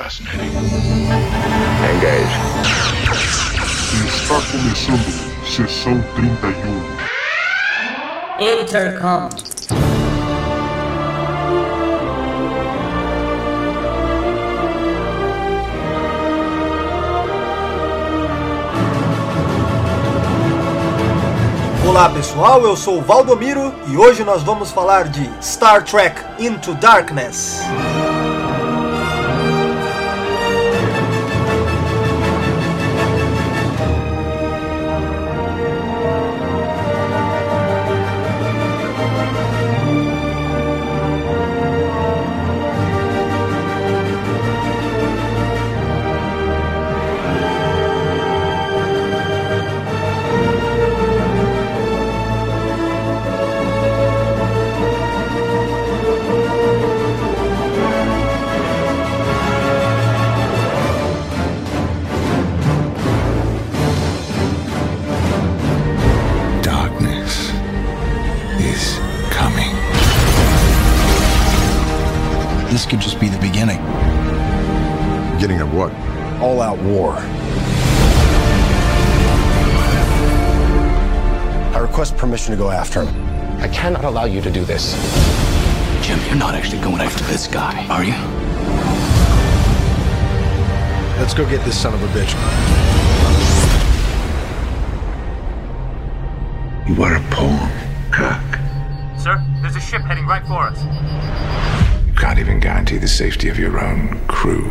fascinating. Engage. Está começando Sessão 31. Intercom. Olá pessoal, eu sou o Valdomiro e hoje nós vamos falar de Star Trek Into Darkness. This could just be the beginning. Beginning of what? All-out war. I request permission to go after him. I cannot allow you to do this. Jim, you're not actually going after this guy, are you? Let's go get this son of a bitch. You are a poem, Kirk. Sir, there's a ship heading right for us. You can't even guarantee the safety of your own crew.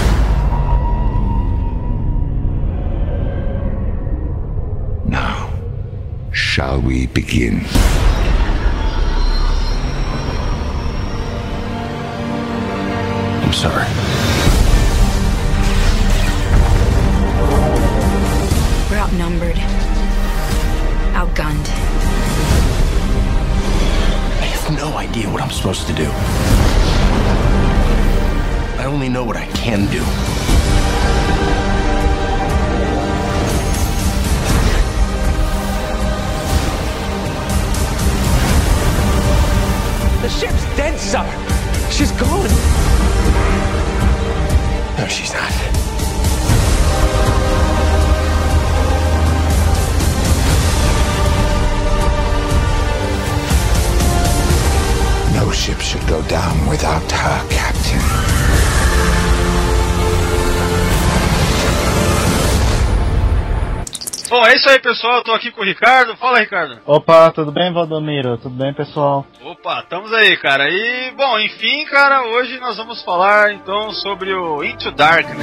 Now, shall we begin? I'm sorry. We're outnumbered. Outgunned. I have no idea what I'm supposed to do. I only know what I can do. The ship's dead, sir. She's gone. No, she's not. No ship should go down without her captain. Bom, é isso aí, pessoal. Eu tô aqui com o Ricardo. Fala, Ricardo. Opa, tudo bem, Valdomiro? Tudo bem, pessoal? Opa, estamos aí, cara. E, bom, enfim, cara, hoje nós vamos falar, então, sobre o Into Darkness.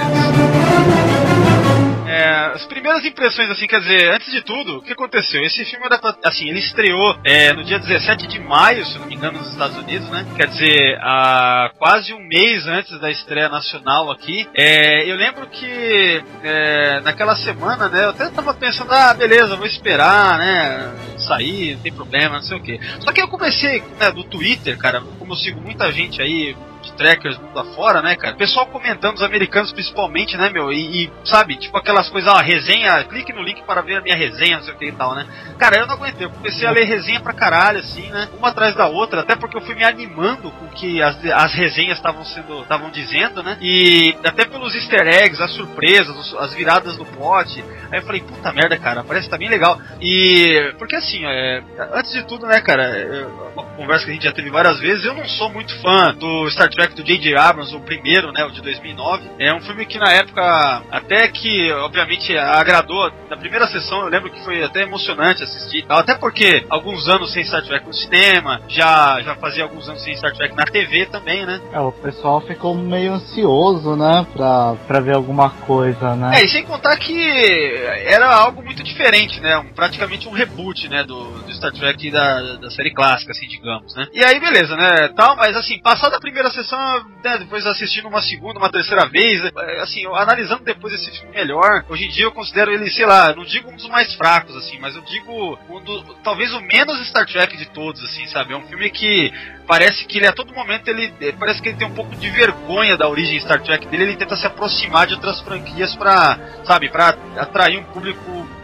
As primeiras impressões, assim, quer dizer, antes de tudo, o que aconteceu? Esse filme era pra, assim, ele estreou no dia 17 de maio, se não me engano, nos Estados Unidos, né? Quer dizer, quase um mês antes da estreia nacional aqui. Eu lembro que naquela semana, né, eu até tava pensando, beleza, vou esperar, né, sair, não tem problema, não sei o quê. Só que eu comecei, né, do Twitter, cara, como eu sigo muita gente aí, de trackers mundo afora, né, cara? Pessoal comentando, os americanos principalmente, né, meu? E sabe, tipo aquelas coisas, resenha, clique no link para ver a minha resenha, não sei o que e tal, né? Cara, eu não aguentei, eu comecei a ler resenha pra caralho, assim, né? Uma atrás da outra, até porque eu fui me animando com o que as resenhas estavam dizendo, né? E até pelos easter eggs, as surpresas, as viradas do plot. Aí eu falei, puta merda, cara, parece que tá bem legal. E, porque assim, antes de tudo, né, cara, uma conversa que a gente já teve várias vezes, eu não sou muito fã do Star Trek do J.J. Abrams, o primeiro, né, o de 2009. É um filme que na época, até que, obviamente, agradou. Na primeira sessão, eu lembro que foi até emocionante assistir, até porque alguns anos sem Star Trek no cinema, já fazia alguns anos sem Star Trek na TV também, né? O pessoal ficou meio ansioso, né, pra ver alguma coisa, né? E sem contar que era algo muito diferente, né, praticamente um reboot, né, do Star Trek da série clássica, assim, digamos, né? E aí, beleza, né, tal, mas assim, passada a primeira sessão, né, depois assistindo uma segunda, uma terceira vez, assim, eu, analisando depois esse filme melhor, hoje em dia eu considero ele, sei lá, não digo um dos mais fracos, assim, mas eu digo talvez o menos Star Trek de todos, assim, sabe? É um filme que parece que ele a todo momento parece que ele tem um pouco de vergonha da origem Star Trek dele, ele tenta se aproximar de outras franquias pra atrair um público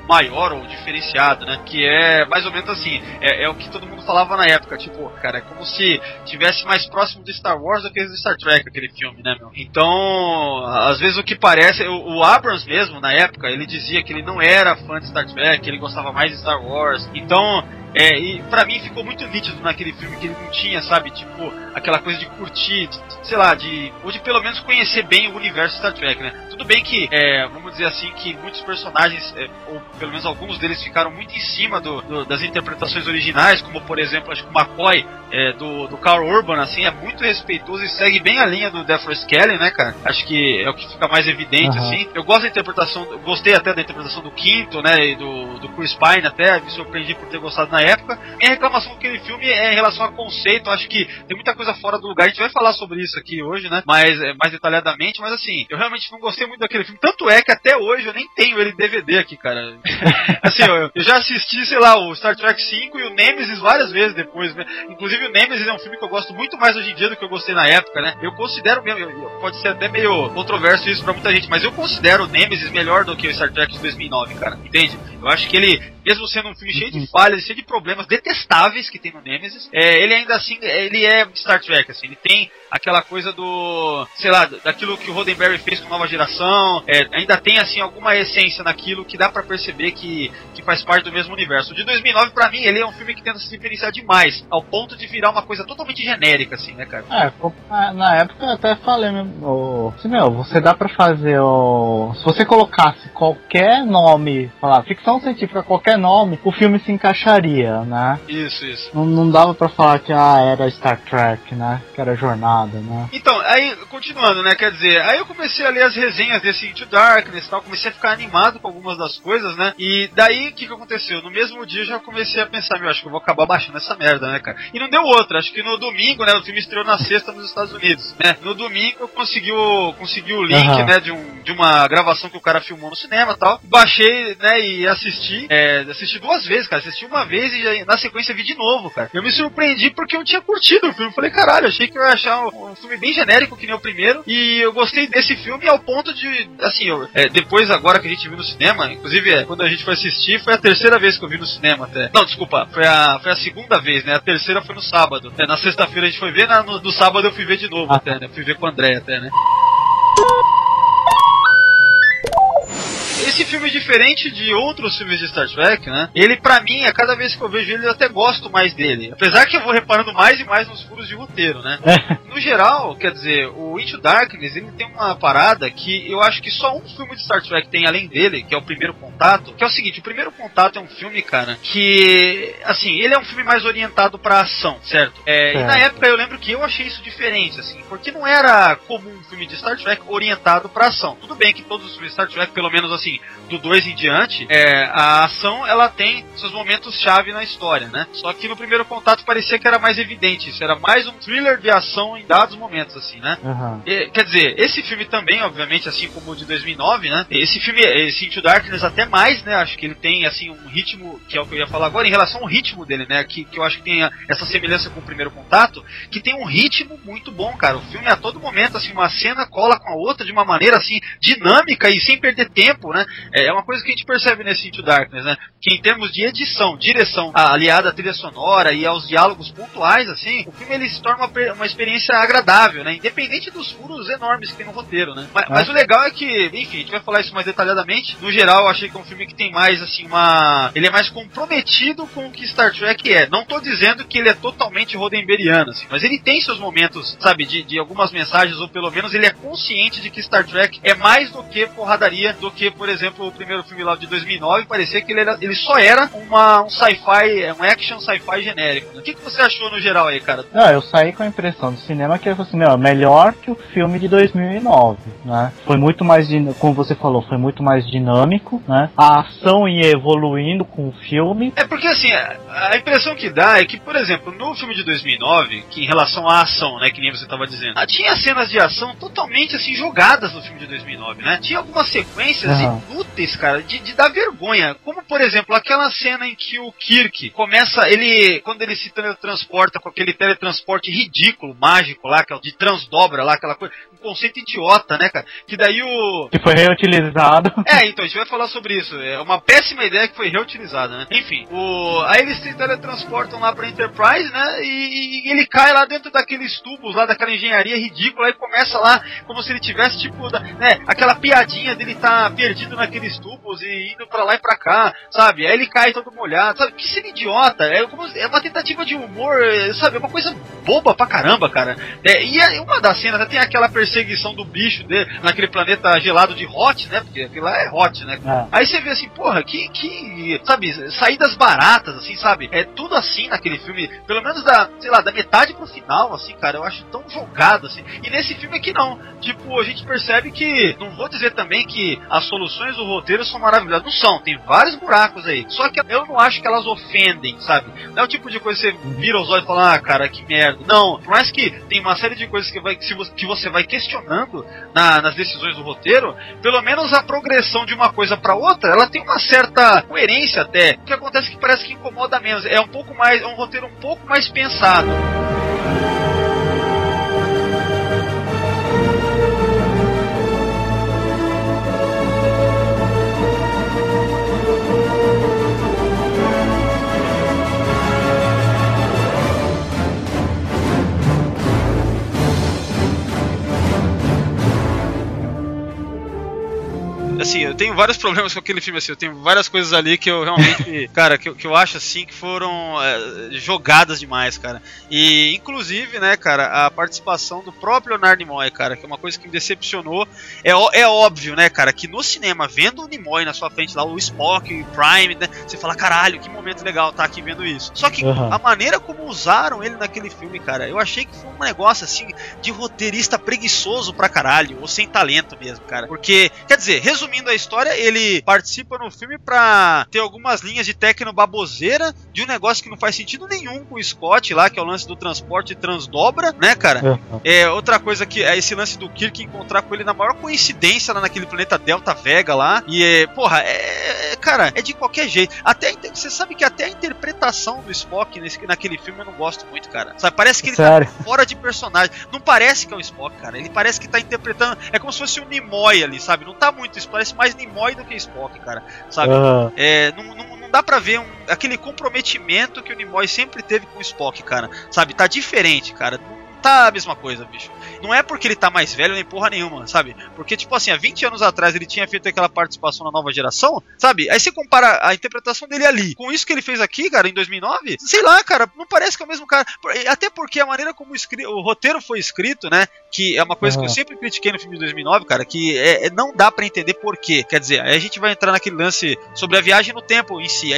maior ou diferenciado, né? Que é mais ou menos assim, é o que todo mundo falava na época, tipo, cara, é como se tivesse mais próximo de Star Wars do que de Star Trek, aquele filme, né, meu? Então, às vezes o que parece, o Abrams mesmo, na época, ele dizia que ele não era fã de Star Trek, que ele gostava mais de Star Wars, então... e pra mim ficou muito nítido naquele filme que ele não tinha, sabe, tipo, aquela coisa de curtir, sei lá, ou de pelo menos conhecer bem o universo Star Trek, né? Tudo bem que, vamos dizer assim, que muitos personagens, ou pelo menos alguns deles ficaram muito em cima das interpretações originais, como por exemplo, acho que o McCoy, do Carl Urban, assim, é muito respeitoso e segue bem a linha do DeForest Kelley, né, cara? Acho que é o que fica mais evidente, assim. Eu gosto da interpretação, gostei até da interpretação do Quinto, né, e do Chris Pine até, me surpreendi por ter gostado na época. Minha reclamação com aquele filme é em relação a conceito. Acho que tem muita coisa fora do lugar. A gente vai falar sobre isso aqui hoje, né? Mais detalhadamente. Mas assim, eu realmente não gostei muito daquele filme. Tanto é que até hoje eu nem tenho ele DVD aqui, cara. Assim, eu já assisti, sei lá, o Star Trek 5 e o Nemesis várias vezes depois, né? Inclusive o Nemesis é um filme que eu gosto muito mais hoje em dia do que eu gostei na época, né? Eu considero mesmo, pode ser até meio controverso isso pra muita gente, mas eu considero o Nemesis melhor do que o Star Trek de 2009, cara. Entende? Eu acho que ele, mesmo sendo um filme cheio de falhas, cheio de problemas detestáveis que tem no Nemesis, ele ainda assim, ele é Star Trek, assim, ele tem aquela coisa do, sei lá, daquilo que o Roddenberry fez com Nova Geração, ainda tem, assim, alguma essência naquilo que dá pra perceber que faz parte do mesmo universo. O de 2009, pra mim, ele é um filme que tenta se diferenciar demais, ao ponto de virar uma coisa totalmente genérica, assim, né, cara? Na época eu até falei mesmo, você dá pra fazer, se você colocasse qualquer nome, falar ficção científica, qualquer nome, o filme se encaixaria, né? Isso. Não dava pra falar que era Star Trek, né? Que era jornada, né? Então, aí, continuando, né? Quer dizer, aí eu comecei a ler as resenhas desse Into Darkness e tal, comecei a ficar animado com algumas das coisas, né? E daí, o que aconteceu? No mesmo dia eu já comecei a pensar, acho que eu vou acabar baixando essa merda, né, cara? E não deu outra, acho que no domingo, né? O filme estreou na sexta nos Estados Unidos, né? No domingo eu consegui o link, né? De uma gravação que o cara filmou no cinema e tal. Baixei, né? E assisti. Assisti 2 vezes, cara. Assisti uma vez e já, na sequência vi de novo, cara. Eu me surpreendi porque eu tinha curtido o filme. Falei, caralho, achei que eu ia achar um filme bem genérico, que nem o primeiro. E eu gostei desse filme ao ponto de, assim, depois agora que a gente viu no cinema, inclusive quando a gente foi assistir, foi a 3ª vez que eu vi no cinema até. Não, desculpa, foi a 2ª vez, né? A 3ª foi no sábado. Na sexta-feira a gente foi ver, no sábado eu fui ver de novo até, né? Fui ver com o André até, né? Esse filme, diferente de outros filmes de Star Trek, né? Ele, pra mim, a cada vez que eu vejo ele, eu até gosto mais dele. Apesar que eu vou reparando mais e mais nos furos de roteiro, né? No geral, quer dizer, o Into Darkness, ele tem uma parada que eu acho que só um filme de Star Trek tem além dele, que é o Primeiro Contato, que é o seguinte, o Primeiro Contato é um filme, cara, que, assim, ele é um filme mais orientado pra ação, certo? E na época eu lembro que eu achei isso diferente, assim, porque não era comum um filme de Star Trek orientado pra ação. Tudo bem que todos os filmes de Star Trek, pelo menos assim, do 2 em diante, a ação, ela tem seus momentos-chave na história, né? Só que no Primeiro Contato parecia que era mais evidente, isso era mais um thriller de ação em dados momentos, assim, né? Quer dizer, esse filme também, obviamente, assim como o de 2009, né? Esse filme, esse Into Darkness até mais, né? Acho que ele tem, assim, um ritmo, que é o que eu ia falar agora, em relação ao ritmo dele, né? Que eu acho que tem essa semelhança com o Primeiro Contato, que tem um ritmo muito bom, cara. O filme, a todo momento, assim, uma cena cola com a outra de uma maneira, assim, dinâmica e sem perder tempo, né? É uma coisa que a gente percebe nesse Into Darkness, né? Que em termos de edição, direção, aliada à trilha sonora e aos diálogos pontuais, assim, o filme ele se torna uma experiência agradável, né? Independente dos furos enormes que tem no roteiro, né? Mas o legal é que, enfim, a gente vai falar isso mais detalhadamente. No geral, eu achei que é um filme que tem mais, assim, ele é mais comprometido com o que Star Trek é. Não tô dizendo que ele é totalmente roddenberriano, assim, mas ele tem seus momentos, sabe, de algumas mensagens, ou pelo menos ele é consciente de que Star Trek é mais do que porradaria, do que, por exemplo, o primeiro filme lá de 2009, parecia que ele só era um sci-fi, um action sci-fi genérico. O que você achou no geral aí, cara? Eu saí com a impressão do cinema que assim, melhor que o filme de 2009, né? Foi muito mais, como você falou, foi muito mais dinâmico, né? A ação ia evoluindo com o filme. Porque assim, a impressão que dá é que, por exemplo, no filme de 2009, que em relação à ação, né, que nem você estava dizendo, tinha cenas de ação totalmente assim jogadas no filme de 2009, né? Tinha algumas sequências inúteis, cara, de dar vergonha. Como, por exemplo, aquela cena em que o Kirk começa, quando ele se teletransporta com aquele teletransporte ridículo, mágico, mágico lá, que é o de transdobra lá, aquela coisa, um conceito idiota, né, cara? Que daí o... Que foi reutilizado. Então, a gente vai falar sobre isso. É uma péssima ideia que foi reutilizada, né? Enfim, aí eles se teletransportam lá pra Enterprise, né? E ele cai lá dentro daqueles tubos lá, daquela engenharia ridícula, e começa lá como se ele tivesse, tipo, né, aquela piadinha dele tá perdido naqueles tubos e indo pra lá e pra cá, sabe? Aí ele cai todo molhado, sabe? Que cena idiota. É uma tentativa de humor, sabe? É uma coisa boba pra caramba, cara. E uma das cenas, tem aquela perseguição do bicho dele naquele planeta gelado de Hot, né? Porque aquilo lá é Hot, né? Aí você vê assim, porra, sabe, saídas baratas, assim, sabe? É tudo assim naquele filme, pelo menos da metade pro final, assim, cara, eu acho tão jogado, assim. E nesse filme aqui não. Tipo, a gente percebe que, não vou dizer também que as soluções do roteiro são maravilhosas, não são, tem vários buracos aí. Só que eu não acho que elas ofendem, sabe? Não é o tipo de coisa que você vira os olhos e fala, cara, que merda. Não, por mais que tem uma série de coisas que você vai questionando nas decisões do roteiro, pelo menos a progressão de uma coisa pra outra, ela tem uma certa coerência até. O que acontece é que parece que incomoda menos. É um roteiro um pouco mais pensado. Assim, eu tenho vários problemas com aquele filme, assim, eu tenho várias coisas ali que eu realmente, cara, que eu acho, assim, que foram jogadas demais, cara. E, inclusive, né, cara, a participação do próprio Leonard Nimoy, cara, que é uma coisa que me decepcionou. É óbvio, né, cara, que no cinema, vendo o Nimoy na sua frente lá, o Spock, o Prime, né, você fala, caralho, que momento legal tá aqui vendo isso. Só que a maneira como usaram ele naquele filme, cara, eu achei que foi um negócio, assim, de roteirista preguiçoso pra caralho, ou sem talento mesmo, cara. Porque, quer dizer, resumindo a história, ele participa no filme pra ter algumas linhas de tecno-baboseira de um negócio que não faz sentido nenhum com o Scott lá, que é o lance do transporte transdobra, né, cara? Outra coisa que é esse lance do Kirk encontrar com ele na maior coincidência lá naquele planeta Delta Vega lá, e cara, é de qualquer jeito. Até você sabe que até a interpretação do Spock naquele filme eu não gosto muito, cara. Sabe, parece que ele tá fora de personagem. Não parece que é o Spock, cara. Ele parece que tá interpretando, é como se fosse um Nimoy ali, sabe? Não tá muito, isso parece mais Nimoy do que Spock, cara, sabe? Não dá pra ver aquele comprometimento que o Nimoy sempre teve com o Spock, cara, sabe? Tá diferente, cara. Não tá a mesma coisa, bicho. Não é porque ele tá mais velho nem porra nenhuma, sabe? Porque, tipo assim, há 20 anos atrás ele tinha feito aquela participação na Nova Geração, sabe? Aí você compara a interpretação dele ali com isso que ele fez aqui, cara, em 2009, sei lá, cara, não parece que é o mesmo cara. Até porque a maneira como o roteiro foi escrito, né, que é uma coisa que eu sempre critiquei no filme de 2009, cara, que não dá pra entender por quê. Quer dizer, aí a gente vai entrar naquele lance sobre a viagem no tempo em si. A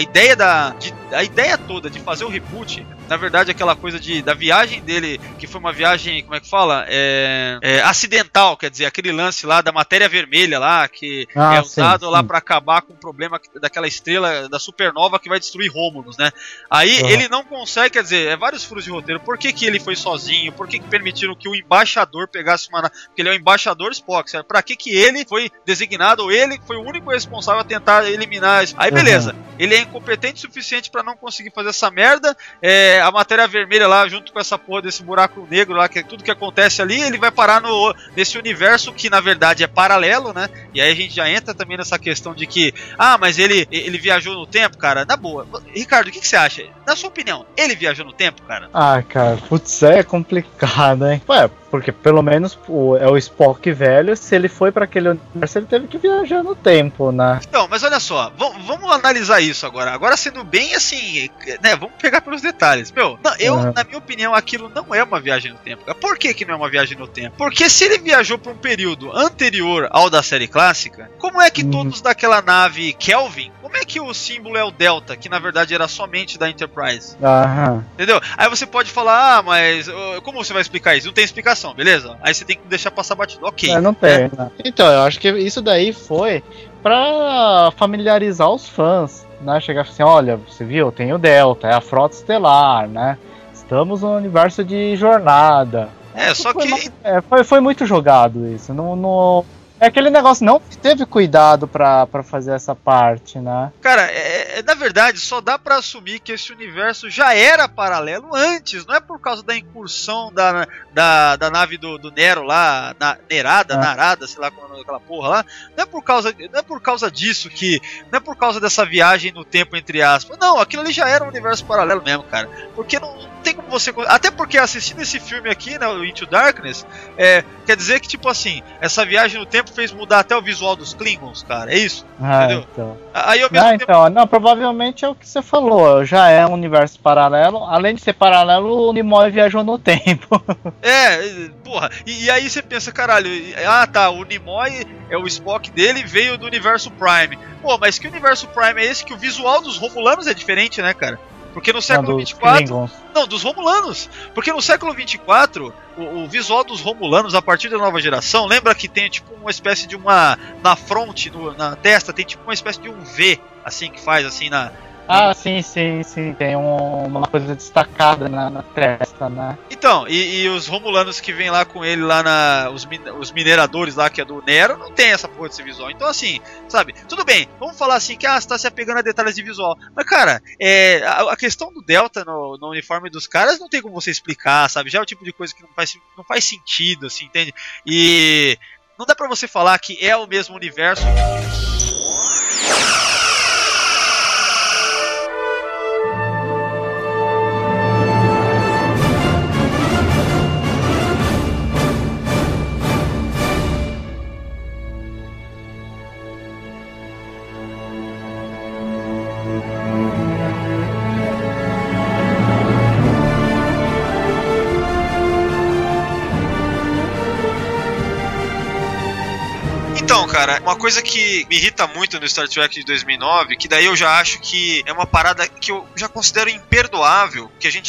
ideia toda de fazer o reboot, na verdade, aquela coisa da viagem dele, que foi uma viagem, como é que fala? Acidental, quer dizer, aquele lance lá da matéria vermelha lá, que é usado lá pra acabar com o problema daquela estrela, da supernova que vai destruir Romulus, né? Aí ele não consegue, quer dizer, vários furos de roteiro. Por que ele foi sozinho? Por que permitiram que o embaixador pegasse uma... Porque ele é o embaixador Spock, certo? Pra que ele foi designado, ou ele foi o único responsável a tentar eliminar isso? Aí beleza, ele é incompetente o suficiente pra não conseguir fazer essa merda, a matéria vermelha lá, junto com essa porra desse buraco negro lá, que é tudo que acontece ali, ele vai parar nesse universo que na verdade é paralelo, né? E aí a gente já entra também nessa questão de que, mas ele viajou no tempo, cara. Na boa, Ricardo, o que você acha? Na sua opinião, ele viajou no tempo, cara? Cara, putz, é complicado, hein? Porque pelo menos é o Spock velho, se ele foi pra aquele universo, ele teve que viajar no tempo, né? Então, mas olha só, vamos analisar isso agora. Agora sendo bem assim, né? Vamos pegar pelos detalhes. Na minha opinião, aquilo não é uma viagem no tempo. Por que não é uma viagem no tempo? Porque se ele viajou pra um período anterior ao da série clássica, como é que todos daquela nave Kelvin, como é que o símbolo é o Delta, que na verdade era somente da Enterprise? Entendeu? Aí você pode falar, mas como você vai explicar isso? Não tem explicação, beleza? Aí você tem que deixar passar batido. Ok. Não tem. Né? Então, eu acho que isso daí foi pra familiarizar os fãs, né? Chegar assim, olha, você viu, tem o Delta, é a frota estelar, né? Estamos no universo de jornada. Foi muito jogado isso. É aquele negócio, não teve cuidado pra fazer essa parte, né? Cara, é na verdade, só dá pra assumir que esse universo já era paralelo antes, não é por causa da incursão da nave do Nero lá, Narada, sei lá como é o nome daquela porra lá, não é por causa disso que, não é por causa dessa viagem no tempo, entre aspas, não, aquilo ali já era um universo paralelo mesmo, cara, porque não tem como você, até porque assistindo esse filme aqui, né, o Into Darkness, quer dizer que, tipo assim, essa viagem no tempo fez mudar até o visual dos Klingons, cara, é isso? Entendeu? Então. Aí ao mesmo tempo... Não, provavelmente é o que você falou, já é um universo paralelo, além de ser paralelo, o Nimoy viajou no tempo. Porra, e aí você pensa, caralho, o Nimoy, o Spock dele veio do universo Prime. Pô, mas que universo Prime é esse que o visual dos Romulanos é diferente, né, cara? Porque no século 24... Não, dos Romulanos. Porque no século 24, o visual dos Romulanos, a partir da nova geração, lembra que tem tipo uma espécie de uma... Na fronte, na testa, tem tipo uma espécie de um V, assim, que faz assim na... sim, tem uma coisa destacada na testa, né? Então, e os Romulanos que vêm lá com ele, lá os mineradores lá, que é do Nero, não tem essa porra desse visual. Então, assim, sabe, tudo bem, vamos falar assim, que você tá se apegando a detalhes de visual. Mas, cara, a questão do Delta no uniforme dos caras não tem como você explicar, sabe? Já é o tipo de coisa que não faz sentido, assim, entende? E não dá pra você falar que é o mesmo universo. Então, cara, uma coisa que me irrita muito no Star Trek de 2009, que daí eu já acho que é uma parada que eu já considero imperdoável, que a gente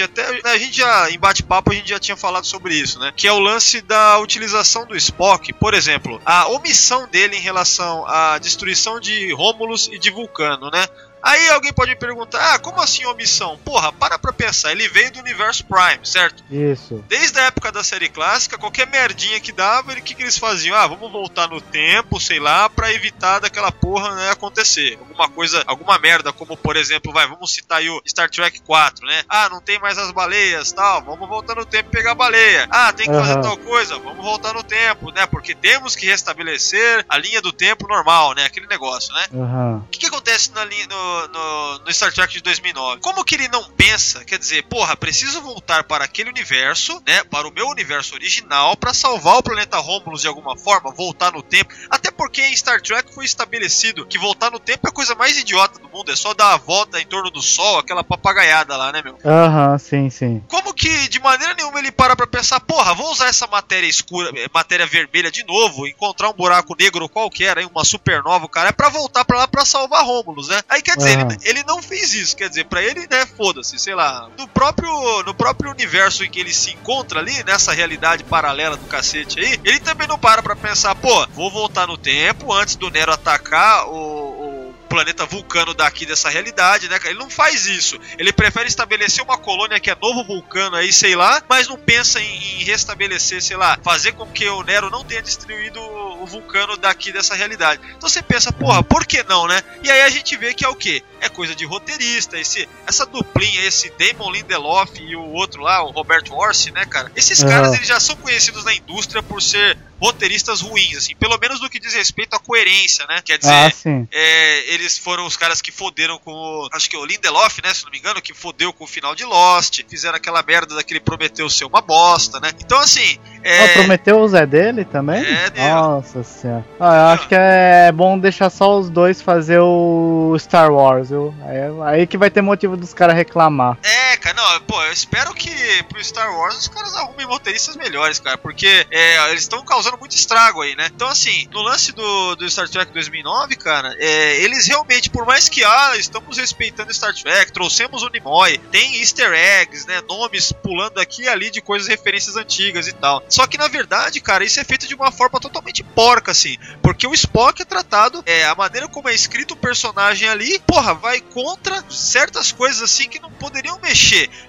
já em bate-papo a gente já tinha falado sobre isso, né? Que é o lance da utilização do Spock, por exemplo, a omissão dele em relação à destruição de Romulus e de Vulcano, né? Aí alguém pode me perguntar, como assim omissão? Porra, para pra pensar, ele veio do universo Prime, certo? Isso. Desde a época da série clássica, qualquer merdinha que dava, o que eles faziam? Vamos voltar no tempo, sei lá, pra evitar daquela porra, né, acontecer. Alguma merda, como por exemplo, vamos citar aí o Star Trek 4, né? Não tem mais as baleias, tal, vamos voltar no tempo e pegar a baleia. Tem que fazer tal coisa, vamos voltar no tempo, né? Porque temos que restabelecer a linha do tempo normal, né? Aquele negócio, né? O que acontece na linha no Star Trek de 2009? Como que ele não pensa, quer dizer, porra, preciso voltar para aquele universo, né, para o meu universo original, para salvar o planeta Romulus de alguma forma, voltar no tempo, até porque em Star Trek foi estabelecido que voltar no tempo é a coisa mais idiota do mundo, é só dar a volta em torno do sol, aquela papagaiada lá, né, meu? Sim. Como que de maneira nenhuma ele para pra pensar, porra, vou usar essa matéria escura, matéria vermelha de novo, encontrar um buraco negro qualquer, aí, uma supernova, cara, é pra voltar pra lá pra salvar Romulus, né? Aí quer dizer, ele não fez isso, quer dizer, pra ele, né, foda-se, sei lá, no próprio universo em que ele se encontra ali, nessa realidade paralela do cacete aí, ele também não para pra pensar, vou voltar no tempo antes do Nero atacar o planeta Vulcano daqui dessa realidade, né, cara? Ele não faz isso. Ele prefere estabelecer uma colônia que é novo Vulcano aí, sei lá, mas não pensa em restabelecer, sei lá, fazer com que o Nero não tenha destruído o Vulcano daqui dessa realidade. Então você pensa, porra, por que não, né? E aí a gente vê que é o quê? É coisa de roteirista, essa duplinha, esse Damon Lindelof e o outro lá, o Robert Orci, né, cara? Esses caras, eles já são conhecidos na indústria por ser roteiristas ruins, assim, pelo menos no que diz respeito à coerência, né? Quer dizer, eles foram os caras que foderam com acho que o Lindelof, né, se não me engano, que fodeu com o final de Lost, fizeram aquela merda daquele Prometeu ser uma bosta, né? Então, assim... Prometheus é dele também? É dele. Nossa senhora. Eu acho que é bom deixar só os dois fazer o Star Wars, viu? Aí que vai ter motivo dos caras reclamar. Cara, não, eu espero que pro Star Wars os caras arrumem roteiristas melhores, cara, porque eles estão causando muito estrago aí, né? Então, assim, no lance do Star Trek 2009, cara, eles realmente, por mais que, estamos respeitando Star Trek, trouxemos o Nimoy, tem easter eggs, né, nomes pulando aqui e ali de coisas, referências antigas e tal. Só que, na verdade, cara, isso é feito de uma forma totalmente porca, assim, porque o Spock é tratado, a maneira como é escrito o personagem ali, porra, vai contra certas coisas, assim, que não poderiam mexer.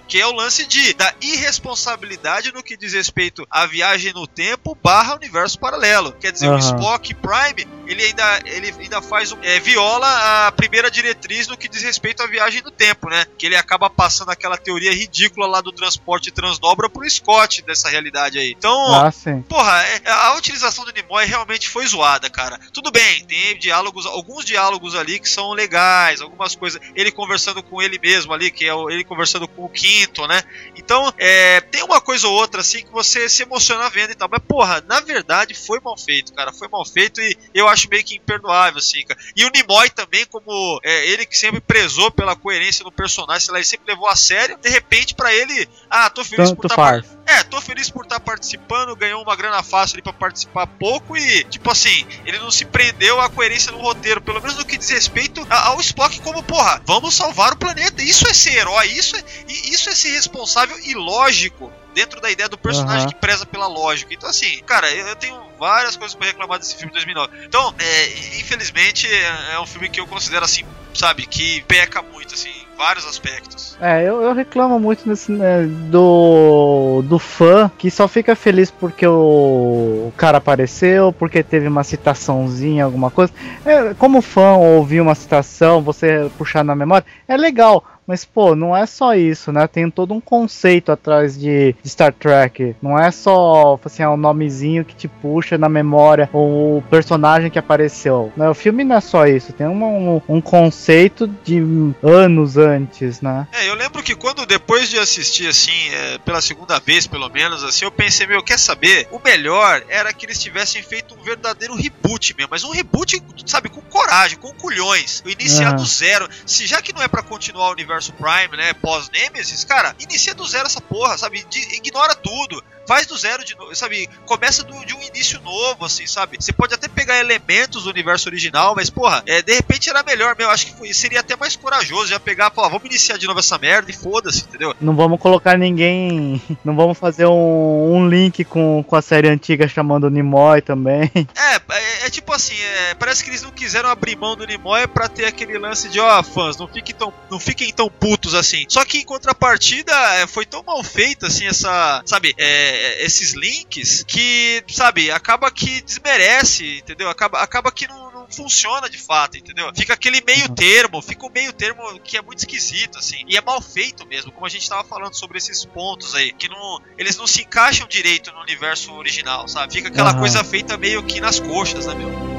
que é o lance da irresponsabilidade no que diz respeito à viagem no tempo / universo paralelo. Quer dizer, o Spock Prime, ele ainda faz viola a primeira diretriz no que diz respeito à viagem no tempo, né? Que ele acaba passando aquela teoria ridícula lá do transporte transdobra pro Scott dessa realidade aí. Então, porra, a utilização do Nimoy realmente foi zoada, cara. Tudo bem, tem alguns diálogos ali que são legais, algumas coisas, ele conversando com ele mesmo ali, que é ele conversando com o Quinto, né? Então, tem uma coisa ou outra assim que você se emociona vendo e tal, mas porra, na verdade foi mal feito, cara, foi mal feito e eu acho meio que imperdoável, assim, cara. E o Nimoy também, como ele que sempre prezou pela coerência do personagem, sei lá, ele sempre levou a sério, de repente pra ele, tô feliz por estar participando, ganhou uma grana fácil ali pra participar pouco e, tipo assim, ele não se prendeu à coerência do roteiro, pelo menos no que diz respeito ao Spock como, porra, vamos salvar o planeta, isso é ser herói, isso é ser responsável e lógico dentro da ideia do personagem que preza pela lógica. Então, assim, cara, eu tenho várias coisas pra reclamar desse filme de 2009. Então, infelizmente, é um filme que eu considero, assim, sabe, que peca muito, assim, em vários aspectos. Eu reclamo muito desse, do fã que só fica feliz porque o cara apareceu, porque teve uma citaçãozinha, alguma coisa. Como fã ouvir uma citação, você puxar na memória, é legal. Mas, pô, não é só isso, né? Tem todo um conceito atrás de Star Trek. Não é só, assim, um nomezinho que te puxa na memória o personagem que apareceu. O filme não é só isso. Tem um conceito de anos antes, né? Eu lembro que depois de assistir, assim, pela segunda vez, pelo menos, assim, eu pensei, quer saber? O melhor era que eles tivessem feito um verdadeiro reboot mesmo. Mas um reboot, sabe, com coragem, com culhões. Iniciar do zero. Já que não é pra continuar o universo Prime, né, pós-Nemesis, cara, inicia do zero essa porra, sabe, ignora tudo, faz do zero de novo, sabe, começa de um início novo, assim, sabe, você pode até pegar elementos do universo original, mas, porra, de repente era melhor, acho que seria até mais corajoso já pegar, falar, vamos iniciar de novo essa merda e foda-se, entendeu? Não vamos colocar ninguém, não vamos fazer um link com a série antiga chamando o Nimoy também. Tipo assim, parece que eles não quiseram abrir mão do Nimoy pra ter aquele lance de, fãs, não fiquem tão putos assim. Só que em contrapartida, foi tão mal feita, assim, esses links, que, sabe, acaba que desmerece, entendeu? Acaba que não funciona de fato, entendeu? Fica aquele meio termo, que é muito esquisito, assim, e é mal feito mesmo, como a gente tava falando sobre esses pontos aí, que eles não se encaixam direito no universo original, sabe? Fica aquela coisa feita meio que nas coxas, né, meu?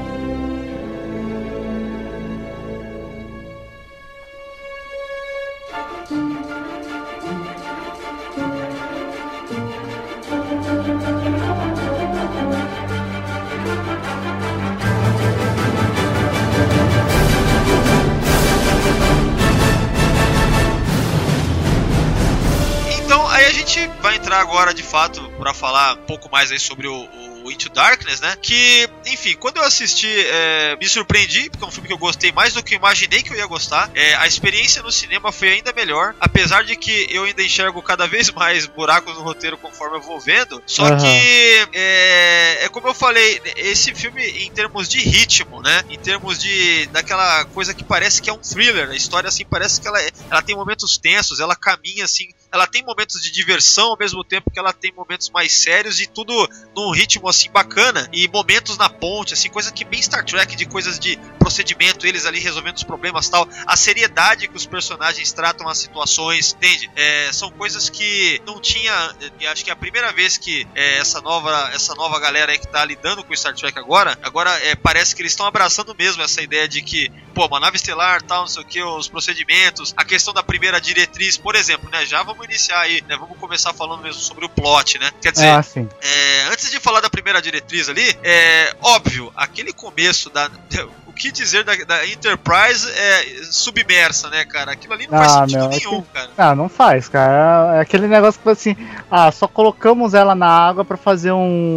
A gente vai entrar agora de fato para falar um pouco mais aí sobre o Into Darkness, né? Que, enfim, quando eu assisti, me surpreendi, porque é um filme que eu gostei mais do que eu imaginei que eu ia gostar. A experiência no cinema foi ainda melhor, apesar de que eu ainda enxergo cada vez mais buracos no roteiro conforme eu vou vendo. Só que, como eu falei, esse filme, em termos de ritmo, né? Em termos daquela coisa que parece que é um thriller, a história, assim, parece que ela tem momentos tensos, ela caminha, assim, ela tem momentos de diversão ao mesmo tempo que ela tem momentos mais sérios e tudo num ritmo assim bacana, e momentos na ponte, assim, coisa que bem Star Trek, de coisas de procedimento, eles ali resolvendo os problemas, tal, a seriedade que os personagens tratam as situações, entende? São coisas que não tinha, acho que é a primeira vez que essa nova galera aí que tá lidando com o Star Trek agora parece que eles estão abraçando mesmo essa ideia de que, pô, uma nave estelar, tal, não sei o que, os procedimentos, a questão da primeira diretriz, por exemplo, né, já vamos iniciar aí, né, vamos começar falando mesmo sobre o plot, né, quer dizer, antes de falar da primeira diretriz ali, óbvio, aquele começo o que dizer da Enterprise submersa, né, cara? Aquilo ali não faz sentido nenhum, cara. Não faz, cara. É aquele negócio que assim, só colocamos ela na água pra fazer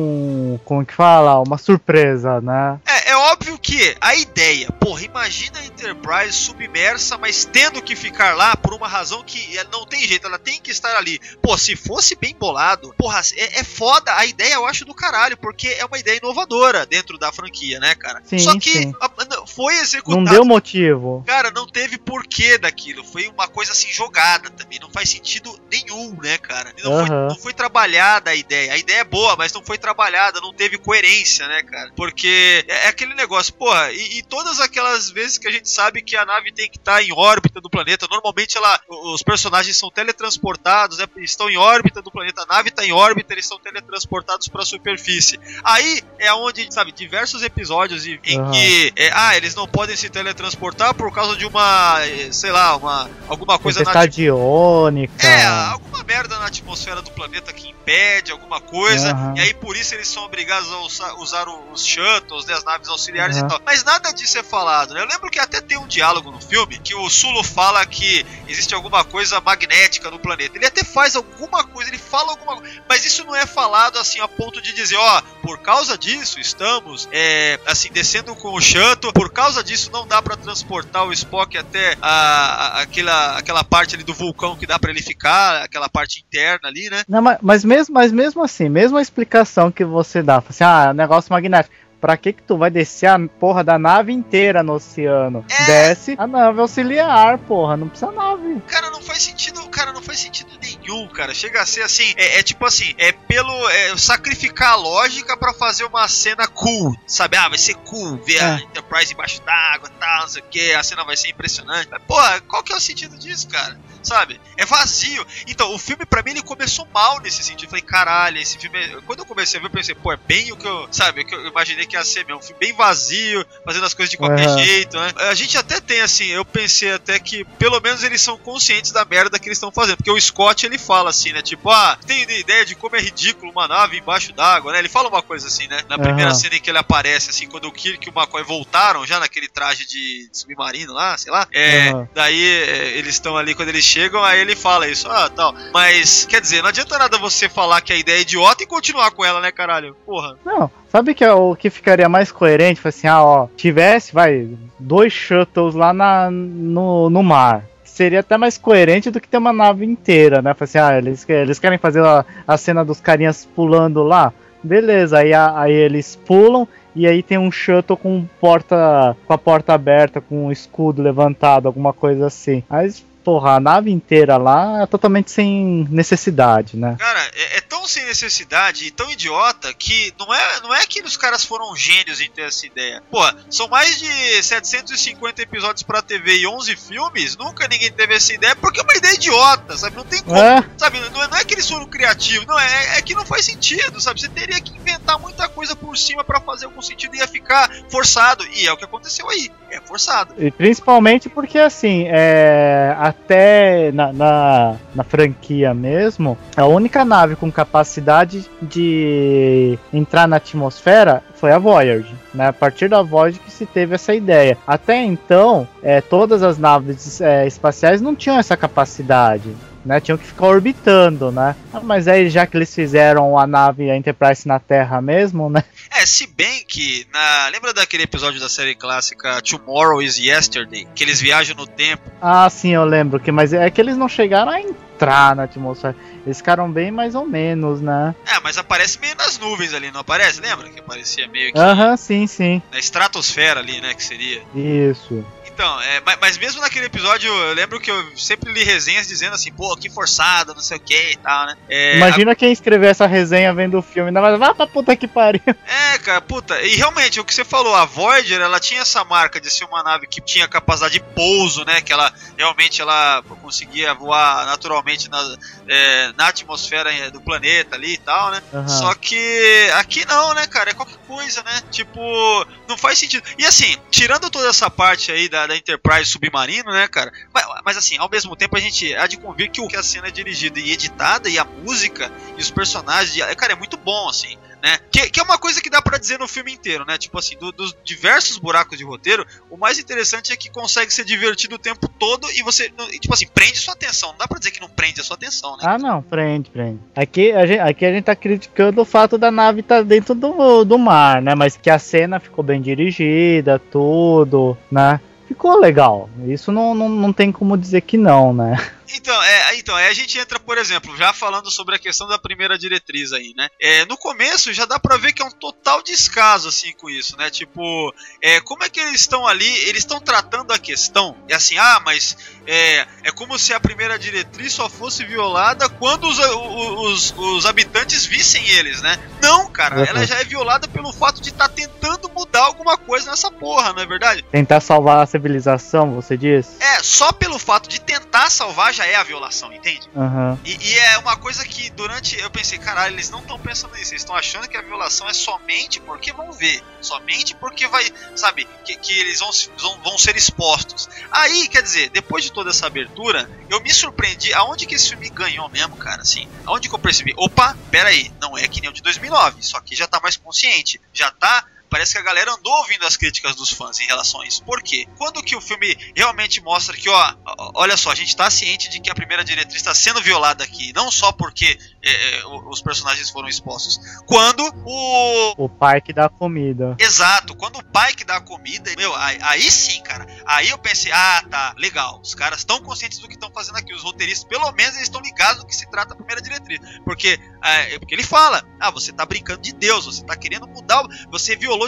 como que fala? Uma surpresa, né? É óbvio que a ideia, porra, imagina a Enterprise submersa, mas tendo que ficar lá por uma razão que não tem jeito, ela tem que estar ali. Pô, se fosse bem bolado, porra, é foda, a ideia eu acho do caralho, porque é uma ideia inovadora dentro da franquia, né, cara? Sim, só que foi executado. Não deu motivo. Cara, não teve porquê daquilo. Foi uma coisa assim jogada também. Não faz sentido nenhum, né, cara? Não foi trabalhada a ideia. A ideia é boa, mas não foi trabalhada. Não teve coerência, né, cara? Porque é aquele negócio, porra, e todas aquelas vezes que a gente sabe que a nave tem que estar em órbita do planeta, normalmente os personagens são teletransportados, né, estão em órbita do planeta, a nave está em órbita, eles são teletransportados para a superfície. Aí é onde, sabe, diversos episódios em que eles não podem se teletransportar por causa de uma, sei lá, alguma coisa tempestade iônica. Alguma merda na atmosfera do planeta que impede alguma coisa, e aí por isso eles são obrigados a usar os shuttles, né, as naves auxiliares e tal. Mas nada disso é falado, né? Eu lembro que até tem um diálogo no filme que o Sulu fala que existe alguma coisa magnética no planeta. Ele até faz alguma coisa, ele fala alguma coisa, mas isso não é falado assim a ponto de dizer, por causa disso estamos assim, descendo com o shuttle, por causa disso não dá pra transportar o Spock até aquela parte ali do vulcão que dá pra ele ficar, aquela parte interna ali, né? Não, mas mesmo assim, mesmo a explicação que você dá, assim, negócio magnético, pra que tu vai descer a porra da nave inteira no oceano? Desce a nave auxiliar, porra, não precisa nave. Cara, não faz sentido nenhum, cara. Chega a ser assim, tipo assim, pelo sacrificar a lógica pra fazer uma cena cool, sabe? Vai ser cool ver a Enterprise embaixo d'água e tal, não sei o que, a cena vai ser impressionante. Mas, porra, qual que é o sentido disso, cara? Sabe? É vazio. Então, o filme pra mim ele começou mal nesse sentido. Eu falei, caralho, esse filme quando eu comecei a ver, eu pensei, é bem o que eu imaginei que ia ser mesmo. Um filme bem vazio, fazendo as coisas de qualquer jeito, né? A gente até tem, assim, eu pensei até que pelo menos eles são conscientes da merda que eles estão fazendo. Porque o Scott, ele fala assim, né? Tipo, tem ideia de como é ridículo uma nave embaixo d'água, né? Ele fala uma coisa assim, né? Na primeira cena em que ele aparece, assim, quando o Kirk e o McCoy voltaram já naquele traje de submarino lá, sei lá. Daí eles estão ali, quando eles chegam, aí ele fala isso, tal. Mas, quer dizer, não adianta nada você falar que a ideia é idiota e continuar com ela, né, caralho? Porra. Não, sabe que o que ficaria mais coerente? Foi assim, tivesse, 2 shuttles lá no mar. Seria até mais coerente do que ter uma nave inteira, né? Foi assim, eles querem fazer a cena dos carinhas pulando lá. Beleza, aí eles pulam e aí tem um shuttle com a porta aberta, com um escudo levantado, alguma coisa assim. Mas, porra, a nave inteira lá é totalmente sem necessidade, né? Cara, é tão sem necessidade e tão idiota que não é que os caras foram gênios em ter essa ideia. Porra, são mais de 750 episódios pra TV e 11 filmes, nunca ninguém teve essa ideia, porque é uma ideia idiota, sabe? Não tem como, sabe? Não é que eles foram criativos, não, é que não faz sentido, sabe? Você teria que inventar muita coisa por cima pra fazer algum sentido e ia ficar forçado, e é o que aconteceu aí, é forçado. E principalmente porque, assim, até na franquia mesmo, a única nave com capacidade de entrar na atmosfera foi a Voyager, né? A partir da Voyager que se teve essa ideia. Até então, todas as naves espaciais não tinham essa capacidade, né? Tinham que ficar orbitando, né? Mas aí, já que eles fizeram a Enterprise na Terra mesmo, né? Se bem que, lembra daquele episódio da série clássica Tomorrow is Yesterday? Que eles viajam no tempo. Sim, eu lembro. Mas é que eles não chegaram a entrar na atmosfera. Eles ficaram bem mais ou menos, né? Mas aparece meio nas nuvens ali, não aparece? Lembra que aparecia meio que... sim. Na estratosfera ali, né, que seria. Isso. Então, mas mesmo naquele episódio, eu lembro que eu sempre li resenhas dizendo assim, pô, que forçado, não sei o que e tal, né? Imagina quem escreveu essa resenha vendo o filme, ainda mais, vá pra puta que pariu. Cara, puta, e realmente, o que você falou, a Voyager, ela tinha essa marca de ser uma nave que tinha capacidade de pouso, né? Que ela realmente conseguia voar naturalmente na atmosfera do planeta ali e tal, né? Só que aqui não, né, cara? É qualquer coisa, né? Tipo, não faz sentido. E assim, tirando toda essa parte aí da Enterprise submarino, né, cara? Mas assim, ao mesmo tempo a gente há de convir que a cena é dirigida e editada, e a música e os personagens, cara, é muito bom, assim, né? Que é uma coisa que dá pra dizer no filme inteiro, né? Tipo assim, dos diversos buracos de roteiro, o mais interessante é que consegue ser divertido o tempo todo e você, tipo assim, prende sua atenção. Não dá pra dizer que não prende a sua atenção, né? Não, prende. Aqui a gente tá criticando o fato da nave estar dentro do mar, né? Mas que a cena ficou bem dirigida, tudo, né? Ficou legal. Isso não tem como dizer que não, né? Então, aí a gente entra, por exemplo, já falando sobre a questão da primeira diretriz aí, né? No começo já dá pra ver que é um total descaso, assim, com isso, né? Tipo, como é que eles estão ali, eles estão tratando a questão, é assim, mas é como se a primeira diretriz só fosse violada quando os habitantes vissem eles, né? Não, cara, ela já é violada pelo fato de estar tentando mudar alguma coisa nessa porra, não é verdade? Tentar salvar a civilização, você diz? Só pelo fato de tentar salvar já é a violação, entende? Uhum. E é uma coisa que eu pensei, caralho, eles não estão pensando nisso, eles estão achando que a violação é somente porque vão ver, somente porque vai, sabe, que eles vão ser expostos. Aí, quer dizer, depois de toda essa abertura, eu me surpreendi aonde que esse filme ganhou mesmo, cara, assim, aonde que eu percebi, opa, peraí, não é que nem o de 2009, isso aqui já tá mais consciente, já tá... Parece que a galera andou ouvindo as críticas dos fãs em relação a isso. Por quê? Quando que o filme realmente mostra que, olha só, a gente tá ciente de que a primeira diretriz está sendo violada aqui, não só porque os personagens foram expostos. Quando o pai que dá a comida. Exato, quando o pai que dá a comida, aí sim, cara. Aí eu pensei, tá, legal, os caras estão conscientes do que estão fazendo aqui, os roteiristas, pelo menos eles estão ligados do que se trata a primeira diretriz. Porque ele fala, você tá brincando de Deus, você tá querendo mudar, você violou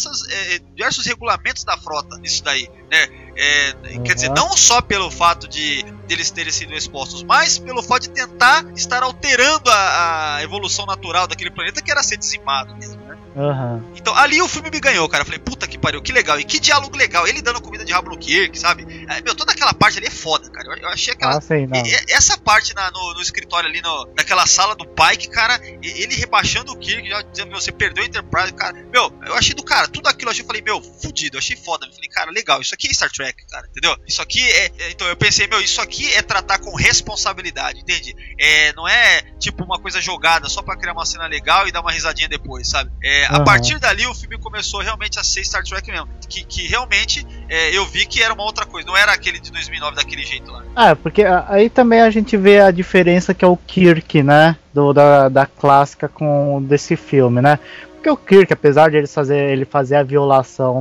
diversos regulamentos da frota nisso daí, né? Quer dizer, não só pelo fato de eles terem sido expostos, mas pelo fato de tentar estar alterando a evolução natural daquele planeta que era ser dizimado mesmo, né? Uhum. Então ali o filme me ganhou, cara. Eu falei, puta que pariu, que legal. E que diálogo legal. Ele dando comida de rabo no Kirk, sabe? Toda aquela parte ali é foda, cara. Eu achei aquela... essa parte no escritório ali, naquela sala do Pike, cara, ele rebaixando o Kirk, já dizendo, você perdeu a Enterprise, cara. Eu achei do cara, tudo aquilo eu falei, fudido, eu achei foda. Eu falei, cara, legal, isso aqui é Star Trek, cara, entendeu? Isso aqui então eu pensei, isso aqui é tratar com responsabilidade, entende? Não é tipo uma coisa jogada só pra criar uma cena legal e dar uma risadinha depois, sabe? A partir dali o filme começou realmente a ser Star Trek mesmo, que realmente eu vi que era uma outra coisa, não era aquele de 2009 daquele jeito lá. Porque aí também a gente vê a diferença que é o Kirk, né, da clássica desse filme, né? Porque o Kirk, apesar de ele fazer a violação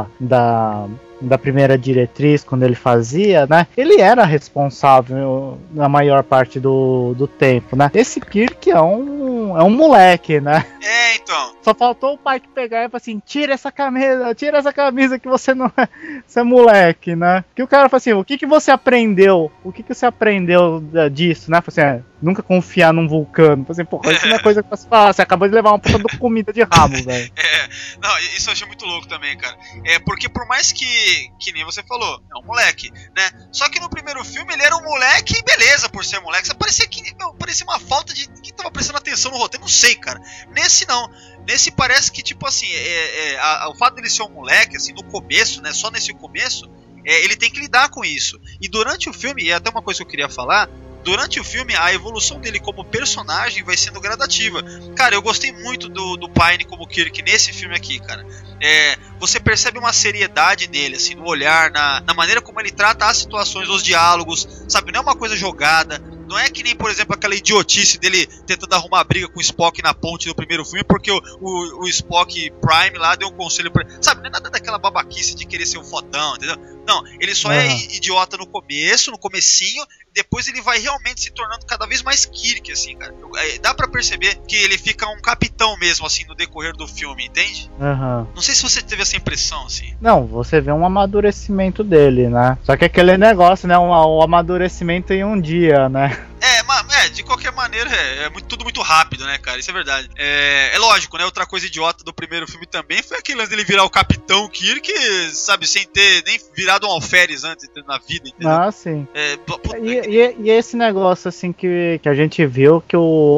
da primeira diretriz quando ele fazia, né? Ele era responsável na maior parte do tempo, né? Esse Kirk é um moleque, né? Então. Só faltou o pai que pegar e falar assim, tira essa camisa que você não é, você é moleque, né? Que o cara fala assim, o que você aprendeu? O que você aprendeu disso, né? Fala assim, nunca confiar num vulcano. Fala assim, porra, isso não é coisa que você fala, você acabou de levar uma puta de comida de rabo, velho. Não, isso eu achei muito louco também, cara. Porque por mais que nem você falou, é um moleque, né? Só que no primeiro filme ele era um moleque e beleza por ser moleque. Só parecia parecia uma falta de... Ninguém tava prestando atenção no roteiro, não sei, cara. Nesse não. Nesse parece que, tipo assim, o fato dele ser um moleque, assim, no começo, né? Só nesse começo, ele tem que lidar com isso. E durante o filme, e até uma coisa que eu queria falar, durante o filme, a evolução dele como personagem vai sendo gradativa. Cara, eu gostei muito do Pine como Kirk nesse filme aqui, cara. Você percebe uma seriedade nele, assim, no olhar, na maneira como ele trata as situações, os diálogos, sabe? Não é uma coisa jogada. Não é que nem, por exemplo, aquela idiotice dele tentando arrumar briga com o Spock na ponte do primeiro filme, porque o Spock Prime lá deu um conselho pra... Sabe, não é nada daquela babaquice de querer ser um fodão, entendeu? Não, ele só é idiota no comecinho, depois ele vai realmente se tornando cada vez mais Kirk, assim, cara. Dá pra perceber que ele fica um capitão mesmo, assim, no decorrer do filme, entende? Não sei se você teve essa impressão, assim. Não, você vê um amadurecimento dele, né? Só que aquele negócio, né? O amadurecimento em um dia, né? De qualquer maneira, tudo muito rápido, né, cara? Isso é verdade. É lógico, né? Outra coisa idiota do primeiro filme também foi aquele lance dele virar o Capitão Kirk, sabe, sem ter nem virado um alferes antes na vida, entendeu? Sim. E esse negócio, assim, que a gente viu que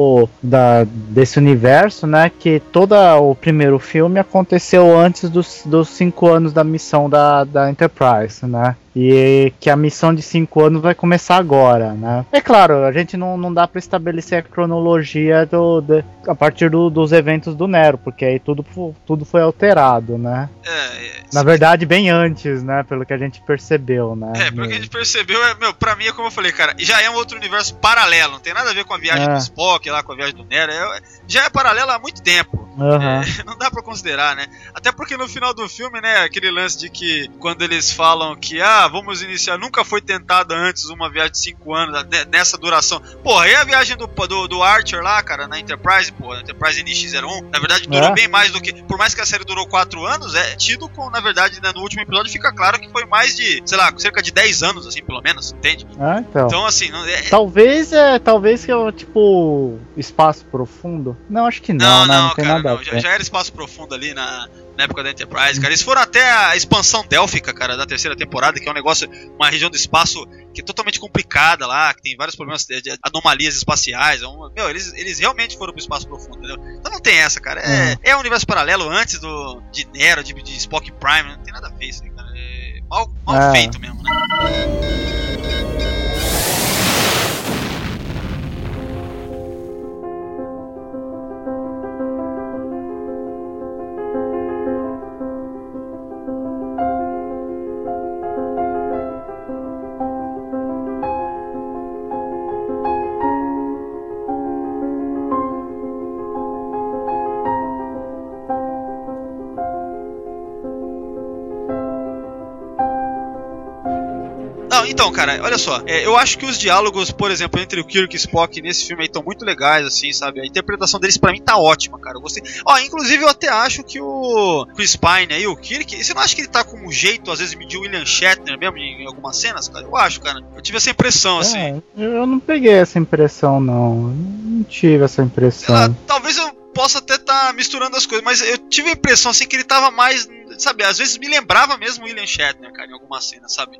desse universo, né, que todo o primeiro filme aconteceu antes dos 5 anos da missão da Enterprise, né? E que a missão de 5 anos vai começar agora, né? É claro, a gente não dá pra estabelecer a cronologia a partir dos eventos do Nero, porque aí tudo foi alterado, né? Na verdade, bem antes, né? Pelo que a gente percebeu, né? Pelo que a gente percebeu, pra mim, é como eu falei, cara, já é um outro universo paralelo, não tem nada a ver com a viagem do Spock, lá com a viagem do Nero, já é paralelo há muito tempo. Não dá pra considerar, né? Até porque no final do filme, né, aquele lance de que quando eles falam que, vamos iniciar, nunca foi tentada antes uma viagem de 5 anos, nessa duração. Porra, e a viagem do Archer lá, cara, na Enterprise, porra, Enterprise NX-01, na verdade durou bem mais do que, por mais que a série durou 4 anos, tido com, na verdade, né, no último episódio fica claro que foi mais de, sei lá, cerca de 10 anos, assim, pelo menos, entende? Então assim, talvez que é tipo espaço profundo. Não, acho que não tem cara, nada a ver. Já era espaço profundo ali na época da Enterprise, cara. Eles foram até a expansão délfica, cara, da 3ª temporada, que é um negócio, uma região do espaço que é totalmente complicada lá, que tem vários problemas de anomalias espaciais. Eles realmente foram pro espaço profundo, entendeu? Então não tem essa, cara. É um universo paralelo antes de Nero, de Spock Prime, não tem nada a ver isso aí, cara. É mal feito mesmo, né? Então, cara, olha só, eu acho que os diálogos, por exemplo, entre o Kirk e o Spock nesse filme aí estão muito legais, assim, sabe? A interpretação deles pra mim tá ótima, cara. Eu gostei. Inclusive eu até acho que o Chris Pine aí, o Kirk, você não acha que ele tá com um jeito, às vezes, de William Shatner mesmo, em algumas cenas, cara? Eu acho, cara. Eu tive essa impressão, assim. Eu não peguei essa impressão, não. Não tive essa impressão. Talvez eu possa até estar misturando as coisas, mas eu tive a impressão, assim, que ele tava mais, sabe, às vezes me lembrava mesmo o William Shatner, cara, em alguma cena, sabe?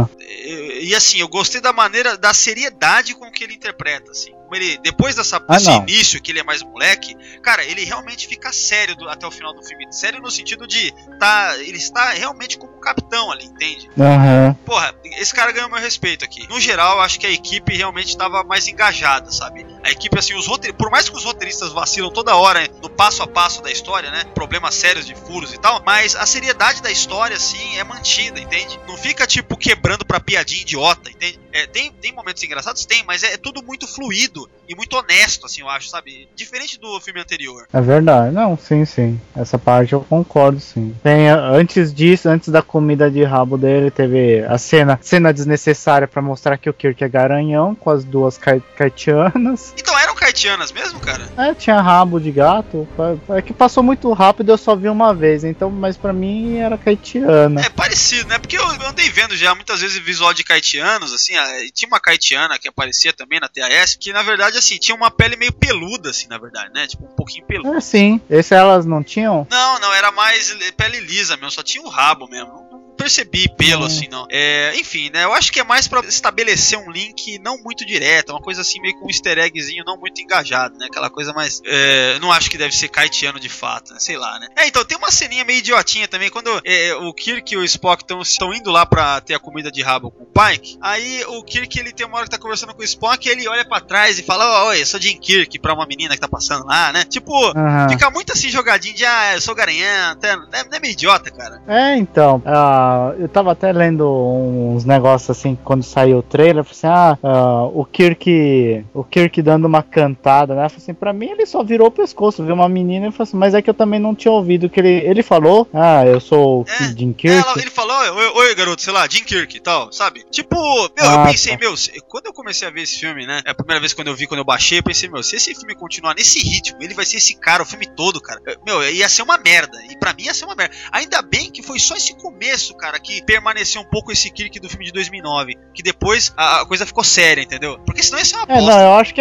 E assim, eu gostei da maneira, da seriedade com que ele interpreta, assim. Como ele, depois desse início, que ele é mais moleque, cara, ele realmente fica sério até o final do filme. Sério no sentido de ele está realmente como um capitão ali, entende? Porra, esse cara ganhou meu respeito aqui. No geral, acho que a equipe realmente estava mais engajada, sabe? A equipe, assim, por mais que os roteiristas vacilam toda hora no passo a passo da história, né? Problemas sérios de furos e tal, mas a seriedade da história, assim, é mantida, entende? Não fica, tipo, quebrando pra piadinha idiota, entende? Tem momentos engraçados? Tem, mas é tudo muito fluido e muito honesto, assim, eu acho, sabe? Diferente do filme anterior. É verdade. Não, sim. Essa parte eu concordo, sim. Antes disso, antes da comida de rabo dele, teve a cena desnecessária pra mostrar que o Kirk é garanhão, com as duas caetianas. Então eram caetianas mesmo, cara? Tinha rabo de gato. É que passou muito rápido, eu só vi uma vez, então, mas pra mim era caetiana. É parecido, né? Porque eu andei vendo já muitas vezes visual de caetianos, assim, tinha uma caetiana que aparecia também na TAS, que na verdade, assim, tinha uma pele meio peluda, assim, na verdade, né? Tipo, um pouquinho peluda. Sim. Esse elas não tinham? Não, era mais pele lisa mesmo, só tinha o rabo mesmo. Não percebi pelo, assim, não. Enfim, né? Eu acho que é mais pra estabelecer um link não muito direto, uma coisa assim, meio com um easter eggzinho não muito engajado, né? Aquela coisa mais... não acho que deve ser caetiano de fato, né? Sei lá, né? Então, tem uma ceninha meio idiotinha também, quando o Kirk e o Spock estão indo lá pra ter a comida de rabo com o Pike, aí o Kirk, ele tem uma hora que tá conversando com o Spock, e ele olha pra trás e fala, oi, eu sou Jim Kirk, pra uma menina que tá passando lá, né? Tipo, fica muito assim, jogadinho de, eu sou garanhão, não é meio idiota, cara. Então, eu tava até lendo uns negócios assim, quando saiu o trailer, eu falei assim, o Kirk dando uma cantada, né? Eu falei assim, pra mim ele só virou o pescoço, viu uma menina e falou assim, mas é que eu também não tinha ouvido que ele falou, eu sou o Jim Kirk. Ele falou, oi garoto, sei lá, Jim Kirk e tal, sabe? Tipo, eu pensei, quando eu comecei a ver esse filme, né? É a primeira vez quando eu baixei, eu pensei, se esse filme continuar nesse ritmo, ele vai ser esse cara o filme todo, cara. Ia ser uma merda. E pra mim ia ser uma merda. Ainda bem que foi só esse começo, cara, que permaneceu um pouco esse Kirk do filme de 2009. Que depois a coisa ficou séria, entendeu? Porque senão ia ser uma bosta. Não, eu acho que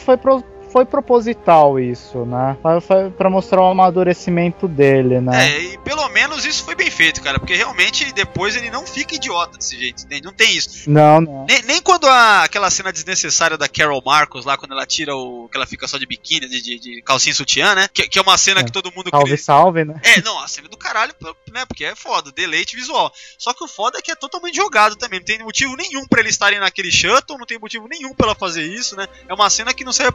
foi proposital isso, né? Foi pra mostrar o amadurecimento dele, né? E pelo menos isso foi bem feito, cara. Porque realmente depois ele não fica idiota desse jeito, entende? Não tem isso. Não. Nem quando aquela cena desnecessária da Carol Marcos lá, quando ela tira que ela fica só de biquíni, de calcinha e sutiã, né? Que é uma cena que todo mundo... Salve, né? Não, a cena do caralho, né? Porque é foda, deleite visual. Só que o foda é que é totalmente jogado também. Não tem motivo nenhum pra eles estarem naquele shuttle, não tem motivo nenhum pra ela fazer isso, né? É uma cena que não serve pra nada.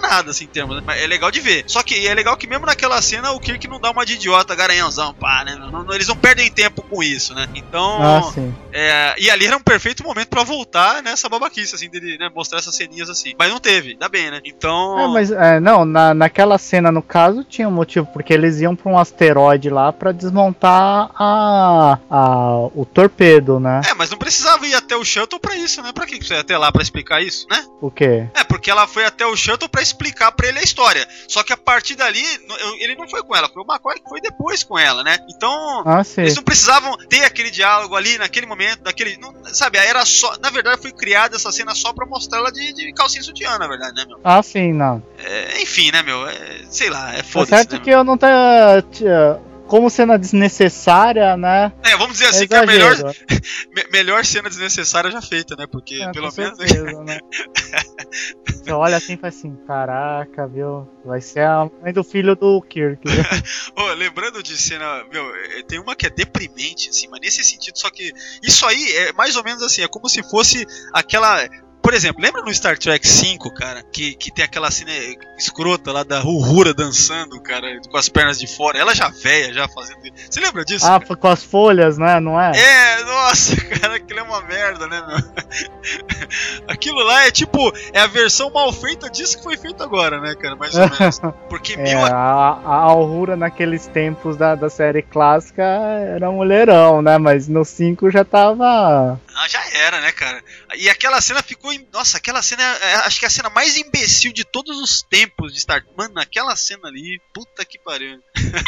nada, assim, em termos, né? Mas é legal de ver. Só que é legal que mesmo naquela cena o Kirk não dá uma de idiota, garanhãozão, pá, né? Eles não perdem tempo com isso, né? Então, e ali era um perfeito momento pra voltar nessa babaquice, assim, dele, né, mostrar essas ceninhas assim. Mas não teve, ainda bem, né? Então... naquela cena, no caso, tinha um motivo, porque eles iam pra um asteroide lá pra desmontar o torpedo, né? Mas não precisava ir até o Shuttle pra isso, né? Pra que você ia até lá pra explicar isso, né? O quê? Porque ela foi até o Shuttle pra explicar pra ele a história. Só que a partir dali, ele não foi com ela, foi o McCoy que foi depois com ela, né? Então, eles não precisavam ter aquele diálogo ali, naquele momento, sabe, era só, na verdade foi criada essa cena só pra mostrar ela de calcinha e sutiã, na verdade, né, meu? Não. Enfim, né, meu? Sei lá, foda-se. É certo, né, que eu não tenho... Como cena desnecessária, né? Vamos dizer assim, que é a melhor cena desnecessária já feita, né? Porque, pelo menos... Certeza, né? Você olha assim e faz assim, caraca, viu? Vai ser a mãe do filho do Kirk. Lembrando de cena, meu, tem uma que é deprimente, assim, mas nesse sentido, só que isso aí é mais ou menos assim, é como se fosse aquela... Por exemplo, lembra no Star Trek 5, cara, que tem aquela cena escrota lá da Uhura dançando, cara, com as pernas de fora, ela já velha, já fazendo... Você lembra disso? Cara? Com as folhas, né, não é? Nossa, cara, aquilo é uma merda, né, meu? Aquilo lá é tipo, é a versão mal feita disso que foi feito agora, né, cara, mais ou menos. Porque, a Uhura naqueles tempos da série clássica era um mulherão, né, mas no 5 já tava... Já era, né, cara? E aquela cena ficou... Nossa, aquela cena acho que é a cena mais imbecil de todos os tempos de Star Trek. Mano, aquela cena ali, puta que pariu.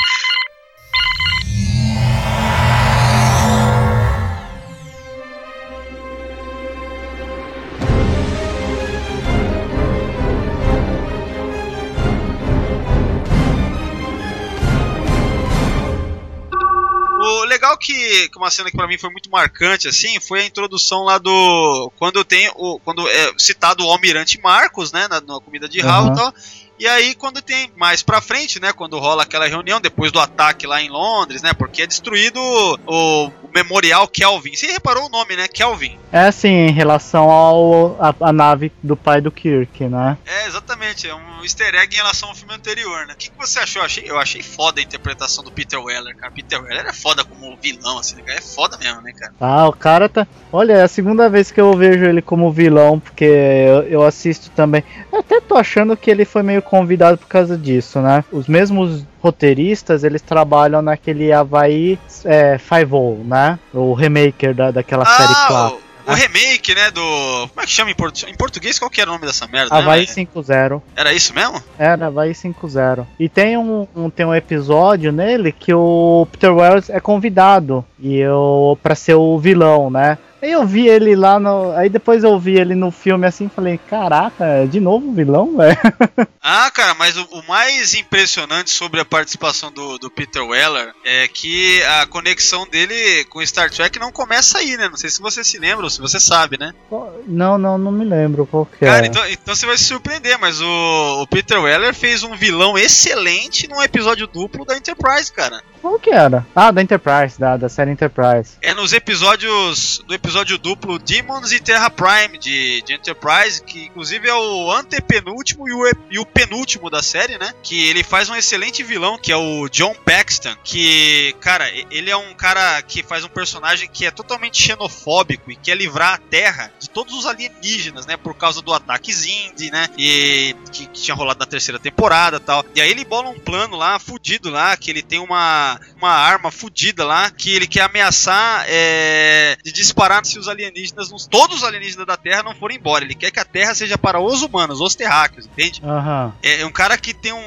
O legal que uma cena que pra mim foi muito marcante, assim, foi a introdução lá do... Quando é citado o Almirante Marcos, né, na comida de Hal e tal. E aí, quando tem mais pra frente, né, quando rola aquela reunião, depois do ataque lá em Londres, né, porque é destruído o Memorial Kelvin. Você reparou o nome, né, Kelvin? Assim, em relação à nave do pai do Kirk, né? Exatamente, é um easter egg em relação ao filme anterior, né. O que você achou? Eu achei foda a interpretação do Peter Weller, cara. Peter Weller é foda como vilão, assim, cara. É foda mesmo, né, cara? O cara tá... Olha, é a segunda vez que eu vejo ele como vilão, porque eu assisto também. Eu até tô achando que ele foi meio convidado por causa disso, né? Os mesmos roteiristas, eles trabalham naquele Hawaii Five-O, né? O remaker daquela série clássica. O remake, né, do... Como é que chama em português? Qual que era o nome dessa merda? Hawaii 5.0. Era isso mesmo? Era, Hawaii 5.0. E tem um episódio nele que o Peter Wells é convidado pra ser o vilão, né? Aí eu vi ele lá aí depois eu vi ele no filme assim e falei, caraca, de novo vilão, velho? Cara, mas o mais impressionante sobre a participação do Peter Weller é que a conexão dele com Star Trek não começa aí, né? Não sei se você se lembra ou se você sabe, né? Não me lembro qual que é. Cara, então você vai se surpreender, mas o Peter Weller fez um vilão excelente num episódio duplo da Enterprise, cara. Qual que era? Da Enterprise, da série Enterprise. É nos episódios do episódio duplo Demons e Terra Prime de Enterprise, que inclusive é o antepenúltimo e o penúltimo da série, né? Que ele faz um excelente vilão, que é o John Paxton, que, cara, ele é um cara que faz um personagem que é totalmente xenofóbico e quer livrar a Terra de todos os alienígenas, né? Por causa do ataque Xindi, né? E que tinha rolado na terceira temporada e tal. E aí ele bola um plano lá, fudido lá, que ele tem uma arma fudida lá, que ele quer ameaçar de disparar se os alienígenas, todos os alienígenas da Terra não forem embora. Ele quer que a Terra seja para os humanos, os terráqueos, entende? É um cara que tem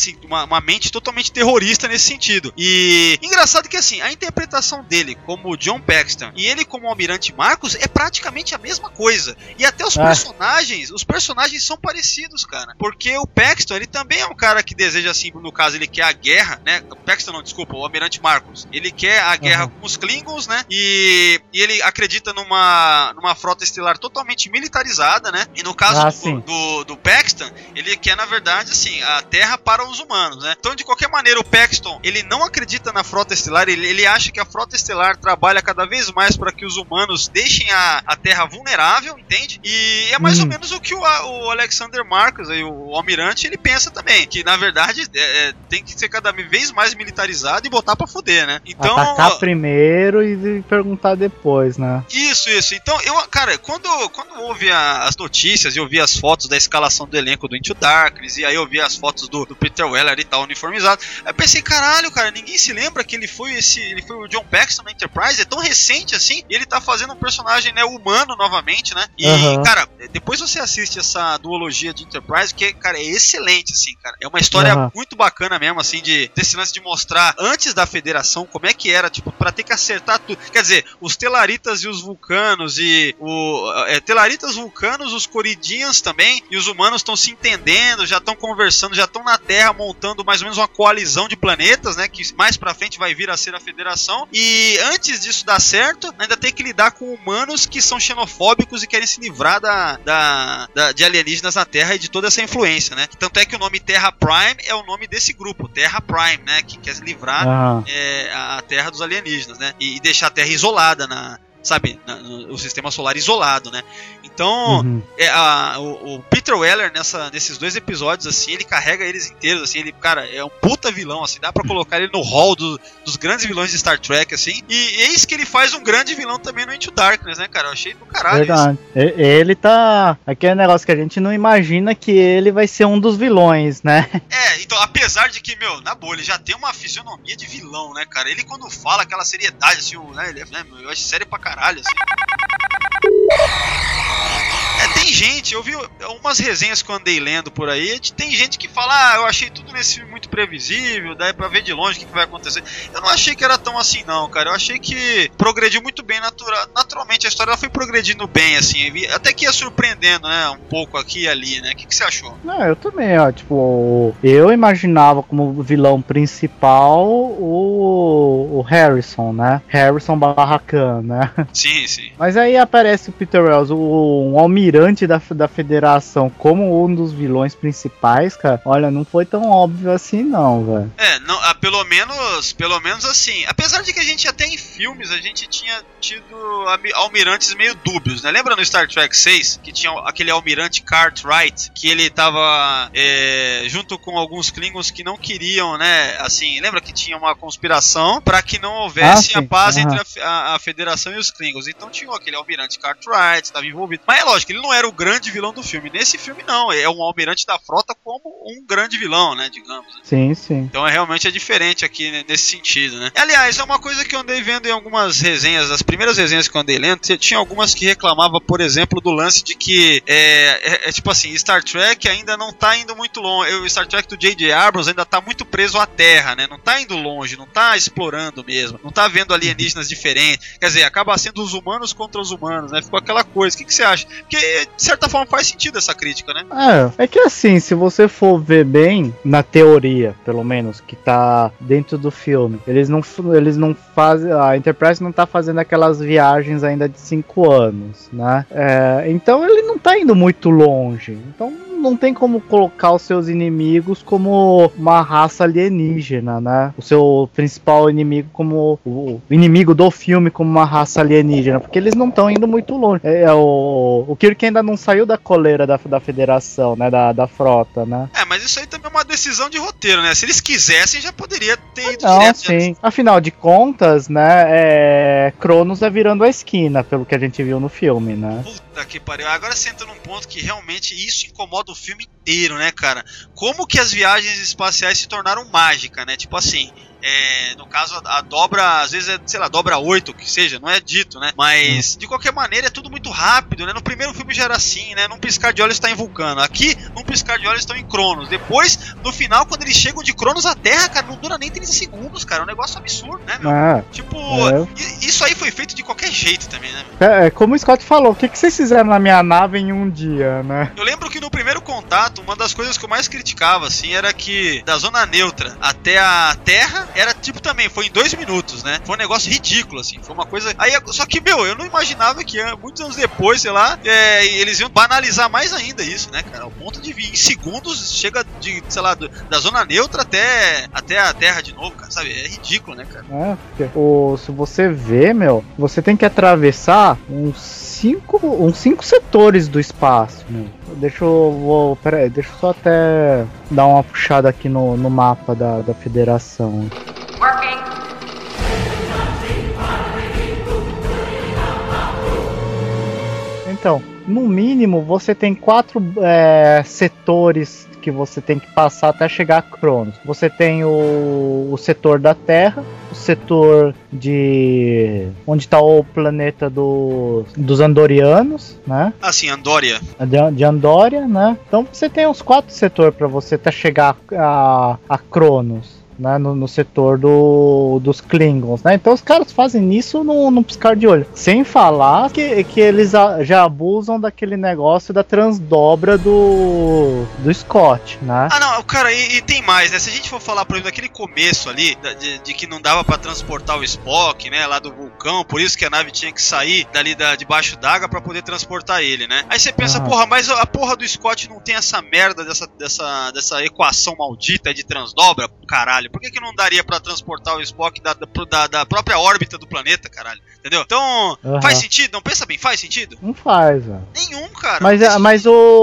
uma mente totalmente terrorista nesse sentido. E engraçado que assim, a interpretação dele como John Paxton e ele como Almirante Marcos é praticamente a mesma coisa. E até os personagens são parecidos, cara. Porque o Paxton, ele também é um cara que deseja, assim, no caso, ele quer a guerra, né? O desculpa, o Almirante Marcos. Ele quer a guerra com os Klingons, né? E ele acredita numa frota estelar totalmente militarizada, né? E no caso do Paxton, ele quer, na verdade, assim, a Terra para os humanos, né? Então, de qualquer maneira, o Paxton, ele não acredita na frota estelar, ele acha que a frota estelar trabalha cada vez mais para que os humanos deixem a Terra vulnerável, entende? E é mais ou menos o que o Alexander Marcos, aí, o Almirante, ele pensa também, que, na verdade, tem que ser cada vez mais militarizado e botar pra fuder, né? Então, atacar primeiro e perguntar depois, né? Isso. Então, cara, quando houve as notícias e eu vi as fotos da escalação do elenco do Into Darkness, e aí eu vi as fotos do Peter Weller e tal, uniformizado, eu pensei, caralho, cara, ninguém se lembra que ele foi o John Paxton na Enterprise, é tão recente assim, e ele tá fazendo um personagem, né, humano novamente, né? E, cara, depois você assiste essa duologia de Enterprise, que, cara, é excelente, assim, cara. É uma história muito bacana mesmo, assim, desse lance de mostrar antes da Federação como é que era, tipo, pra ter que acertar tudo. Quer dizer, os Telaritas e os Vulcanos e Telaritas, Vulcanos, os Coridians também, e os humanos estão se entendendo, já estão conversando, já estão na Terra montando mais ou menos uma coalizão de planetas, né, que mais pra frente vai vir a ser a Federação, e antes disso dar certo, ainda tem que lidar com humanos que são xenofóbicos e querem se livrar de alienígenas na Terra e de toda essa influência, né. Tanto é que o nome Terra Prime é o nome desse grupo, Terra Prime, né, que quer se livrar a Terra dos alienígenas, né, e deixar a Terra isolada o sistema solar isolado, né? Então, o Peter Weller nesses 2 episódios, assim, ele carrega eles inteiros, assim, ele, cara, é um puta vilão, assim, dá pra colocar ele no hall dos grandes vilões de Star Trek, assim, e eis que ele faz um grande vilão também no Into Darkness, né, cara? Eu achei do caralho. Verdade. Isso. Ele tá... Aquele negócio que a gente não imagina que ele vai ser um dos vilões, né? Então, apesar de que, na boa, ele já tem uma fisionomia de vilão, né, cara? Ele, quando fala aquela seriedade, assim, né, eu acho sério pra caralho, assim. Tem gente, eu vi umas resenhas que eu andei lendo por aí, tem gente que fala, eu achei tudo nesse filme muito previsível, daí pra ver de longe o que vai acontecer. Eu não achei que era tão assim não, cara, eu achei que progrediu muito bem, naturalmente a história ela foi progredindo bem, assim, até que ia surpreendendo, né, um pouco aqui e ali, né, o que você achou? Eu também, tipo, eu imaginava como vilão principal o Harrison, né, Harrison /Khan, né. Sim. Mas aí aparece o Peter Wells, um almirante da Federação, como um dos vilões principais, cara. Olha, não foi tão óbvio assim não, velho. Pelo menos assim, apesar de que a gente até em filmes a gente tinha tido almirantes meio dúbios, né? Lembra no Star Trek 6 que tinha aquele almirante Cartwright, que ele tava junto com alguns Klingons que não queriam, né? Assim, lembra que tinha uma conspiração para que não houvesse a paz entre a Federação e os Klingons. Então tinha aquele almirante Cartwright, estava envolvido. Mas é lógico, ele não era o grande vilão do filme. Nesse filme não, é um almirante da frota como um grande vilão, né, digamos. Sim. Então realmente é diferente aqui, né, nesse sentido, né. Aliás, é uma coisa que eu andei vendo em algumas resenhas, as primeiras resenhas que eu andei lendo, tinha algumas que reclamavam, por exemplo, do lance de que tipo assim, Star Trek ainda não tá indo muito longe. O Star Trek do J.J. Abrams ainda tá muito preso à Terra, né, não tá indo longe, não tá explorando mesmo, não tá vendo alienígenas diferentes, quer dizer, acaba sendo os humanos contra os humanos, né, ficou aquela coisa. O que você acha? Porque, de certa forma, faz sentido essa crítica, né? É que assim, se você for ver bem, na teoria, pelo menos, que tá dentro do filme, eles não fazem, a Enterprise não tá fazendo aquelas viagens ainda de 5 anos, né? Então ele não tá indo muito longe. Então não tem como colocar os seus inimigos como uma raça alienígena, né? O seu principal inimigo como o inimigo do filme como uma raça alienígena, porque eles não estão indo muito longe. O Kirk ainda não saiu da coleira da Federação, né? Da frota, né? Mas isso aí também é uma decisão de roteiro, né? Se eles quisessem, já poderia ter ido direto. Sim. Afinal de contas, né? Cronos é virando a esquina, pelo que a gente viu no filme, né? Puta que pariu. Agora você entra num ponto que realmente isso incomoda o filme inteiro, né, cara? Como que as viagens espaciais se tornaram mágica, né? Tipo assim, no caso a dobra, às vezes dobra 8, que seja, não é dito, né? Mas de qualquer maneira é tudo muito rápido, né? No primeiro filme já era assim, né? Num piscar de olhos está em Vulcano. Aqui, num piscar de olhos estão em Cronos. Depois, no final, quando eles chegam de Cronos à Terra, cara, não dura nem 30 segundos, cara. É um negócio absurdo, né, meu? Isso aí foi feito de qualquer jeito também, né, meu? Como o Scott falou, o que vocês fizeram na minha nave em um dia, né? Eu lembro que no primeiro contato, uma das coisas que eu mais criticava, assim, era que da zona neutra até a Terra era tipo também, foi em 2 minutos, né? Foi um negócio ridículo, assim, foi uma coisa... Aí, só que, eu não imaginava que muitos anos depois, sei lá, eles iam banalizar mais ainda isso, né, cara? Ao ponto de vir em segundos, chega de, sei lá, da zona neutra até a Terra de novo, cara, sabe? É ridículo, né, cara? Se você vê, você tem que atravessar uns 5 setores do espaço, meu. Deixa eu só até dar uma puxada aqui no mapa da Federação. Então, no mínimo, você tem 4 setores que você tem que passar até chegar a Cronos. Você tem o setor da Terra, o setor de onde está o planeta dos Andorianos, né? Assim, Andória. De Andória, né? Então você tem uns 4 setores para você até chegar a Cronos. Né, no setor dos Klingons, né? Então os caras fazem isso num piscar de olho. Sem falar que eles já abusam daquele negócio da transdobra do Scott, né? Ah, não, cara, e tem mais, né? Se a gente for falar, por exemplo, daquele começo ali, de que não dava pra transportar o Spock, né? Lá do vulcão, por isso que a nave tinha que sair dali debaixo d'água pra poder transportar ele, né? Aí você pensa, porra, mas a porra do Scott não tem essa merda dessa equação maldita de transdobra, caralho. Por que não daria pra transportar o Spock da própria órbita do planeta, caralho? Entendeu? Então, faz sentido? Não, pensa bem, faz sentido? Não faz, velho. Nenhum, cara. Mas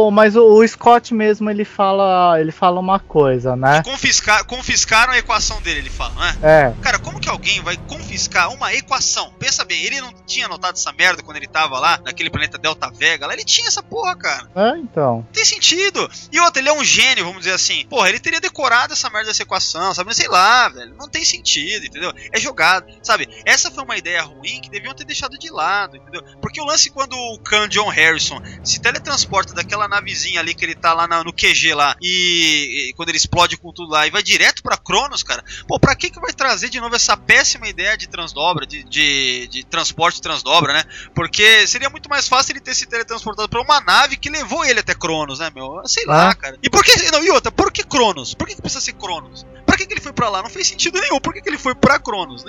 o Scott mesmo, ele fala uma coisa, né? Confiscaram a equação dele, ele fala, não é? É. Cara, como que alguém vai confiscar uma equação? Pensa bem, ele não tinha notado essa merda quando ele tava lá, naquele planeta Delta Vega, lá ele tinha essa porra, cara. Então. Não tem sentido. E outra, ele é um gênio, vamos dizer assim. Porra, ele teria decorado essa merda dessa equação, sabe? Sei lá, velho. Não tem sentido, entendeu? É jogado, sabe? Essa foi uma ideia ruim que deviam ter deixado de lado, entendeu? Porque o lance quando o Khan John Harrison se teletransporta daquela navezinha ali que ele tá lá no QG lá e quando ele explode com tudo lá e vai direto pra Cronos, cara, pô, pra que vai trazer de novo essa péssima ideia de transdobra, de transporte transdobra, né? Porque seria muito mais fácil ele ter se teletransportado pra uma nave que levou ele até Cronos, né, meu? Sei lá, cara. E por que, não, e outra, por que Cronos? Por que precisa ser Cronos? Pra que ele foi pra lá? Não fez sentido nenhum. Por que ele foi pra Cronos?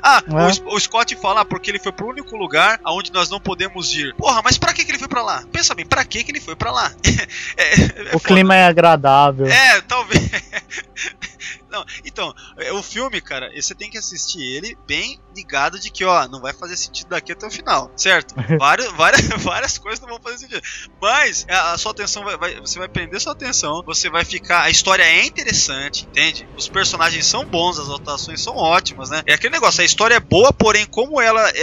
O Scott fala porque ele foi pro único lugar aonde nós não podemos ir. Porra, mas pra que ele foi pra lá? Pensa bem, pra que ele foi pra lá? O clima é agradável. Talvez. Não, então, o filme, cara, você tem que assistir ele bem ligado de que, não vai fazer sentido daqui até o final, certo? Várias coisas não vão fazer sentido. Mas a sua atenção você vai prender sua atenção, você vai ficar. A história é interessante, entende? Os personagens são bons, as atuações são ótimas, né? É aquele negócio, a história é boa, porém, como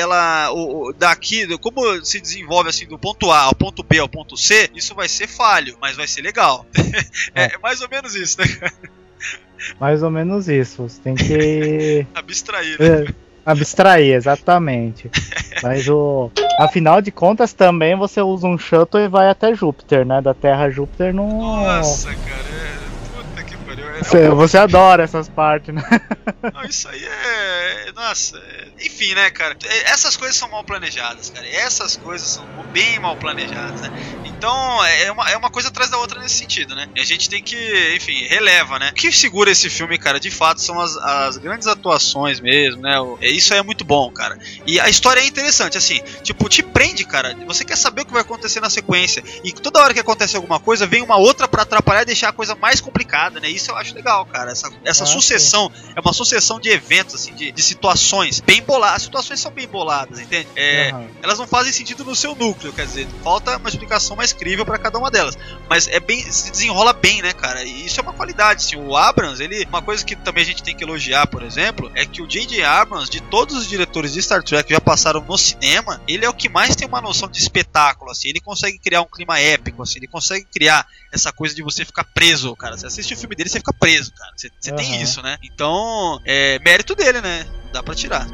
como se desenvolve assim do ponto A ao ponto B ao ponto C, isso vai ser falho, mas vai ser legal. É mais ou menos isso, né, cara? Mais ou menos isso. Você tem que abstrair, né? Abstrair, exatamente. Mas afinal de contas também você usa um shuttle e vai até Júpiter, né? Da Terra a Júpiter não. Nossa, cara, puta que pariu. Você adora essas partes, né? Não, isso aí nossa. Enfim, né, cara? Essas coisas são mal planejadas, cara. Essas coisas são bem mal planejadas, né? Então, é uma coisa atrás da outra nesse sentido, né? E a gente tem que, enfim, releva, né? O que segura esse filme, cara, de fato, são as grandes atuações mesmo, né? Isso aí é muito bom, cara. E a história é interessante, assim, tipo, te prende, cara. Você quer saber o que vai acontecer na sequência. E toda hora que acontece alguma coisa, vem uma outra pra atrapalhar e deixar a coisa mais complicada, né? Isso eu acho legal, cara. Essa sucessão, é uma sucessão de eventos, assim, de situações bem boladas. As situações são bem boladas, entende? Elas não fazem sentido no seu núcleo, quer dizer, falta uma explicação mais crível pra cada uma delas. Mas se desenrola bem, né, cara? E isso é uma qualidade, assim. O Abrams, uma coisa que também a gente tem que elogiar, por exemplo, é que o J.J. Abrams, de todos os diretores de Star Trek que já passaram no cinema, ele é o que mais tem uma noção de espetáculo, assim. Ele consegue criar um clima épico, assim. Ele consegue criar essa coisa de você ficar preso, cara. Você assiste o filme dele e você fica preso, cara. Você tem isso, né? Então, é mérito dele, né? Dá pra tirar.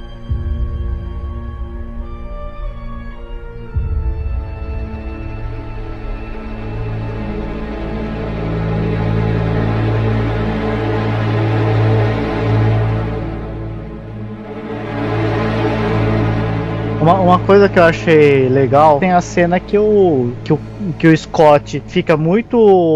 Uma coisa que eu achei legal, tem a cena que o Scott fica muito...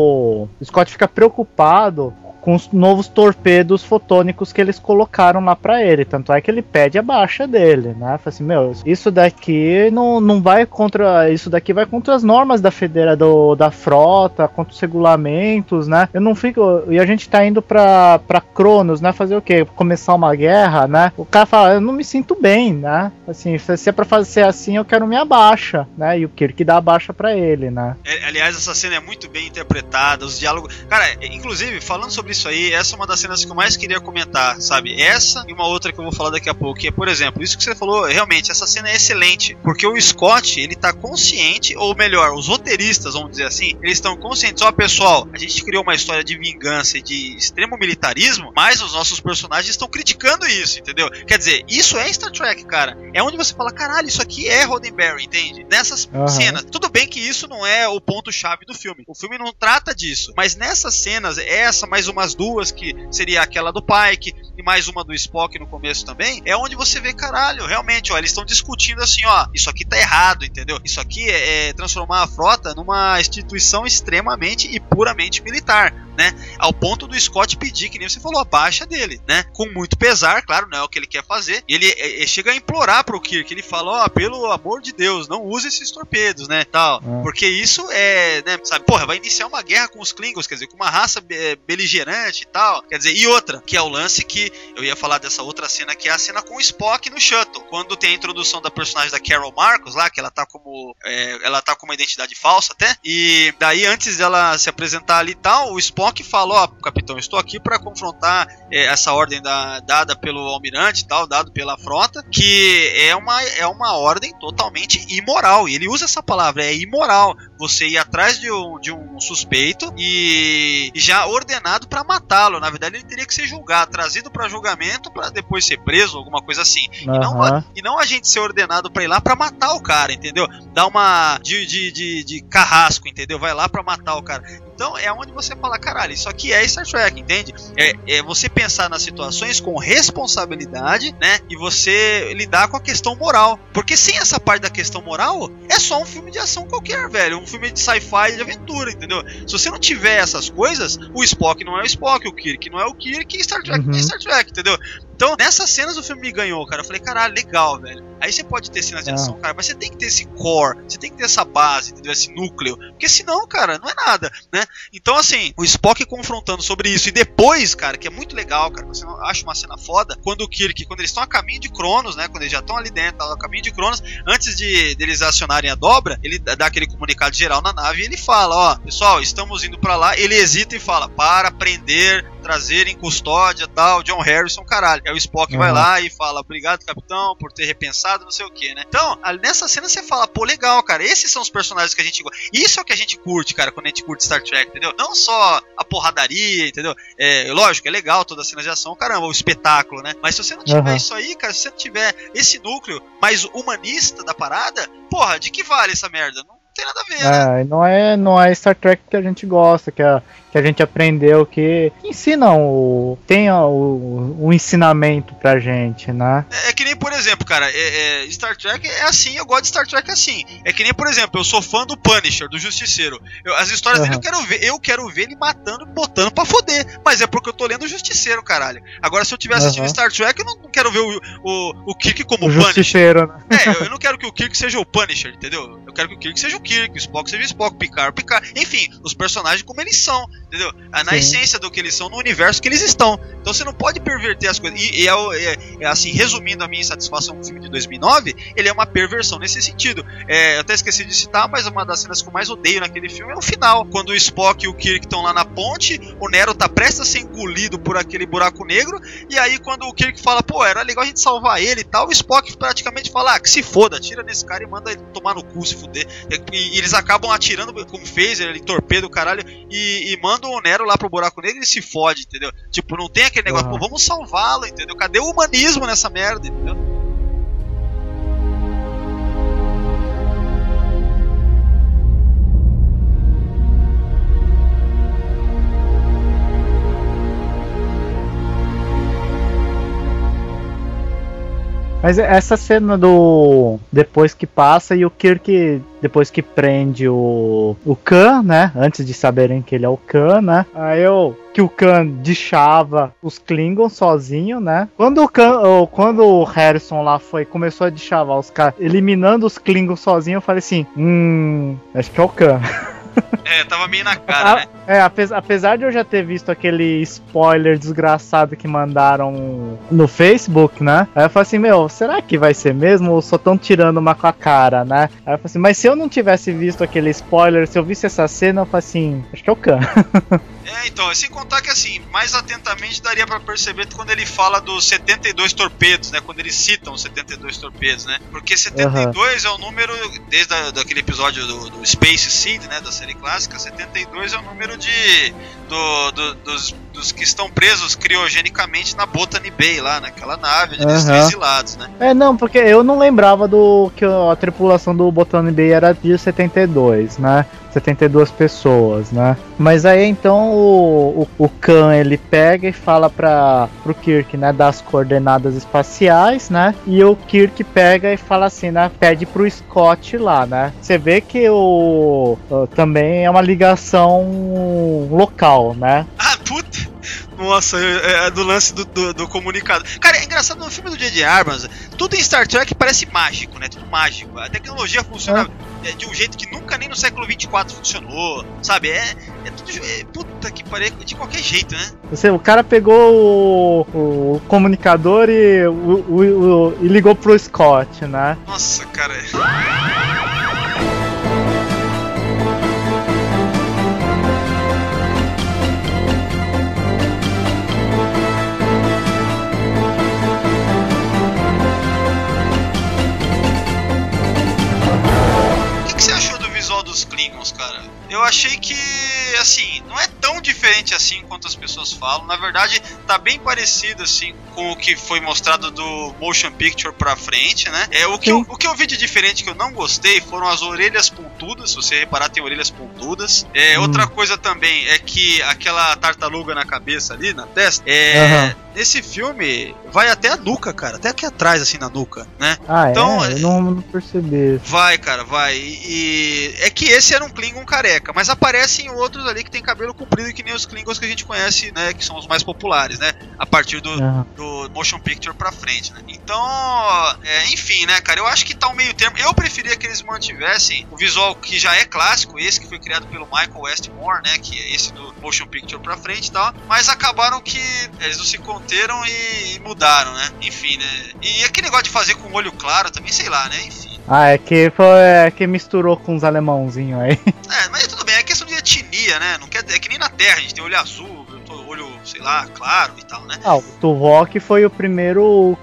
O Scott fica preocupado com os novos torpedos fotônicos que eles colocaram lá pra ele. Tanto é que ele pede a baixa dele, né? Fala assim, isso daqui não vai contra... Isso daqui vai contra as normas da da frota, contra os regulamentos, né? Eu não fico... E a gente tá indo pra Cronos, né? Fazer o quê? Começar uma guerra, né? O cara fala, eu não me sinto bem, né? Assim, se é pra fazer assim, eu quero minha baixa, né? E o Kirk dá a baixa pra ele, né? Aliás, essa cena é muito bem interpretada, os diálogos... Cara, inclusive, falando sobre isso aí, essa é uma das cenas que eu mais queria comentar, sabe? Essa e uma outra que eu vou falar daqui a pouco, que é, por exemplo, isso que você falou, realmente, essa cena é excelente, porque o Scott, ele tá consciente, ou melhor, os roteiristas, vamos dizer assim, eles estão conscientes, ó, pessoal, a gente criou uma história de vingança e de extremo militarismo, mas os nossos personagens estão criticando isso, entendeu? Quer dizer, isso é Star Trek, cara. É onde você fala, caralho, isso aqui é Roddenberry, entende? Nessas cenas, tudo bem que isso não é o ponto-chave do filme, o filme não trata disso, mas nessas cenas, essa, mais umas duas, que seria aquela do Pike e mais uma do Spock no começo também, é onde você vê, caralho, realmente, ó, eles estão discutindo assim, ó, isso aqui tá errado, entendeu? Isso aqui é transformar a frota numa instituição extremamente e puramente militar, né? Ao ponto do Scott pedir, que nem você falou, a baixa dele, né? Com muito pesar, claro, não é o que ele quer fazer. E ele chega a implorar pro Kirk, ele fala, ó, pelo amor de Deus, não use esses torpedos, né? Tal. Porque isso é, né, sabe, porra, vai iniciar uma guerra com os Klingons, quer dizer, com uma raça beligerante e tal. Quer dizer, e outra, que é o lance que eu ia falar dessa outra cena, que é a cena com o Spock no Shuttle, quando tem a introdução da personagem da Carol Marcos lá, que ela tá como uma identidade falsa até, e daí antes dela se apresentar ali e tal, o Spock fala, ó, capitão, estou aqui para confrontar essa ordem dada pelo almirante e tal, dado pela frota, que é uma ordem totalmente imoral, e ele usa essa palavra, é imoral, você ir atrás de um suspeito e já ordenado para matá-lo. Na verdade, ele teria que ser julgado, trazido para julgamento para depois ser preso, alguma coisa assim. E não a gente ser ordenado para ir lá para matar o cara, entendeu? Dar uma de carrasco, entendeu? Vai lá para matar o cara. Então é onde você fala, caralho, isso aqui é Star Trek, entende? É você pensar nas situações com responsabilidade, né? E você lidar com a questão moral. Porque sem essa parte da questão moral, é só um filme de ação qualquer, velho. Um filme de sci-fi, de aventura, entendeu? Se você não tiver essas coisas, o Spock não é o Spock, o Kirk não é o Kirk, e Star Trek não é Star Trek, entendeu? Então, nessas cenas o filme me ganhou, cara. Eu falei, caralho, legal, velho. Aí você pode ter cenas de ação, cara, mas você tem que ter esse core, você tem que ter essa base, entendeu? Esse núcleo. Porque senão, cara, não é nada, né? Então, assim, o Spock confrontando sobre isso. E depois, cara, que é muito legal, cara, você não acha uma cena foda, quando o Kirk, quando eles estão a caminho de Cronos, né? Quando eles já estão ali dentro, a caminho de Cronos, antes deles acionarem a dobra, ele dá aquele comunicado geral na nave e ele fala, ó, pessoal, estamos indo pra lá. Ele hesita e fala, para prender, trazer em custódia, tal, John Harrison, caralho. Aí o Spock vai lá e fala, obrigado, capitão, por ter repensado, não sei o que, né? Então, nessa cena você fala, pô, legal, cara, esses são os personagens que a gente gosta. Isso é o que a gente curte, cara, quando a gente curte Star Trek, entendeu? Não só a porradaria, entendeu? Lógico, é legal toda a cena de ação, caramba, o espetáculo, né? Mas se você não tiver isso aí, cara, se você não tiver esse núcleo mais humanista da parada, porra, de que vale essa merda? Não tem nada a ver, né? Não é Star Trek que a gente gosta, que a gente aprendeu, que ensinam, tem o ensinamento pra gente, né? É que nem, por exemplo, cara, Star Trek é assim, eu gosto de Star Trek assim. É que nem, por exemplo, eu sou fã do Punisher, do Justiceiro. As histórias dele eu quero ver ele matando, botando pra foder. Mas é porque eu tô lendo o Justiceiro, caralho. Agora, se eu tiver assistindo Star Trek, eu não quero ver o Kirk como o Justiceiro, né? Eu não quero que o Kirk seja o Punisher, entendeu? Eu quero que o Kirk seja o Kirk, o Spock seja o Spock, Picard. Enfim, os personagens como eles são, entendeu? Na essência do que eles são, no universo que eles estão. Então você não pode perverter as coisas. E assim, resumindo a minha insatisfação com o filme de 2009, ele é uma perversão nesse sentido. Eu até esqueci de citar, mas uma das cenas que eu mais odeio naquele filme é o final. Quando o Spock e o Kirk estão lá na ponte, o Nero tá prestes a ser engolido por aquele buraco negro, e aí quando o Kirk fala, pô, era legal a gente salvar ele e tal, o Spock praticamente fala, que se foda, atira nesse cara e manda ele tomar no cu, se fuder. E eles acabam atirando com phaser, ele torpedo o caralho, e mandam o Nero lá pro buraco negro e ele se fode, entendeu? Tipo, não tem aquele negócio, pô, vamos salvá-lo, entendeu? Cadê o humanismo nessa merda, entendeu? Mas essa cena do... Depois que passa e o Kirk... Depois que prende o Khan, né? Antes de saberem que ele é o Khan, né? Aí que o Khan deixava os Klingons sozinho, né? Quando o Harrison lá começou a deschavar os caras, eliminando os Klingons sozinho, eu falei assim, acho que é o Khan. Tava meio na cara, né? Apesar de eu já ter visto aquele spoiler desgraçado que mandaram no Facebook, né? Aí eu falei assim, será que vai ser mesmo ou só tão tirando uma com a cara, né? Aí eu falei assim, mas se eu não tivesse visto aquele spoiler, se eu visse essa cena, eu falei assim, acho que é o Khan. Então, sem contar que assim, mais atentamente daria pra perceber quando ele fala dos 72 torpedos, né? Quando eles citam os 72 torpedos, né? Porque 72 é o número, desde daquele episódio do Space Seed, né? Da série clássica, 72 é o número dos que estão presos criogenicamente na Botany Bay, lá naquela nave, onde eles estão exilados, né? Não, porque eu não lembrava que a tripulação do Botany Bay era de 72, né? 72 pessoas, né? Mas aí então o Khan ele pega e fala pro Kirk, né, das coordenadas espaciais, né? E o Kirk pega e fala assim, né, pede pro Scott lá, né? Você vê que também é uma ligação local, né? Ah, puta! Nossa, do lance do comunicado. Cara, é engraçado, no filme do J.J. Abrams, tudo em Star Trek parece mágico, né? Tudo mágico. A tecnologia funciona de um jeito que nunca nem no século 24 funcionou, sabe? É tudo... puta que pariu, de qualquer jeito, né? O cara pegou o comunicador e ligou pro Scott, né? Nossa, cara... dos Klingons, cara. Eu achei que, assim, não é tão diferente assim quanto as pessoas falam. Na verdade, tá bem parecido, assim, com o que foi mostrado do Motion Picture pra frente, né? O que eu vi de diferente que eu não gostei foram as orelhas pontudas. Se você reparar, tem orelhas pontudas. Outra coisa também é que aquela tartaruga na cabeça ali, na testa, nesse filme vai até a nuca, cara. Até aqui atrás, assim, na nuca, né? Então, eu não percebi. Vai, cara, vai. E é que esse era um Klingon careca, mas aparecem outros ali que tem cabelo comprido, que nem os Klingons que a gente conhece, né? Que são os mais populares, né? A partir do Motion Picture pra frente, né? Então, enfim, né, cara? Eu acho que tá um meio termo. Eu preferia que eles mantivessem o visual que já é clássico, esse que foi criado pelo Michael Westmore, né? Que é esse do Motion Picture pra frente e tal. Mas acabaram que eles não se conteram e mudaram, né? Enfim, né? E aquele negócio de fazer com o olho claro também, sei lá, né? Enfim. É que misturou com os alemãozinhos aí. Mas tudo bem, é questão de etnia, né? Não quer, é que nem na Terra, a gente tem olho azul, olho, sei lá, claro e tal, né? O Tuvok foi o primeiro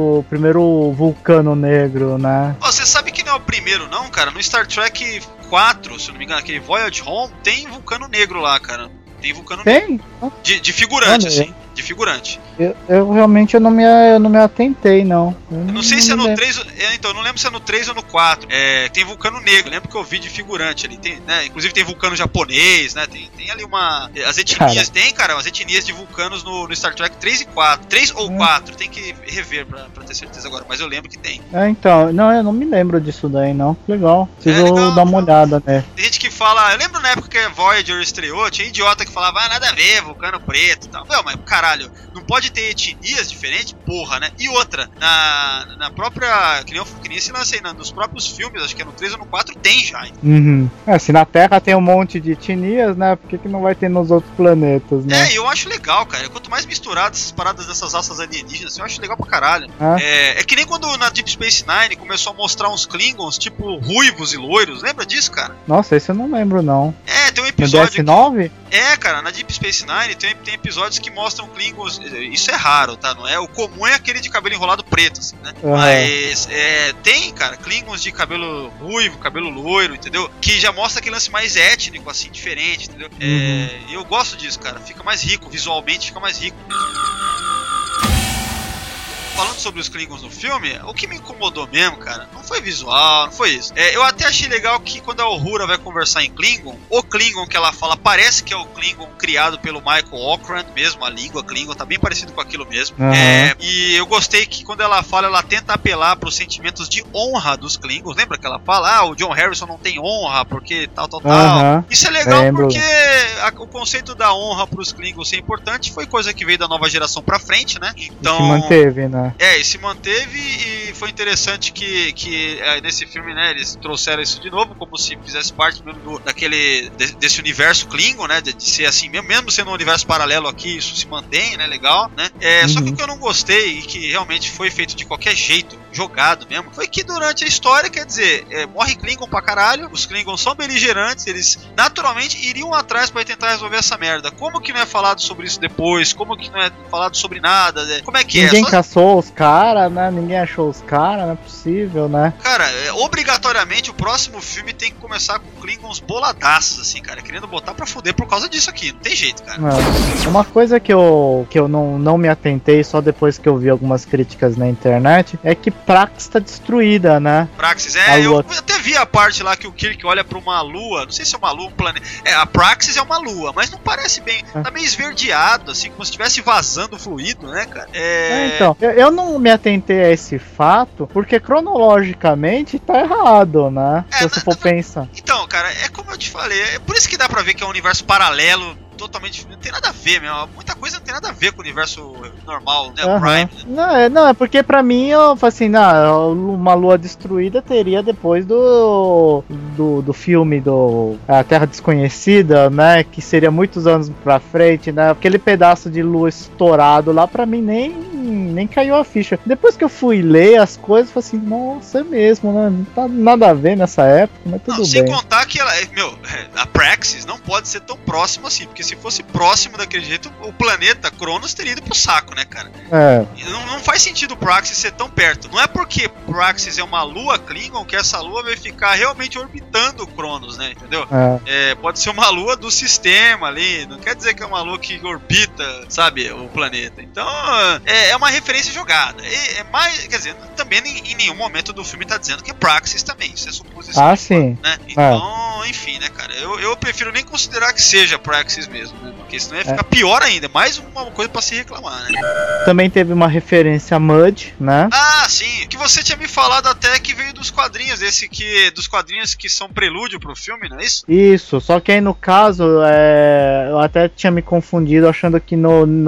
vulcano negro, né? Você sabe que não é o primeiro não, cara? No Star Trek 4, se eu não me engano, aquele Voyage Home, tem vulcano negro lá, cara. Tem vulcano negro. De figurante, assim. De figurante. Eu realmente não me atentei, não. Eu não sei se é no 3. Então, eu não lembro se é no 3 ou no 4. Tem vulcano negro. Eu lembro que eu vi de figurante ali. Tem, né? Inclusive tem vulcano japonês, né? Tem ali uma. As etnias. Tem, cara, as etnias de vulcanos no Star Trek 3 e 4. 3 ou 4. Tem que rever pra ter certeza agora. Mas eu lembro que tem. Então. Não, eu não me lembro disso daí, não. Legal. Preciso dar uma olhada, né? Tem gente que fala. Eu lembro na época que a Voyager estreou, tinha idiota que falava, nada a ver, vulcano preto e tal. Não, mas caralho, não pode ter etnias diferentes, porra, né? E outra, na própria. Que nem esse lance aí, nos próprios filmes, acho que é no 3 ou no 4, tem já. Se na Terra tem um monte de etnias, né? Por que não vai ter nos outros planetas, né? Eu acho legal, cara. Quanto mais misturado essas paradas dessas raças alienígenas, eu acho legal pra caralho. É que nem quando na Deep Space Nine começou a mostrar uns Klingons, tipo, ruivos e loiros. Lembra disso, cara? Nossa, esse eu não lembro, não. Tem um episódio. No DS9? Cara, na Deep Space Nine tem episódios que mostram Klingons. Isso é raro, tá? Não é? O comum é aquele de cabelo enrolado preto, assim, né? Mas tem, cara, Klingons de cabelo ruivo, cabelo loiro, entendeu? Que já mostra aquele lance mais étnico, assim, diferente, entendeu? E eu gosto disso, cara. Fica mais rico, visualmente fica mais rico. falando sobre os Klingons no filme, o que me incomodou mesmo, cara, não foi visual, não foi isso. Eu até achei legal que quando a Uhura vai conversar em Klingon, o Klingon que ela fala parece que é o Klingon criado pelo Michael Okrand mesmo, a língua Klingon tá bem parecido com aquilo mesmo. E eu gostei que quando ela fala, ela tenta apelar pros sentimentos de honra dos Klingons. Lembra que ela fala, o John Harrison não tem honra porque tal. Isso é legal porque o conceito da honra pros Klingons ser importante foi coisa que veio da nova geração pra frente, né? Então, e se manteve, né? E se manteve, e foi interessante que nesse filme, né, eles trouxeram isso de novo, como se fizesse parte mesmo desse universo Klingon, né? De ser assim, mesmo sendo um universo paralelo aqui, isso se mantém, né? Legal, né? Só que o que eu não gostei, e que realmente foi feito de qualquer jeito, jogado mesmo, foi que durante a história, quer dizer, morre Klingon pra caralho, os Klingons são beligerantes, eles naturalmente iriam atrás pra tentar resolver essa merda. Como que não é falado sobre isso depois? Como que não é falado sobre nada? Como é que Ninguém caçou os caras, né? Ninguém achou os caras, não é possível, né? Cara, obrigatoriamente o próximo filme tem que começar com Klingons boladaços, assim, cara, querendo botar pra fuder por causa disso aqui, não tem jeito, cara. Uma coisa que eu não me atentei só depois que eu vi algumas críticas na internet é que Praxis tá destruída, né? Praxis, eu até vi a parte lá que o Kirk olha pra uma lua, não sei se é uma lua, um planeta. A Praxis é uma lua, mas não parece bem, tá meio esverdeado, assim, como se estivesse vazando fluido, né, cara? Então, eu não me atentei a esse fato, porque cronologicamente tá errado, né? Se você for pensar. Então, cara, é como eu te falei, é por isso que dá pra ver que é um universo paralelo, totalmente, não tem nada a ver, meu. Muita coisa não tem nada a ver com o universo normal, né? Prime, né? Não, é porque pra mim, eu falo assim, uma lua destruída teria depois do filme A Terra Desconhecida, né? Que seria muitos anos pra frente, né? Aquele pedaço de lua estourado lá, pra mim nem caiu a ficha. Depois que eu fui ler as coisas, eu falei assim, nossa, é mesmo, né? Não tá nada a ver nessa época, mas tudo bem. Sem contar que a Praxis não pode ser tão próxima assim, porque se fosse próximo daquele jeito, o planeta Cronos teria ido pro saco, né, cara? Não faz sentido o Praxis ser tão perto. Não é porque Praxis é uma lua Klingon que essa lua vai ficar realmente orbitando o Cronos, né? Entendeu? Pode ser uma lua do sistema ali, não quer dizer que é uma lua que orbita, sabe, o planeta. Então, é uma referência jogada. Quer dizer, também em nenhum momento do filme tá dizendo que é Praxis também, isso é suposição. Sim. Né? Então, enfim, né, cara? Eu prefiro nem considerar que seja Praxis mesmo, porque senão ia ficar pior ainda, mais uma coisa pra se reclamar, né? Também teve uma referência a Mudge, né? Sim, que você tinha me falado até que veio dos quadrinhos, dos quadrinhos que são prelúdio pro filme, não é isso? Isso, só que aí no caso, eu até tinha me confundido achando que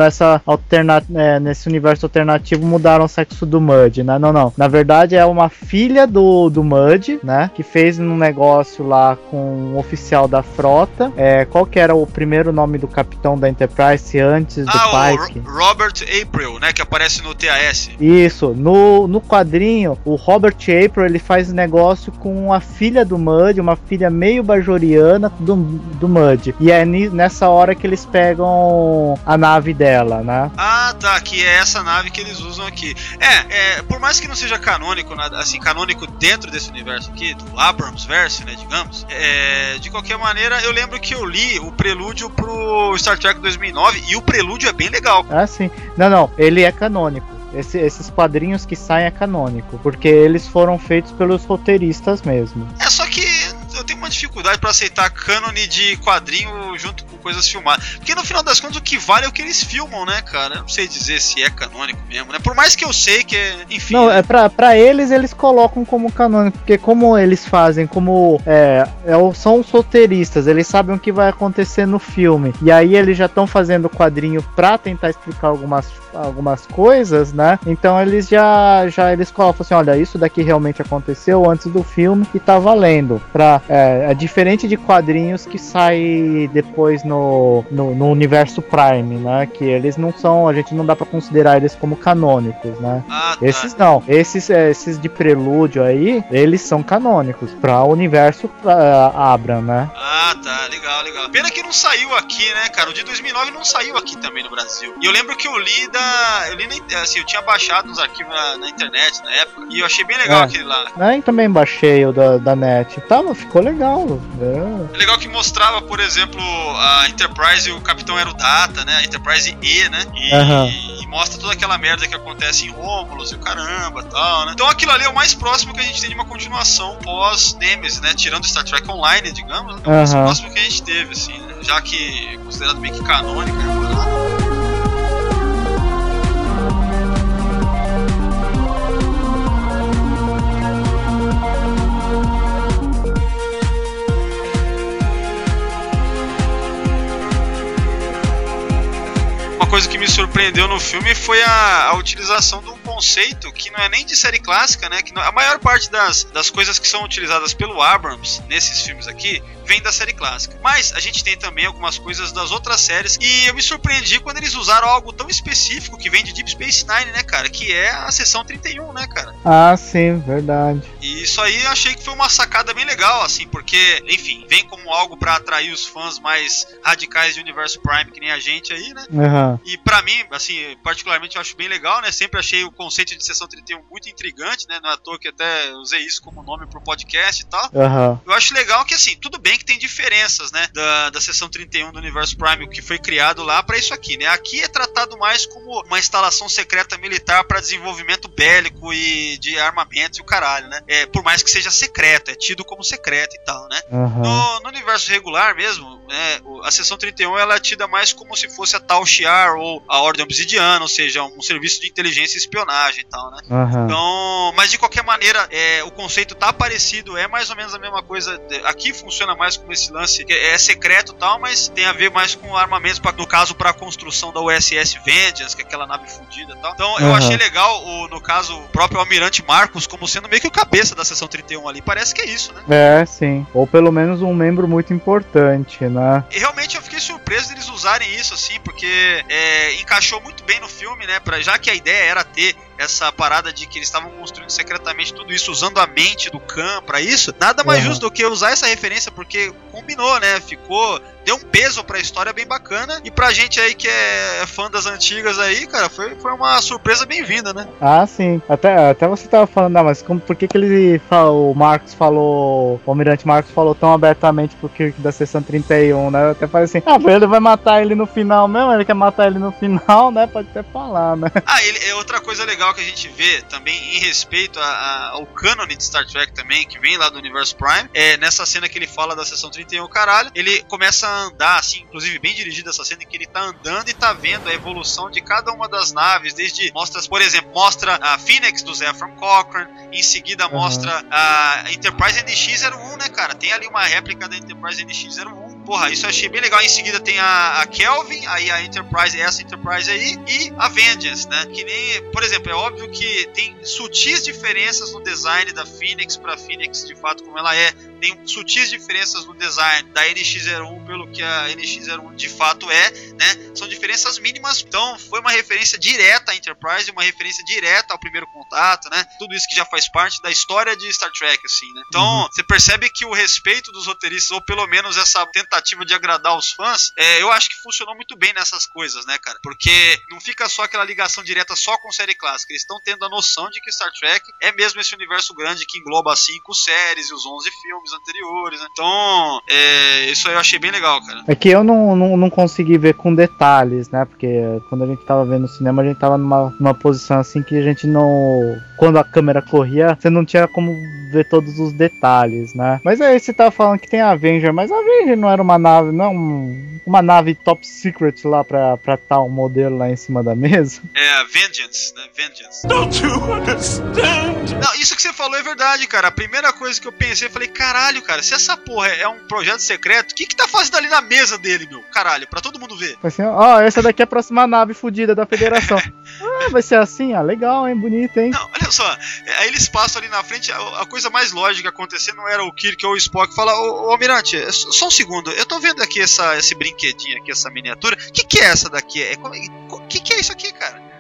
nesse universo alternativo mudaram o sexo do Mudge, né? Não. Na verdade é uma filha do Mudge, né? Que fez um negócio lá com um oficial da frota. Qual que era o primeiro nome do capitão da Enterprise antes do Pike? O Robert April, né? Que aparece no TAS. Isso, no quadrinho, o Robert April, ele faz negócio com a filha do Mudge, uma filha meio bajoriana do Mudge. E é nessa hora que eles pegam a nave dela, né? Que é essa nave que eles usam aqui. Por mais que não seja canônico, assim, canônico dentro desse universo aqui, do Abrams-verse, né, digamos, de qualquer maneira, eu lembro que eu li o prelúdio pro Star Trek 2009 e o prelúdio é bem legal. Sim. Não, ele é canônico. Esses quadrinhos que saem é canônico, porque eles foram feitos pelos roteiristas mesmo. Só que eu tenho uma dificuldade pra aceitar cânone de quadrinho junto com coisas filmadas, porque no final das contas o que vale é o que eles filmam, né, cara? Eu não sei dizer se é canônico mesmo, né? Por mais que eu sei que enfim... Não, pra eles colocam como canônico, porque como eles fazem, são os roteiristas, eles sabem o que vai acontecer no filme, e aí eles já estão fazendo o quadrinho pra tentar explicar algumas coisas, né? Então eles eles colocam assim, olha, isso daqui realmente aconteceu antes do filme e tá valendo. É diferente de quadrinhos que sai depois no universo Prime, né? Que eles não são, a gente não dá pra considerar eles como canônicos, né? Esses não. Esses de prelúdio aí, eles são canônicos pra universo Abram, né? Ah, tá, legal. Pena que não saiu aqui, né, cara? O de 2009 não saiu aqui também no Brasil. E eu lembro que eu li assim, eu tinha baixado uns arquivos na internet na época, e eu achei bem legal aquele lá. Eu também baixei o da net. Ficou legal. É legal que mostrava, por exemplo, a Enterprise e o Capitão Erudata, né? A Enterprise E, né? E mostra toda aquela merda que acontece em Romulus e o caramba e tal, né? Então aquilo ali é o mais próximo que a gente tem de uma continuação pós-Nemesis, né? Tirando Star Trek Online, digamos, né? É o mais próximo que a gente teve, assim, né? Já que é considerado meio que canônica, né? Uma coisa que me surpreendeu no filme foi a utilização de um conceito que não é nem de série clássica, né? Que a maior parte das coisas que são utilizadas pelo Abrams nesses filmes aqui vem da série clássica. Mas a gente tem também algumas coisas das outras séries, e eu me surpreendi quando eles usaram algo tão específico que vem de Deep Space Nine, né, cara? Que é a Seção 31, né, cara? Ah, sim, verdade. E isso aí eu achei que foi uma sacada bem legal, assim, porque, enfim, vem como algo pra atrair os fãs mais radicais de Universo Prime, que nem a gente aí, né? E pra mim, assim, particularmente eu acho bem legal, né? Sempre achei o conceito de Seção 31 muito intrigante, né? Não é à toa que até usei isso como nome pro podcast e tal. Eu acho legal que, assim, tudo bem que tem diferenças, né? Da Seção 31 do Universo Prime, o que foi criado lá pra isso aqui, né? Aqui é tratado mais como uma instalação secreta militar pra desenvolvimento bélico e de armamento e o caralho, né? Por mais que seja secreto, é tido como secreto e tal, né? No universo regular mesmo, né? A Seção 31 ela é tida mais como se fosse a Tal Shiar ou a Ordem Obsidiana, ou seja, um serviço de inteligência e espionagem e tal, né? Então, mas de qualquer maneira, o conceito tá parecido, é mais ou menos a mesma coisa. Aqui funciona mais como esse lance, que é secreto e tal, mas tem a ver mais com armamentos, no caso, para a construção da USS Vengeance, que é aquela nave fundida e tal. Então, eu achei legal, no caso, o próprio Almirante Marcos como sendo meio que o cabeça da Seção 31 ali. Parece que é isso, né? Sim. Ou pelo menos um membro muito importante, né? E realmente eu fiquei surpreso deles usarem isso, assim, porque encaixou muito bem no filme, né? Já que a ideia era ter essa parada de que eles estavam construindo secretamente tudo isso, usando a mente do Khan pra isso, nada mais justo do que usar essa referência, porque combinou, né? Deu um peso pra história bem bacana, e pra gente aí que é fã das antigas aí, cara, foi uma surpresa bem-vinda, né? Ah, sim. Até você tava falando, mas por que o Almirante Marcos falou tão abertamente pro Kirk da Seção 31, né? Eu até falei assim, ele vai matar ele no final mesmo, ele quer matar ele no final, né? Pode até falar, né? Outra coisa legal que a gente vê também em respeito ao cânone de Star Trek também, que vem lá do Universo Prime, nessa cena que ele fala da Seção 31, caralho, ele começa a andar, assim, inclusive bem dirigida essa cena, em que ele tá andando e tá vendo a evolução de cada uma das naves, por exemplo, mostra a Phoenix do Zefram Cochrane, em seguida mostra a Enterprise NX-01, né, cara? Tem ali uma réplica da Enterprise NX-01. Porra, isso eu achei bem legal. Em seguida tem a Kelvin, aí a Enterprise, essa Enterprise aí, e a Vengeance, né? Que nem, por exemplo, é óbvio que tem sutis diferenças no design da Phoenix pra Phoenix de fato como ela é. Tem sutis diferenças no design da NX-01 pelo que a NX-01 de fato é, né? São diferenças mínimas. Então foi uma referência direta à Enterprise, uma referência direta ao Primeiro Contato, né? Tudo isso que já faz parte da história de Star Trek, assim, né? Então você percebe que o respeito dos roteiristas, ou pelo menos essa tentativa de agradar os fãs, eu acho que funcionou muito bem nessas coisas, né, cara? Porque não fica só aquela ligação direta só com série clássica. Eles estão tendo a noção de que Star Trek é mesmo esse universo grande que engloba as 5 séries e os 11 filmes anteriores, né? Então, isso aí eu achei bem legal, cara. É que eu não consegui ver com detalhes, né? Porque quando a gente tava vendo o cinema, a gente tava numa posição assim que a gente não... Quando a câmera corria, você não tinha como ver todos os detalhes, né? Mas aí você tava falando que tem a Avenger, mas a Avenger não era uma nave, não uma nave top secret lá pra tá um modelo lá em cima da mesa? É a Vengeance, né? Vengeance. Don't you understand? Não, isso que você falou é verdade, cara. A primeira coisa que eu pensei, eu falei, caralho, cara, se essa porra é um projeto secreto, o que tá fazendo ali na mesa dele, meu? Caralho, pra todo mundo ver. Assim, essa daqui é a próxima nave fodida da Federação. Vai ser assim? Legal, hein? Bonito, hein? Não, olha só, aí eles passam ali na frente, a coisa mais lógica acontecer não era o Kirk ou o Spock falar, ô Almirante, só um segundo, eu tô vendo aqui esse brinquedinho aqui, essa miniatura, o que é essa daqui? Que é isso aqui, cara?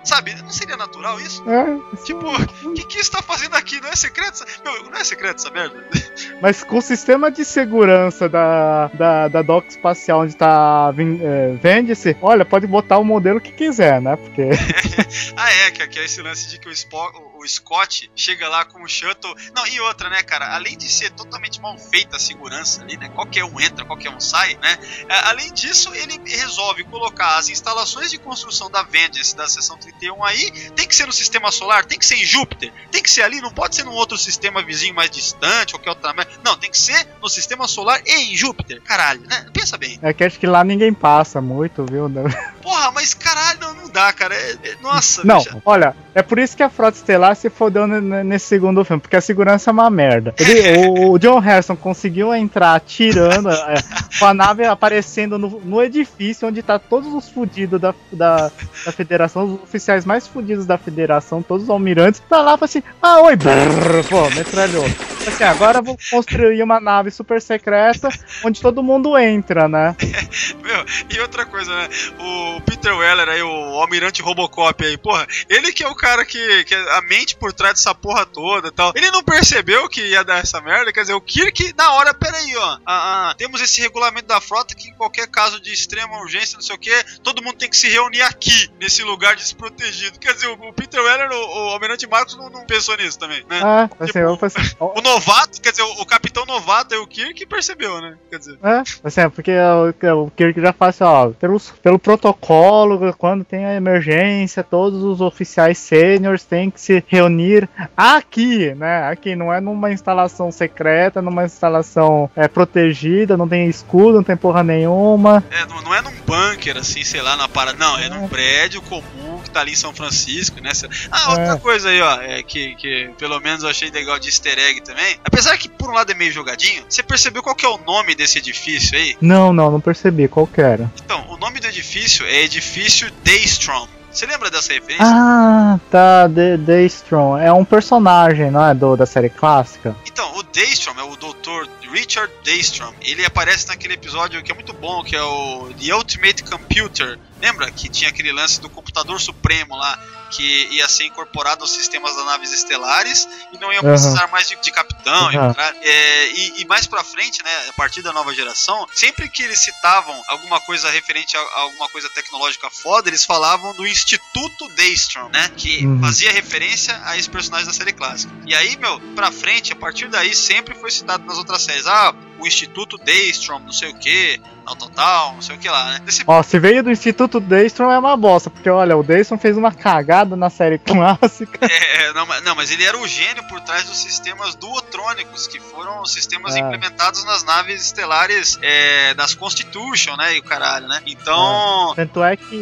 Sabe? Não seria natural isso? Tipo, o que isso tá fazendo aqui? Não é secreto? Meu, não é secreto essa merda? Mas com o sistema de segurança da dock espacial onde tá vende-se, olha, pode botar o modelo que quiser, né? Porque... que é esse lance de que o Scott chega lá com o shuttle. Não, e outra, né, cara? Além de ser totalmente mal feita a segurança ali, né? Qualquer um entra, qualquer um sai, né? Além disso, ele resolve colocar as instalações de construção da Vengeance da seção 31 aí. Tem que ser no sistema solar, tem que ser em Júpiter, tem que ser ali, não pode ser num outro sistema vizinho mais distante, qualquer outra. Não, tem que ser no sistema solar e em Júpiter. Caralho, né? Pensa bem. É que acho que lá ninguém passa muito, viu? Porra, mas caralho, não dá, cara. Nossa, não, olha, é por isso que a Frota Estelar se fodeu nesse segundo filme, porque a segurança é uma merda. O John Harrison conseguiu entrar atirando, com a nave aparecendo no edifício onde tá todos os fudidos da Federação, os oficiais mais fudidos da Federação, todos os almirantes, tá lá e fala assim, oi, brrr, pô, metralhou. Assim, agora eu vou construir uma nave super secreta onde todo mundo entra, né? Meu, e outra coisa, né? O Peter Weller aí, o almirante Robocop aí, porra, ele que é o cara que é a mente por trás dessa porra toda e tal. Ele não percebeu que ia dar essa merda, quer dizer, o Kirk, na hora, peraí, ó, temos esse regulamento da frota que em qualquer caso de extrema urgência, não sei o que, todo mundo tem que se reunir aqui, nesse lugar desprotegido. Quer dizer, o Peter Weller, o almirante Marcos não pensou nisso também, né? O novato, quer dizer, o capitão novato e o Kirk percebeu, né? Quer dizer. Assim, porque o Kirk já faz, ó, pelo protocolo, quando tem a emergência, todos os oficiais sêniores têm que se reunir aqui, né? Aqui, não é numa instalação secreta, numa instalação protegida, não tem escudo, não tem porra nenhuma. Não é num bunker, assim, sei lá, na parada. Não, é num prédio comum que tá ali em São Francisco, né? Outra coisa aí, ó, que pelo menos eu achei legal de easter egg também. Apesar que por um lado é meio jogadinho, você percebeu qual que é o nome desse edifício aí? Não percebi, qual que era? Então, o nome do edifício é Edifício Daystrom. Você lembra dessa referência? Ah, tá, Daystrom. É um personagem, não é? Da série clássica? Então, o Daystrom é o Dr. Richard Daystrom. Ele aparece naquele episódio que é muito bom, que é o The Ultimate Computer. Lembra que tinha aquele lance do computador supremo lá, que ia ser incorporado aos sistemas das naves estelares e não iam precisar mais de capitão. E mais pra frente, né, a partir da nova geração, sempre que eles citavam alguma coisa referente a alguma coisa tecnológica foda, eles falavam do Instituto Daystrom, né, que fazia referência a esse personagem da série clássica. E aí, pra frente, a partir daí, sempre foi citado nas outras séries. O Instituto Daystrom, não sei o que, tal, não sei o que lá, né? Se veio do Instituto Daystrom é uma bosta, porque olha, o Daystrom fez uma cagada na série clássica. Não, mas ele era o gênio por trás dos sistemas duotrônicos, que foram os sistemas implementados nas naves estelares das Constitution, né, e o caralho, né? Então... Tanto é que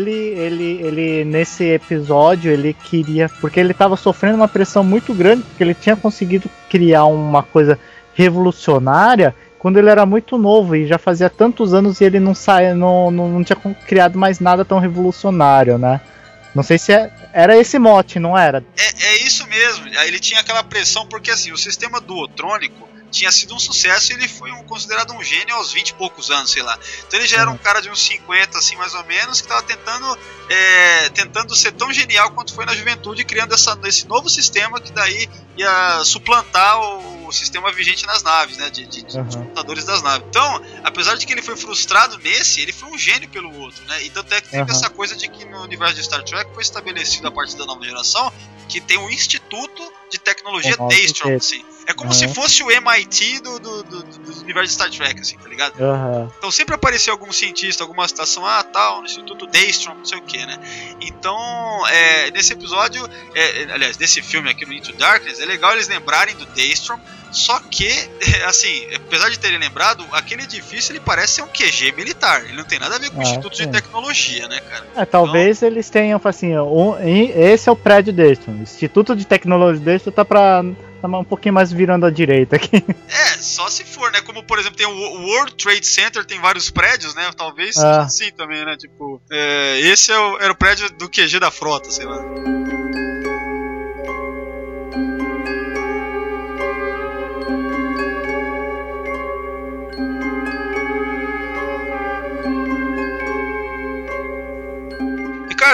ele nesse episódio, ele queria, porque ele tava sofrendo uma pressão muito grande, porque ele tinha conseguido criar uma coisa revolucionária quando ele era muito novo e já fazia tantos anos e ele não tinha criado mais nada tão revolucionário, né? Não sei se era esse mote, não era? É isso mesmo. Ele tinha aquela pressão porque assim, o sistema duotrônico tinha sido um sucesso e ele foi considerado um gênio aos 20 e poucos anos, sei lá. Então ele já era um cara de uns 50, assim, mais ou menos, que estava tentando ser tão genial quanto foi na juventude, criando esse novo sistema que daí ia suplantar o sistema vigente nas naves, né, dos computadores das naves. Então, apesar de que ele foi frustrado nesse, ele foi um gênio pelo outro, né, e tanto é que teve essa coisa de que no universo de Star Trek foi estabelecido a partir da nova geração que tem um Instituto de Tecnologia Daystrom, assim. É como se fosse o MIT do universo de Star Trek, assim, tá ligado? Então sempre apareceu algum cientista, alguma citação, tal, no Instituto Daystrom, não sei o que, né? Então, nesse episódio, aliás, desse filme aqui no Into Darkness, é legal eles lembrarem do Daystrom, só que, assim, apesar de terem lembrado, aquele edifício ele parece ser um QG militar, ele não tem nada a ver com o Instituto de Tecnologia, né, cara? Talvez então, eles tenham, assim, esse é o prédio Daystrom, o Instituto de Tecnologia Daystrom tá um pouquinho mais virando à direita aqui. Só se for, né? Como, por exemplo, tem o World Trade Center, tem vários prédios, né? Talvez seja assim também, né? Tipo, esse era o prédio do QG da frota, sei lá.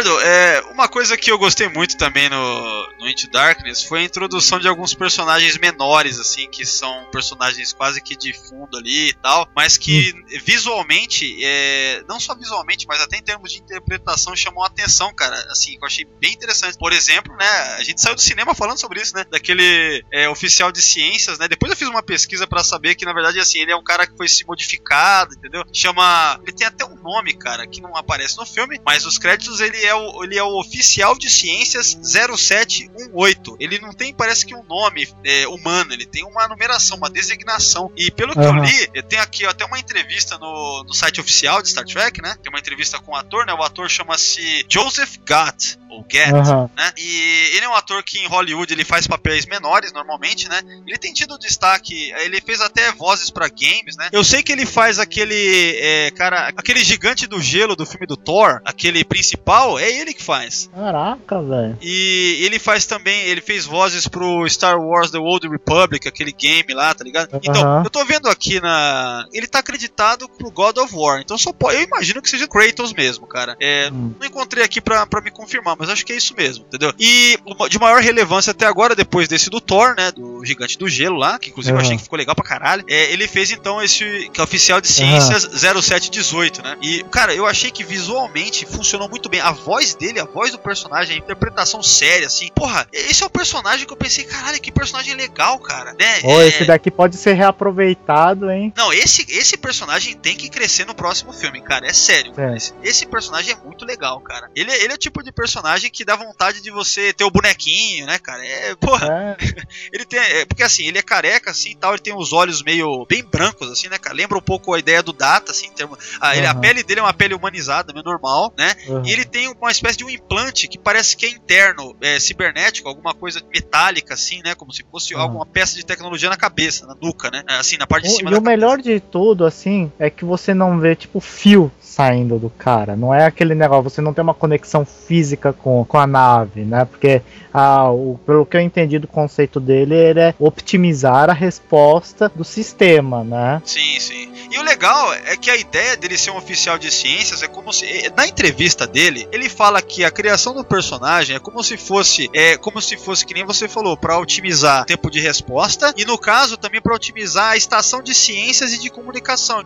Eduardo, uma coisa que eu gostei muito também no Into Darkness foi a introdução de alguns personagens menores, assim, que são personagens quase que de fundo ali e tal, mas que visualmente, não só visualmente, mas até em termos de interpretação chamou a atenção, cara, assim, que eu achei bem interessante. Por exemplo, né, a gente saiu do cinema falando sobre isso, né, daquele oficial de ciências, né, depois eu fiz uma pesquisa pra saber que, na verdade, assim, ele é um cara que foi se modificado, entendeu? Ele tem até um nome, cara, que não aparece no filme, mas os créditos ele é o oficial de ciências 0718. Ele não tem, parece que um nome humano, ele tem uma numeração, uma designação. E pelo que eu li, eu tenho aqui até uma entrevista no site oficial de Star Trek, né? Tem uma entrevista com o ator, né? O ator chama-se Joseph Gatt, ou Gatt, né? E ele é um ator que em Hollywood ele faz papéis menores normalmente, né? Ele tem tido destaque, ele fez até vozes pra games, né? Eu sei que ele faz aquele gigante do gelo do filme do Thor, aquele principal, é ele que faz. Caraca, velho. E ele faz também, ele fez vozes pro Star Wars The Old Republic, aquele game lá, tá ligado? Então, eu tô vendo aqui ele tá acreditado pro God of War, então eu imagino que seja Kratos mesmo, cara. Não encontrei aqui pra me confirmar, mas acho que é isso mesmo, entendeu? E de maior relevância até agora, depois desse do Thor, né, do gigante do gelo lá, que inclusive eu achei que ficou legal pra caralho, ele fez então esse que é oficial de ciências 0718, né? E, cara, eu achei que visualmente funcionou muito bem. A voz dele, a voz do personagem, a interpretação séria, assim. Porra, esse é o personagem que eu pensei, caralho, que personagem legal, cara, né? Esse daqui pode ser reaproveitado, hein? Não, esse personagem tem que crescer no próximo filme, cara. É sério. Esse personagem é muito legal, cara. Ele é o tipo de personagem que dá vontade de você ter o bonequinho, né, cara? Porra. Ele tem... porque assim, ele é careca, assim, e tal. Ele tem os olhos meio bem brancos, assim, né, cara? Lembra um pouco a ideia do Data, assim, em termos... a pele dele é uma pele humanizada, meio normal, né? E ele tem uma espécie de um implante que parece que é interno, cibernético, alguma coisa metálica, assim, né? Como se fosse alguma peça de tecnologia na cabeça, na nuca, né? Assim, na parte de cima da cabeça. E o melhor de tudo, assim, é que você não vê, tipo, fio saindo do cara. Não é aquele negócio, você não tem uma conexão física com a nave, né? Porque, pelo que eu entendi do conceito dele, ele é optimizar a resposta do sistema, né? Sim, sim. E o legal é que a ideia dele ser um oficial de ciências é como se... Na entrevista dele, ele fala que a criação do personagem é como se fosse que nem você falou, para otimizar o tempo de resposta e, no caso, também para otimizar a estação de ciências e de comunicação.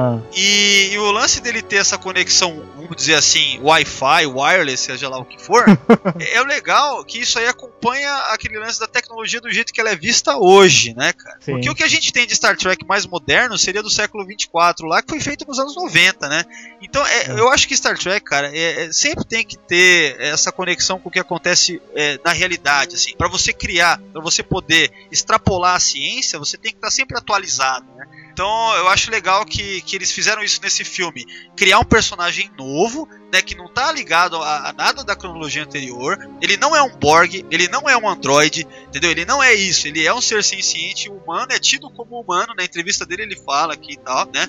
E o lance dele ter essa conexão, vamos dizer assim, Wi-Fi, wireless, seja lá o que for, é legal que isso aí acompanha aquele lance da tecnologia do jeito que ela é vista hoje, né, cara? Sim. Porque o que a gente tem de Star Trek mais moderno seria do século 24 lá, que foi feito nos anos 90, né? Então, eu acho que Star Trek, cara, sempre tem que ter essa conexão com o que acontece na realidade, assim. Pra você criar, pra você poder extrapolar a ciência, você tem que estar sempre atualizado, né? Então eu acho legal que eles fizeram isso nesse filme. Criar um personagem novo, né, que não tá ligado a nada da cronologia anterior. Ele não é um Borg, ele não é um androide, entendeu? Ele não é isso, ele é um ser senciente humano, é tido como humano. Na entrevista dele ele fala aqui e tal, né?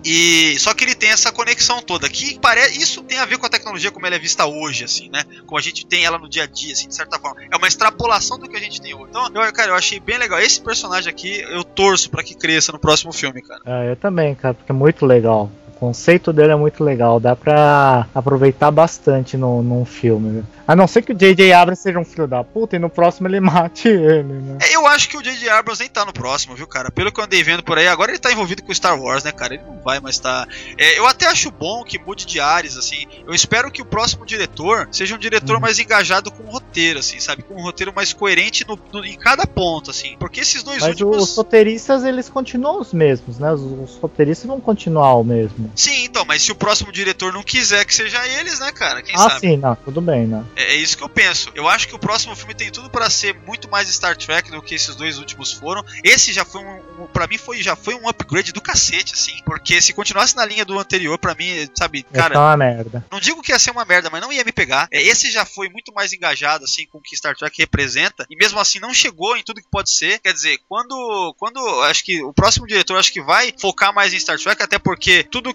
E só que ele tem essa conexão toda, que isso tem a ver com a tecnologia como ela é vista hoje, assim, né? Como a gente tem ela no dia a dia, assim, de certa forma. É uma extrapolação do que a gente tem hoje. Então, eu achei bem legal. Esse personagem aqui, eu torço pra que cresça no próximo filme, cara. Eu também, cara, porque é muito legal. O conceito dele é muito legal, dá pra aproveitar bastante num filme. A não ser que o J.J. Abrams seja um filho da puta e no próximo ele mate ele, né? Eu acho que o J.J. Abrams nem tá no próximo, viu, cara? Pelo que eu andei vendo por aí, agora ele tá envolvido com Star Wars, né, cara? Ele não vai mais estar... eu até acho bom que mude de áreas, assim. Eu espero que o próximo diretor seja um diretor mais engajado com o roteiro, assim, sabe? Com um roteiro mais coerente em cada ponto, assim. Porque esses dois últimos... Mas os roteiristas, eles continuam os mesmos, né? Os roteiristas vão continuar o mesmo. Sim, então, mas se o próximo diretor não quiser que seja eles, né, cara? Quem sabe? Sim, não, tudo bem, né? É isso que eu penso. Eu acho que o próximo filme tem tudo pra ser muito mais Star Trek do que esses dois últimos foram. Esse já foi pra mim já foi um upgrade do cacete, assim. Porque se continuasse na linha do anterior, pra mim, sabe, cara... É uma merda. Não digo que ia ser uma merda, mas não ia me pegar. Esse já foi muito mais engajado, assim, com o que Star Trek representa. E mesmo assim não chegou em tudo que pode ser. Quer dizer, quando acho que o próximo diretor acho que vai focar mais em Star Trek, até porque tudo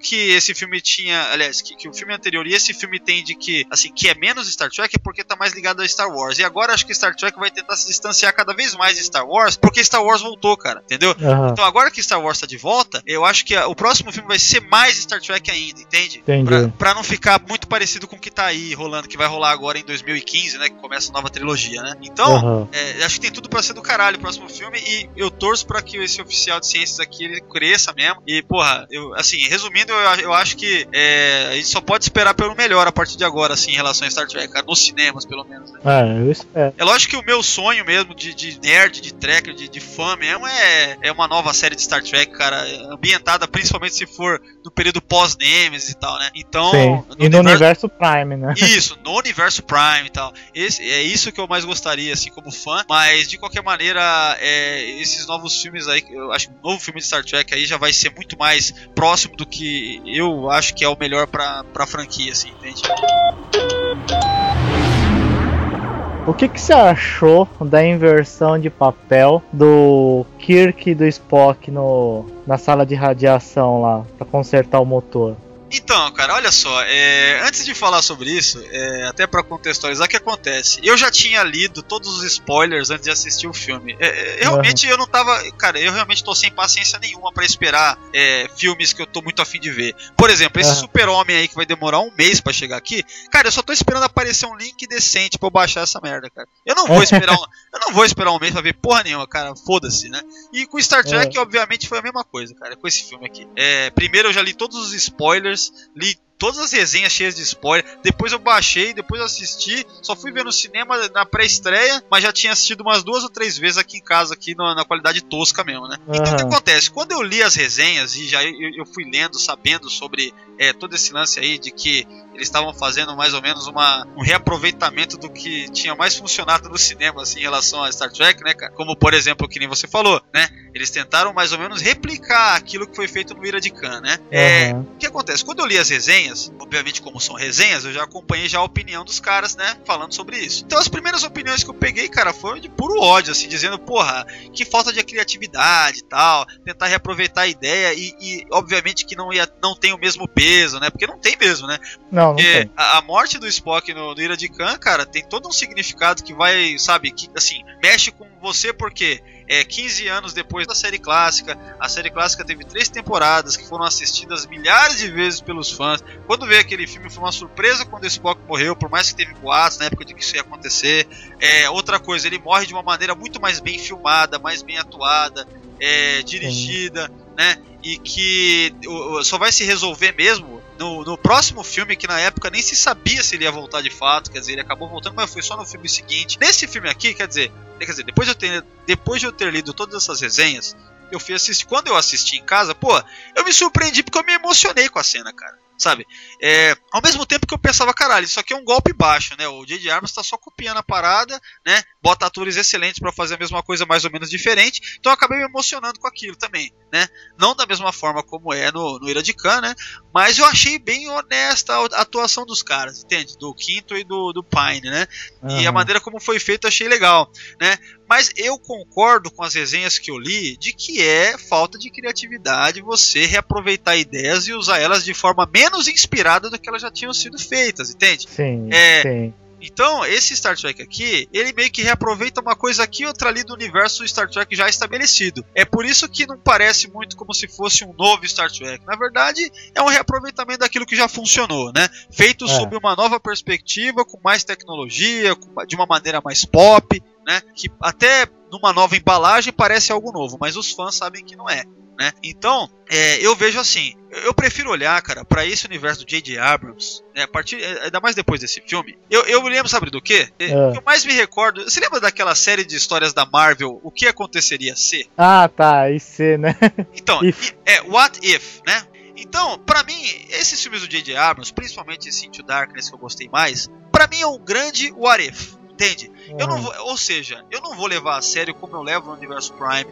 que esse filme tinha, aliás, que o filme anterior e esse filme tem de que, assim, que é menos Star Trek é porque tá mais ligado a Star Wars. E agora acho que Star Trek vai tentar se distanciar cada vez mais de Star Wars, porque Star Wars voltou, cara, entendeu? Então agora que Star Wars tá de volta, eu acho que o próximo filme vai ser mais Star Trek ainda, entende? Pra não ficar muito parecido com o que tá aí rolando, que vai rolar agora em 2015, né, que começa a nova trilogia, né? Então, acho que tem tudo pra ser do caralho o próximo filme, e eu torço pra que esse oficial de ciências aqui, ele cresça mesmo. E, porra, assim, resumindo, eu acho que a gente só pode esperar pelo melhor a partir de agora, assim, em relação a Star Trek, cara, nos cinemas, pelo menos, né? Eu espero. É lógico que o meu sonho mesmo de nerd, de tracker, de fã mesmo é uma nova série de Star Trek, cara, ambientada principalmente se for no período pós-Nemesis e tal, né? Então... no universo Prime, né? Isso, no universo Prime e tal. É isso que eu mais gostaria, assim, como fã, mas de qualquer maneira, esses novos filmes aí, eu acho que o novo filme de Star Trek aí já vai ser muito mais próximo do que eu acho que é o melhor pra franquia, assim, entende? O que você achou da inversão de papel do Kirk e do Spock na sala de radiação lá, pra consertar o motor? Então, cara, olha só, antes de falar sobre isso, até pra contextualizar o que acontece, eu já tinha lido todos os spoilers antes de assistir o filme. Realmente eu não tava, cara, eu realmente tô sem paciência nenhuma pra esperar filmes que eu tô muito afim de ver. Por exemplo, esse Super-Homem aí que vai demorar um mês pra chegar aqui, cara, eu só tô esperando aparecer um link decente pra eu baixar essa merda, cara. Eu não vou esperar um mês pra ver porra nenhuma, cara, foda-se, né? E com Star Trek, obviamente, foi a mesma coisa, cara, com esse filme aqui. Primeiro eu já li todos os spoilers, li todas as resenhas cheias de spoiler, depois eu baixei, depois eu assisti, só fui ver no cinema na pré-estreia, mas já tinha assistido umas 2 ou 3 vezes aqui em casa, aqui na qualidade tosca mesmo, né? Então o que acontece? Quando eu li as resenhas e já eu fui lendo, sabendo sobre todo esse lance aí de que eles estavam fazendo mais ou menos um reaproveitamento do que tinha mais funcionado no cinema, assim, em relação a Star Trek, né, cara? Como, por exemplo, que nem você falou, né? Eles tentaram mais ou menos replicar aquilo que foi feito no Ira de Khan, né? O que acontece? Quando eu li as resenhas, obviamente como são resenhas, eu já acompanhei já a opinião dos caras, né, falando sobre isso. Então as primeiras opiniões que eu peguei, cara, foram de puro ódio, assim, dizendo, porra, que falta de criatividade e tal, tentar reaproveitar a ideia e obviamente que não tem o mesmo peso, né? Porque não tem mesmo, né? Não tem. A morte do Spock no Ira de Khan, cara, tem todo um significado que vai, sabe, que assim, mexe com você porque 15 anos depois da série clássica, a série clássica teve 3 temporadas que foram assistidas milhares de vezes pelos fãs. Quando veio aquele filme foi uma surpresa quando o Spock morreu, por mais que teve boatos na época de que isso ia acontecer. Outra coisa, ele morre de uma maneira muito mais bem filmada, mais bem atuada, dirigida, né? E que só vai se resolver mesmo no próximo filme, que na época nem se sabia se ele ia voltar de fato. Quer dizer, ele acabou voltando, mas foi só no filme seguinte. Nesse filme aqui, quer dizer, depois de eu ter lido todas essas resenhas, eu fui assistir. Quando eu assisti em casa, pô, eu me surpreendi porque eu me emocionei com a cena, cara. Sabe? Ao mesmo tempo que eu pensava, caralho, isso aqui é um golpe baixo, né? O J.J. Abrams tá só copiando a parada, né? Bota atores excelentes pra fazer a mesma coisa mais ou menos diferente. Então eu acabei me emocionando com aquilo também, né? Não da mesma forma como é no Ira de Khan, né? Mas eu achei bem honesta a atuação dos caras, entende? Do Quinto e do Pine, né? E a maneira como foi feito eu achei legal, né? Mas eu concordo com as resenhas que eu li de que é falta de criatividade você reaproveitar ideias e usar elas de forma menos inspirada do que elas já tinham sido feitas, entende? Sim, sim. Então, esse Star Trek aqui, ele meio que reaproveita uma coisa aqui e outra ali do universo Star Trek já estabelecido. É por isso que não parece muito como se fosse um novo Star Trek. Na verdade, é um reaproveitamento daquilo que já funcionou, né? Feito sob uma nova perspectiva, com mais tecnologia, de uma maneira mais pop, né? Que até numa nova embalagem parece algo novo, mas os fãs sabem que não é, né? Então, eu vejo assim, eu prefiro olhar, cara, pra esse universo do J.J. Abrams, né, ainda mais depois desse filme. Eu me lembro, sabe do quê? O que eu mais me recordo, você lembra daquela série de histórias da Marvel, O que aconteceria se? Ah, tá, IC, né? Então, What If, né? Então, pra mim, esses filmes do J.J. Abrams, principalmente esse Into Darkness que eu gostei mais, pra mim é um grande What If, entende? Eu não vou, ou seja, eu não vou levar a sério como eu levo no universo Prime.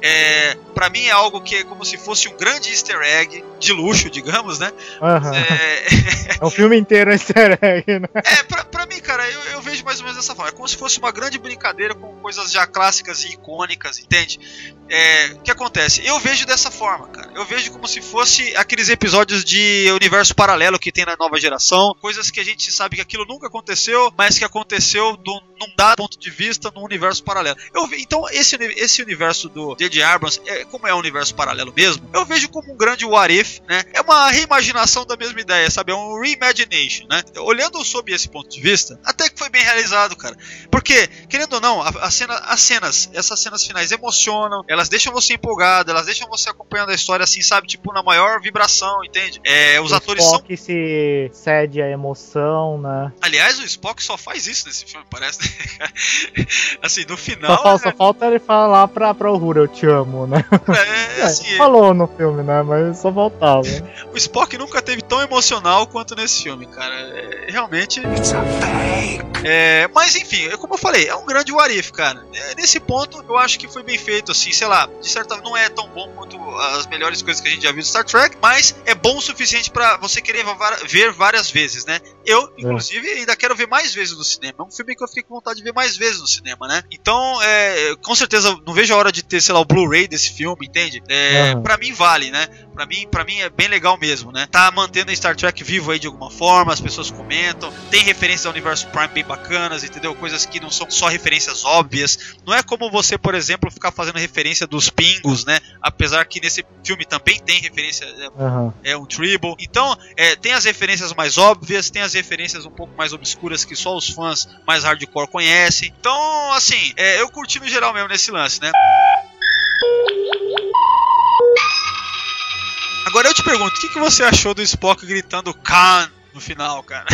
Pra mim é algo que é como se fosse um grande easter egg de luxo, digamos, né? É um filme inteiro easter egg, né? Pra mim, cara, eu vejo vejo mais ou menos dessa forma. É como se fosse uma grande brincadeira com coisas já clássicas e icônicas, entende? O que acontece? Eu vejo dessa forma, cara. Eu vejo como se fosse aqueles episódios de universo paralelo que tem na nova geração, coisas que a gente sabe que aquilo nunca aconteceu, mas que aconteceu num dado ponto de vista num universo paralelo. Então esse universo do J.J. Abrams, como é um universo paralelo mesmo, eu vejo como um grande what if, né? É uma reimaginação da mesma ideia, sabe? É um reimagination, né? Olhando sob esse ponto de vista, até que foi bem realizado, cara. Porque, querendo ou não, essas cenas finais emocionam, elas deixam você empolgado, elas deixam você acompanhando a história assim, sabe? Tipo, na maior vibração, entende? Os atores são... O Spock se cede à emoção, né? Aliás, o Spock só faz isso nesse filme, parece, né? Assim, no final... Só falta ele falar pra Uhura, eu te amo, né? Assim... Falou no filme, né? Mas só faltava. O Spock nunca teve tão emocional quanto nesse filme, cara. Realmente... It's a fake. Mas enfim, como eu falei, é um grande what if, cara. Nesse ponto, eu acho que foi bem feito, assim, sei lá, de certa não é tão bom quanto as melhores coisas que a gente já viu do Star Trek, mas é bom o suficiente pra você querer ver várias vezes, né? Eu, inclusive, ainda quero ver mais vezes no cinema. É um filme que eu fiquei com vontade de ver mais vezes no cinema, né? Então, com certeza, não vejo a hora de ter, sei lá, o Blu-ray desse filme, entende? Pra mim vale, né? Pra mim é bem legal mesmo, né? Tá mantendo a Star Trek vivo aí de alguma forma, as pessoas comentam, tem referências ao universo Prime bem bacanas, entendeu? Coisas que não são só referências óbvias. Não é como você, por exemplo, ficar fazendo referência dos pingos, né? Apesar que nesse filme também tem referência, um Tribble. Então, tem as referências mais óbvias, tem as referências um pouco mais obscuras que só os fãs mais hardcore conhecem. Então, assim, eu curti no geral mesmo nesse lance, né? Agora eu te pergunto, o que você achou do Spock gritando Khan no final, cara?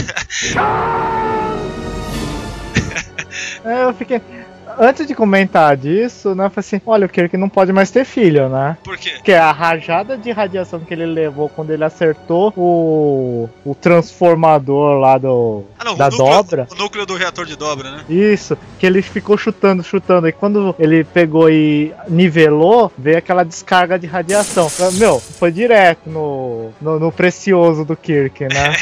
Eu fiquei... Antes de comentar disso, né, eu falei assim, olha, o Kirk não pode mais ter filho, né? Por quê? Porque a rajada de radiação que ele levou quando ele acertou o transformador lá da dobra. O núcleo do reator de dobra, né? Isso, que ele ficou chutando, e quando ele pegou e nivelou, veio aquela descarga de radiação. Meu, foi direto no precioso do Kirk, né?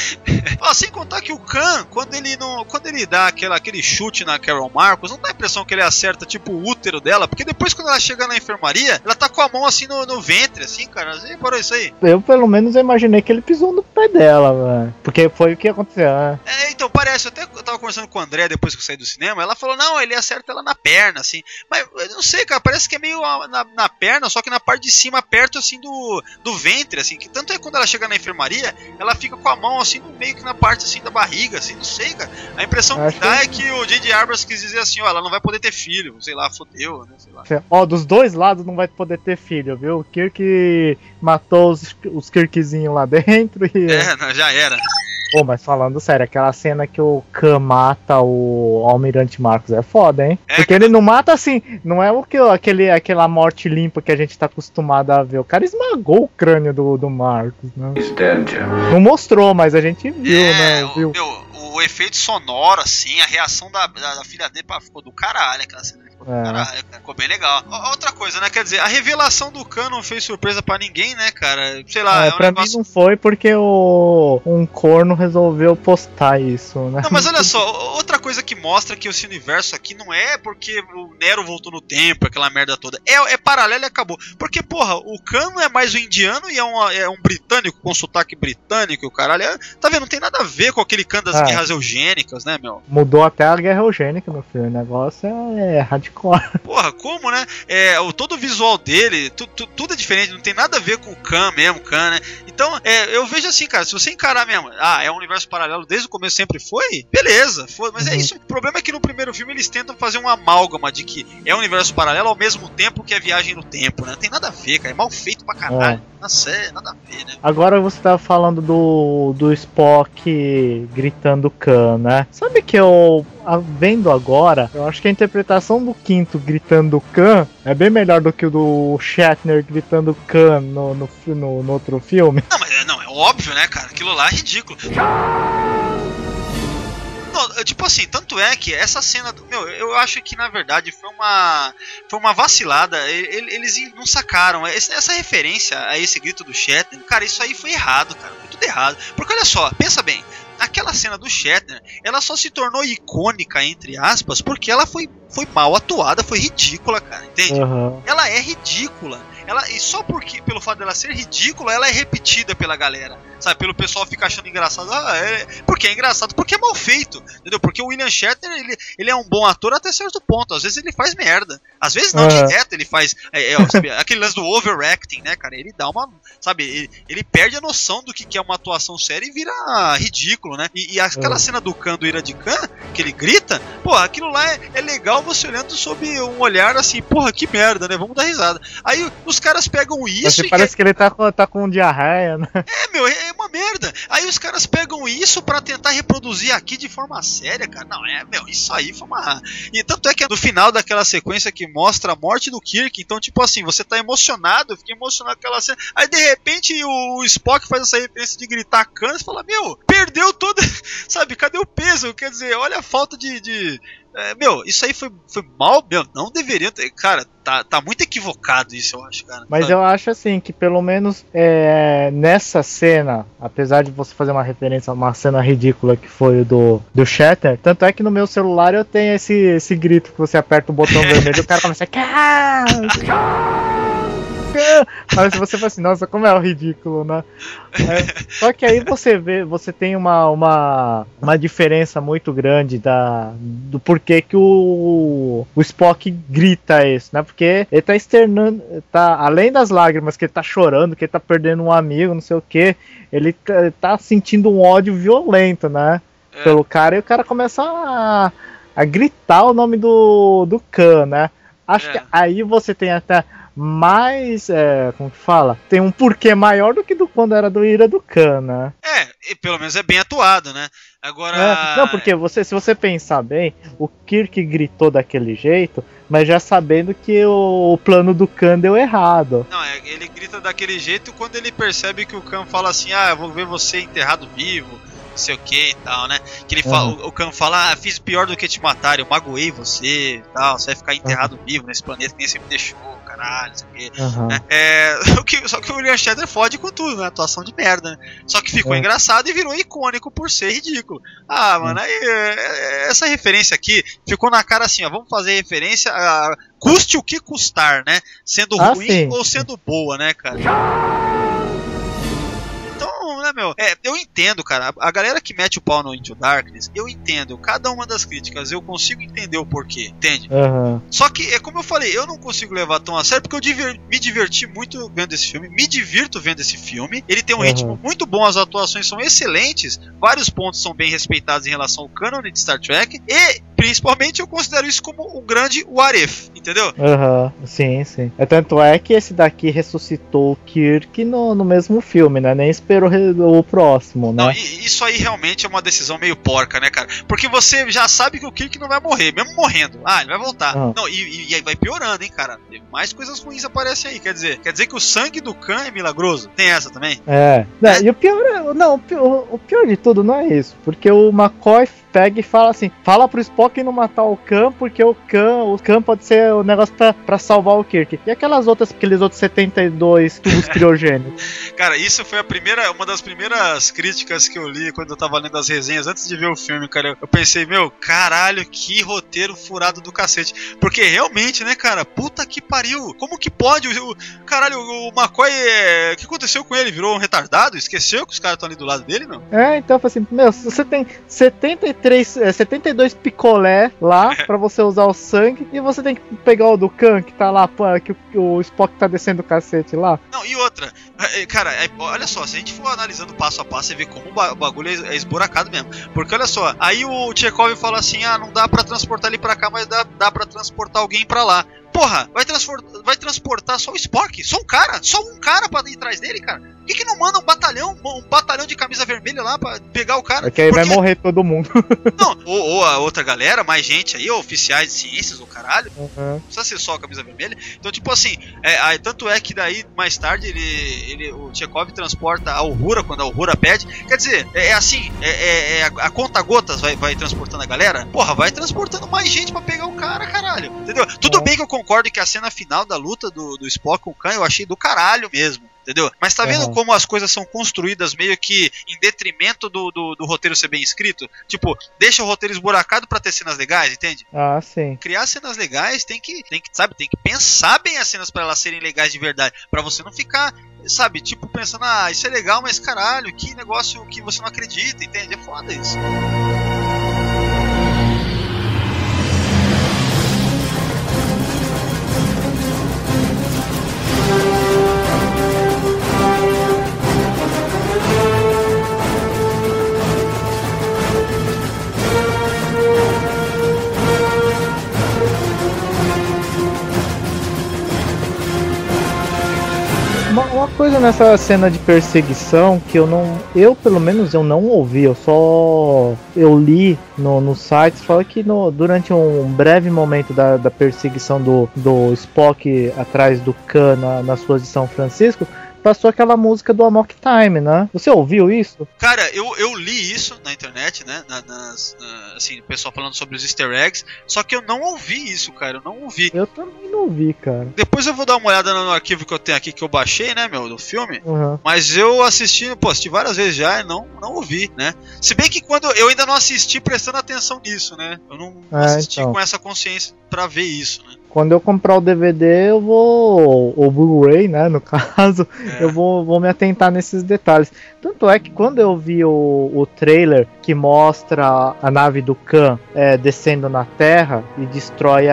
Sem contar que o Khan, quando ele dá aquele chute na Carol Marcos, não dá a impressão que ele acerta tipo o útero dela, porque depois quando ela chega na enfermaria, ela tá com a mão assim no ventre, assim, cara. Você reparou isso aí? Eu pelo menos imaginei que ele pisou no pé dela, velho. Porque foi o que aconteceu, né? Então parece, eu tava conversando com o André depois que eu saí do cinema, ela falou, não, ele acerta ela na perna, assim. Mas eu não sei, cara, parece que é meio na perna, só que na parte de cima, perto assim do ventre, assim, que tanto é quando ela chega na enfermaria, ela fica com a mão assim, meio que na parte assim da barriga, assim, não sei, cara. A impressão que dá é que o J.J. Abrams quis dizer assim, ó, ela não vai poder ter filho, sei lá, fodeu, né, sei lá. Ó, dos dois lados não vai poder ter filho, viu? O Kirk matou os Kirkzinhos lá dentro e... já era. Pô, mas falando sério, aquela cena que o Khan mata o Almirante Marcos é foda, hein? Porque ele não mata assim, não é aquela morte limpa que a gente tá acostumado a ver. O cara esmagou o crânio do Marcos, né? He's dead, Jim. Não mostrou, mas a gente viu, né? Viu? O efeito sonoro, assim, a reação da filha dele ficou do caralho, aquela cena. Caralho, ficou bem legal. Outra coisa, né? Quer dizer, a revelação do Khan não fez surpresa pra ninguém, né, cara? Sei lá, pra mim não foi porque um corno resolveu postar isso, né? Não, mas olha só, outra coisa que mostra que esse universo aqui não é porque o Nero voltou no tempo, aquela merda toda. É paralelo e acabou. Porque, porra, o Khan não é mais um indiano e é um britânico, com sotaque britânico, o caralho. Tá vendo? Não tem nada a ver com aquele Khan das guerras eugênicas, né, meu? Mudou até a guerra eugênica, meu filho. O negócio é radical. Porra, como, né? Todo o visual dele, tudo é diferente, não tem nada a ver com o Khan mesmo, né? Então, eu vejo assim, cara, se você encarar mesmo, é um universo paralelo desde o começo sempre foi, beleza, foi, mas é isso. O problema é que no primeiro filme eles tentam fazer uma amálgama de que é um universo paralelo ao mesmo tempo que é viagem no tempo, né? Não tem nada a ver, cara, é mal feito pra caralho. Nossa, nada a ver, né? Agora você tava falando do Spock gritando Khan, né? Sabe que vendo agora, eu acho que a interpretação do Quinto gritando Khan é bem melhor do que o do Shatner gritando Khan no outro filme. Não, é óbvio, né, cara? Aquilo lá é ridículo. Não, tipo assim, tanto é que essa cena eu acho que na verdade foi uma vacilada. Eles não sacaram essa referência a esse grito do Shatner. Cara, isso aí foi errado, cara, foi tudo errado. Porque olha só, pensa bem, aquela cena do Shatner, ela só se tornou icônica, entre aspas, porque ela foi mal atuada, foi ridícula, cara, entende? Ela é ridícula. E só pelo fato dela ser ridícula, ela é repetida pela galera, sabe? Pelo pessoal ficar achando engraçado. Porque é engraçado, porque é mal feito, entendeu? Porque o William Shatner, ele é um bom ator até certo ponto. Às vezes ele faz merda. Às vezes não, direto ele faz... sabe, aquele lance do overacting, né, cara? Ele dá uma... Sabe, ele perde a noção do que é uma atuação séria e vira ridículo, né? E aquela cena do Khan, do Ira de Khan, que ele grita, porra, aquilo lá é legal você olhando sob um olhar assim, porra, que merda, né? Vamos dar risada. Aí os caras pegam isso parece que ele tá com diarreia, né? É uma merda. Aí os caras pegam isso pra tentar reproduzir aqui de forma séria, cara. Não, isso aí foi uma... E tanto é que no final daquela sequência que mostra a morte do Kirk, então tipo assim, você tá emocionado, eu fiquei emocionado com aquela cena, aí de repente o Spock faz essa referência de gritar Khan e fala, perdeu toda... Sabe, cadê o peso? Quer dizer, olha a falta de... isso aí foi mal, não deveria ter, cara, tá muito equivocado isso, eu acho, cara. Mas eu acho assim, que pelo menos nessa cena, apesar de você fazer uma referência a uma cena ridícula que foi o do Shatner, tanto é que no meu celular eu tenho esse grito que você aperta o botão vermelho e o cara começa a... Mas você fala assim, nossa, como é o ridículo, né? Só que aí você tem uma diferença muito grande do porquê que o Spock grita isso, né? Porque ele tá externando, além das lágrimas que ele tá chorando, que ele tá perdendo um amigo, não sei o que, ele tá sentindo um ódio violento, né? Pelo cara, e o cara começa a gritar o nome do Khan, né? Acho que aí você tem até mais, como que fala? Tem um porquê maior do que quando era do Ira do Khan, né? E pelo menos é bem atuado, né? Agora... Não, porque se você pensar bem, o Kirk gritou daquele jeito, mas já sabendo que o plano do Khan deu errado. Não, ele grita daquele jeito quando ele percebe que o Khan fala assim, eu vou ver você enterrado vivo, não sei o que e tal, né? Que ele fala, o Khan fala, fiz pior do que te matar, eu magoei você e tal, você vai ficar enterrado vivo nesse planeta que nem você me deixou, caralho, não sei o que. Só que o William Shatner fode com tudo, né? Atuação de merda, né? Só que ficou engraçado e virou icônico por ser ridículo. Mano, aí essa referência aqui ficou na cara assim, vamos fazer referência a custe o que custar, né? Sendo ruim ou sendo boa, né, cara? Então, né, eu entendo, cara, a galera que mete o pau no Into Darkness, eu entendo, cada uma das críticas, eu consigo entender o porquê, entende? Só que, como eu falei, eu não consigo levar tão a sério, porque eu me diverti muito vendo esse filme, me divirto vendo esse filme, ele tem um ritmo muito bom, as atuações são excelentes, vários pontos são bem respeitados em relação ao cânone de Star Trek, e, principalmente, eu considero isso como um grande what if, entendeu? Sim. Tanto é que esse daqui ressuscitou o Kirk no mesmo filme, né? Nem esperou o próximo, né? Não, isso aí realmente é uma decisão meio porca, né, cara? Porque você já sabe que o Kirk não vai morrer, mesmo morrendo. Ele vai voltar. Não, e aí vai piorando, hein, cara? Mais coisas ruins aparecem aí, quer dizer que o sangue do Khan é milagroso? Tem essa também? E o pior o pior de tudo não é isso, porque o McCoy pega e fala assim, fala pro Spock não matar o Khan, porque o Khan pode ser o negócio pra salvar o Kirk. E aqueles outros 72 tubos criogênicos? Cara, isso foi uma das primeiras críticas que eu li quando eu tava lendo as resenhas antes de ver o filme, cara. Eu pensei, caralho, que roteiro furado do cacete. Porque realmente, né, cara, puta que pariu. Como que pode? Caralho, o McCoy, o que aconteceu com ele? Virou um retardado? Esqueceu que os caras estão ali do lado dele, não? Então eu falei assim, você tem 72 picolé lá pra você usar o sangue, e você tem que pegar o do Khan que tá lá, que o Spock tá descendo o cacete lá. Não, e outra, cara, olha só, se a gente for analisando passo a passo, você vê como o bagulho é esburacado mesmo. Porque olha só, aí o Chekhov fala assim, não dá pra transportar ele pra cá, mas dá pra transportar alguém pra lá. Porra, vai transportar só o Spock? Só um cara pra ir atrás dele, cara? Por que não manda um batalhão de camisa vermelha lá pra pegar o cara? Porque aí vai morrer todo mundo. Não, ou a outra galera, mais gente aí, oficiais de ciências, ou caralho. Não precisa ser só a camisa vermelha. Então, tipo assim, tanto é que daí, mais tarde, o Chekhov transporta a Uhura, quando a Uhura pede. Quer dizer, a conta-gotas vai transportando a galera? Porra, vai transportando mais gente pra pegar o cara, caralho. Entendeu? Tudo bem que eu concordo que a cena final da luta do Spock com o Khan eu achei do caralho mesmo. entendeu? Mas tá vendo como as coisas são construídas meio que em detrimento do roteiro ser bem escrito? Tipo, deixa o roteiro esburacado pra ter cenas legais, entende? Ah, sim. Criar cenas legais tem que pensar bem as cenas pra elas serem legais de verdade, pra você não ficar, sabe, tipo, pensando, isso é legal, mas caralho, que negócio que você não acredita, entende? É foda isso. Uma coisa nessa cena de perseguição que eu pelo menos eu não ouvi, eu li no site, fala que durante um breve momento da perseguição do Spock atrás do Khan nas ruas de São Francisco, passou aquela música do Amok Time, né? Você ouviu isso? Cara, eu li isso na internet, né? Assim, o pessoal falando sobre os easter eggs, só que eu não ouvi isso, cara, eu não ouvi. Eu também não ouvi, cara. Depois eu vou dar uma olhada no arquivo que eu tenho aqui, que eu baixei, né, do filme. Mas eu assisti várias vezes já e não ouvi, né? Se bem que quando eu ainda não assisti prestando atenção nisso, né? Eu não assisti com essa consciência pra ver isso, né? Quando eu comprar o DVD, eu vou, o Blu-ray, né, no caso, eu vou me atentar nesses detalhes. Tanto é que quando eu vi o trailer que mostra a nave do Khan descendo na Terra e destrói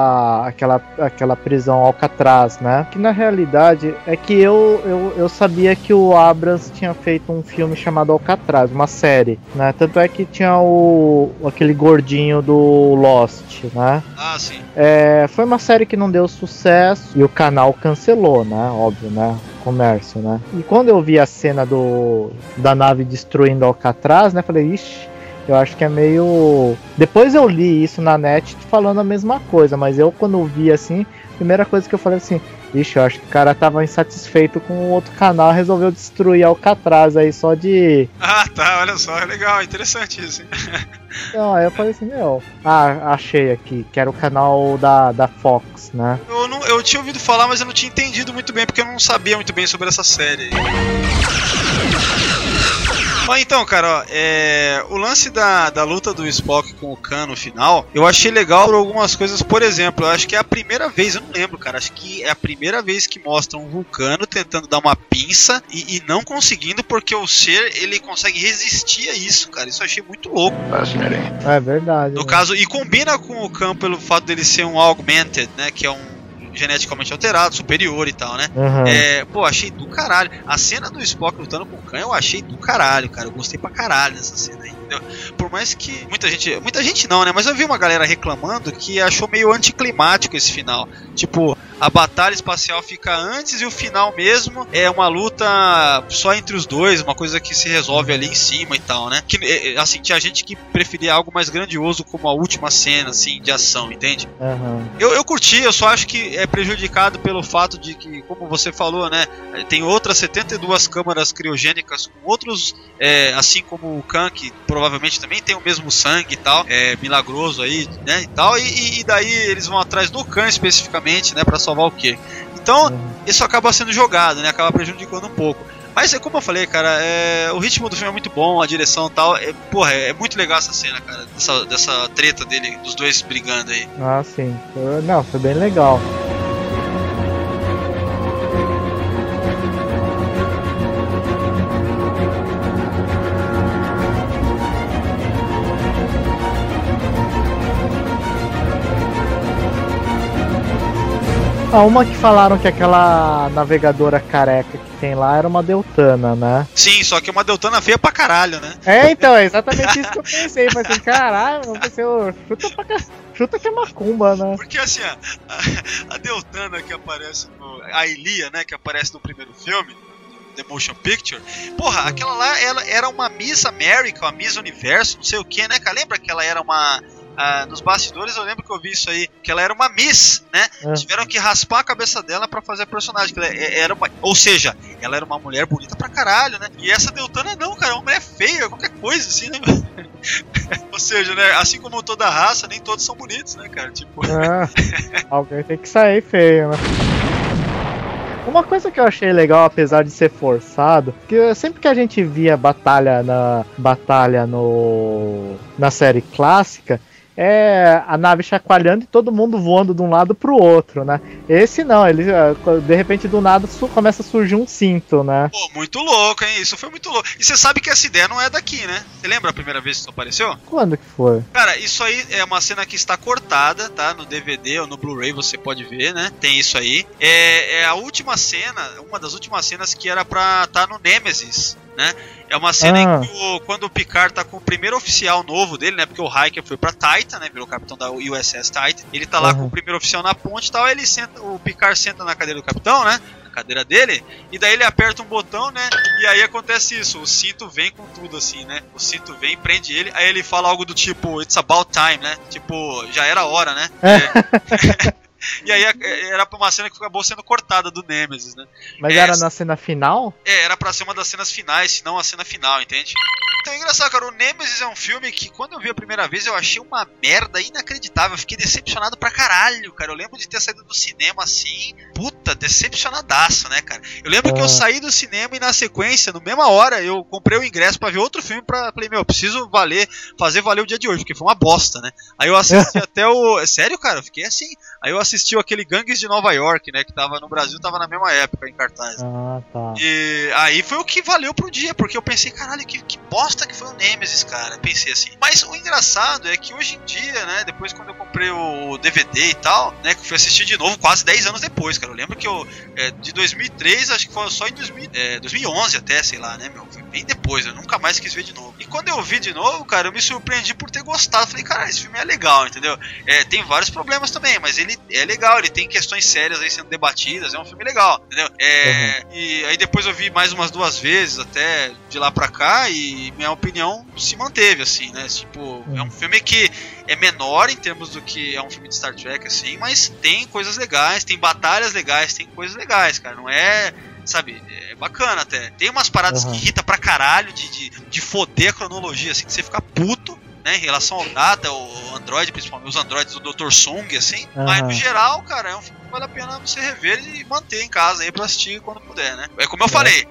aquela prisão Alcatraz, né, que na realidade é que eu sabia que o Abrams tinha feito um filme chamado Alcatraz, uma série, né, tanto é que tinha aquele gordinho do Lost, né. Ah, sim. Foi uma série que não deu sucesso e o canal cancelou, né? Óbvio, né? Comércio, né? E quando eu vi a cena da nave destruindo Alcatraz, né? Falei, ixi, eu acho que é meio... Depois eu li isso na net falando a mesma coisa, mas eu quando eu vi assim, a primeira coisa que eu falei assim, ixi, eu acho que o cara tava insatisfeito com o outro canal, resolveu destruir Alcatraz aí só de... Ah, tá, olha só, é legal, interessante isso, hein? Então, aí eu falei assim, achei aqui, que era o canal da Fox, né? Eu tinha ouvido falar, mas eu não tinha entendido muito bem, porque eu não sabia muito bem sobre essa série. Mas então, cara, o lance da luta do Spock com o Khan no final, eu achei legal por algumas coisas. Por exemplo, eu acho que é a primeira vez, eu não lembro, cara, acho que é a primeira vez que mostra um vulcano tentando dar uma pinça e não conseguindo, porque o ser, ele consegue resistir a isso, cara. Isso eu achei muito louco. É verdade. No caso, e combina com o Khan pelo fato dele ser um augmented, né, que é um geneticamente alterado, superior e tal, né? Achei do caralho. A cena do Spock lutando com o Khan eu achei do caralho, cara. Eu gostei pra caralho dessa cena aí, entendeu? Por mais que muita gente não, né? Mas eu vi uma galera reclamando que achou meio anticlimático esse final. Tipo, a batalha espacial fica antes e o final mesmo é uma luta só entre os dois, uma coisa que se resolve ali em cima e tal, né? Que, assim, tinha gente que preferia algo mais grandioso como a última cena, assim, de ação, entende? Eu curti, eu só acho que é prejudicado pelo fato de que, como você falou, né, tem outras 72 câmaras criogênicas com outros, assim como o Khan, que provavelmente também tem o mesmo sangue e tal, milagroso aí, né, e tal, e daí eles vão atrás do Khan especificamente, né, pra salvar o quê? Então, isso acaba sendo jogado, né, acaba prejudicando um pouco. Mas é como eu falei, cara, o ritmo do filme é muito bom, a direção e tal, é muito legal essa cena, cara, dessa treta dele, dos dois brigando aí. Ah, sim. Não, foi bem legal. Uma que falaram que aquela navegadora careca que tem lá era uma Deltana, né? Sim, só que uma Deltana feia pra caralho, né? Então, é exatamente isso que eu pensei. Falei assim, caralho, chuta que é macumba, né? Porque assim, a Deltana que aparece a Ilia, né, que aparece no primeiro filme, The Motion Picture, porra, aquela lá, ela era uma Miss America, uma Miss Universo, não sei o que, né, cara? Lembra que ela era uma... nos bastidores eu lembro que eu vi isso aí, que ela era uma Miss, né? Tiveram que raspar a cabeça dela pra fazer a personagem, que ela era ou seja, ela era uma mulher bonita pra caralho, né? E essa Deltana não, cara, é uma mulher feia, qualquer coisa assim, né? Ou seja, né, assim como toda raça, nem todos são bonitos, né, cara? Tipo... alguém tem que sair feio, né? Uma coisa que eu achei legal, apesar de ser forçado, que sempre que a gente via batalha na série clássica, é a nave chacoalhando e todo mundo voando de um lado pro outro, né? Esse não, ele de repente do nada começa a surgir um cinto, né? Pô, muito louco, hein? Isso foi muito louco. E você sabe que essa ideia não é daqui, né? Você lembra a primeira vez que isso apareceu? Quando que foi? Cara, isso aí é uma cena que está cortada, tá? No DVD ou no Blu-ray você pode ver, né? Tem isso aí. É a última cena, uma das últimas cenas que era pra estar no Nemesis, né? É uma cena em que quando o Picard tá com o primeiro oficial novo dele, né? Porque o Riker foi pra Titan, né? Virou capitão da USS Titan. Ele tá lá com o primeiro oficial na ponte e tal. Ele senta, o Picard senta na cadeira do capitão, né? Na cadeira dele. E daí ele aperta um botão, né? E aí acontece isso. O cinto vem com tudo, assim, né? O cinto vem, prende ele. Aí ele fala algo do tipo, it's about time, né? Tipo, já era hora, né? E aí era pra uma cena que acabou sendo cortada do Nemesis, né? Mas era na cena final? Era pra ser uma das cenas finais, se não a cena final, entende? Então é engraçado, cara, o Nemesis é um filme que quando eu vi a primeira vez eu achei uma merda inacreditável, eu fiquei decepcionado pra caralho, cara. Eu lembro de ter saído do cinema assim, puta, decepcionadaço, né, cara? Eu lembro que eu saí do cinema e na sequência, no mesma hora, eu comprei o ingresso pra ver outro filme falei, meu, eu preciso fazer valer o dia de hoje, porque foi uma bosta, né? Aí eu assisti até o... Sério, cara? Eu fiquei assim. Aí eu assisti aquele Gangues de Nova York, né, que tava no Brasil, tava na mesma época em cartaz. Tá. E aí foi o que valeu pro dia, porque eu pensei, caralho, que bosta que foi o Nemesis, cara. Pensei assim. Mas o engraçado é que hoje em dia, né, depois quando eu comprei o DVD e tal, né, que eu fui assistir de novo quase 10 anos depois, cara. Eu lembro que de 2003, acho que foi só em 2011 até, sei lá, né, meu. Foi bem depois, eu nunca mais quis ver de novo. E quando eu vi de novo, cara, eu me surpreendi por ter gostado. Falei, cara, esse filme é legal, entendeu? Tem vários problemas também, mas ele é legal, ele tem questões sérias aí sendo debatidas, é um filme legal, entendeu? E aí depois eu vi mais umas 2 vezes até de lá pra cá e minha opinião se manteve, assim, né? Tipo, é um filme que é menor em termos do que é um filme de Star Trek, assim, mas tem coisas legais, tem batalhas legais, tem coisas legais, cara, não é... Sabe, é bacana até. Tem umas paradas que irritam pra caralho de foder a cronologia, assim, de você ficar puto, né, em relação ao Data, o Android, principalmente os androides do Dr. Sung, assim. Mas no geral, cara, é um filme que vale a pena você rever e manter em casa aí pra assistir quando puder, né? É como eu falei.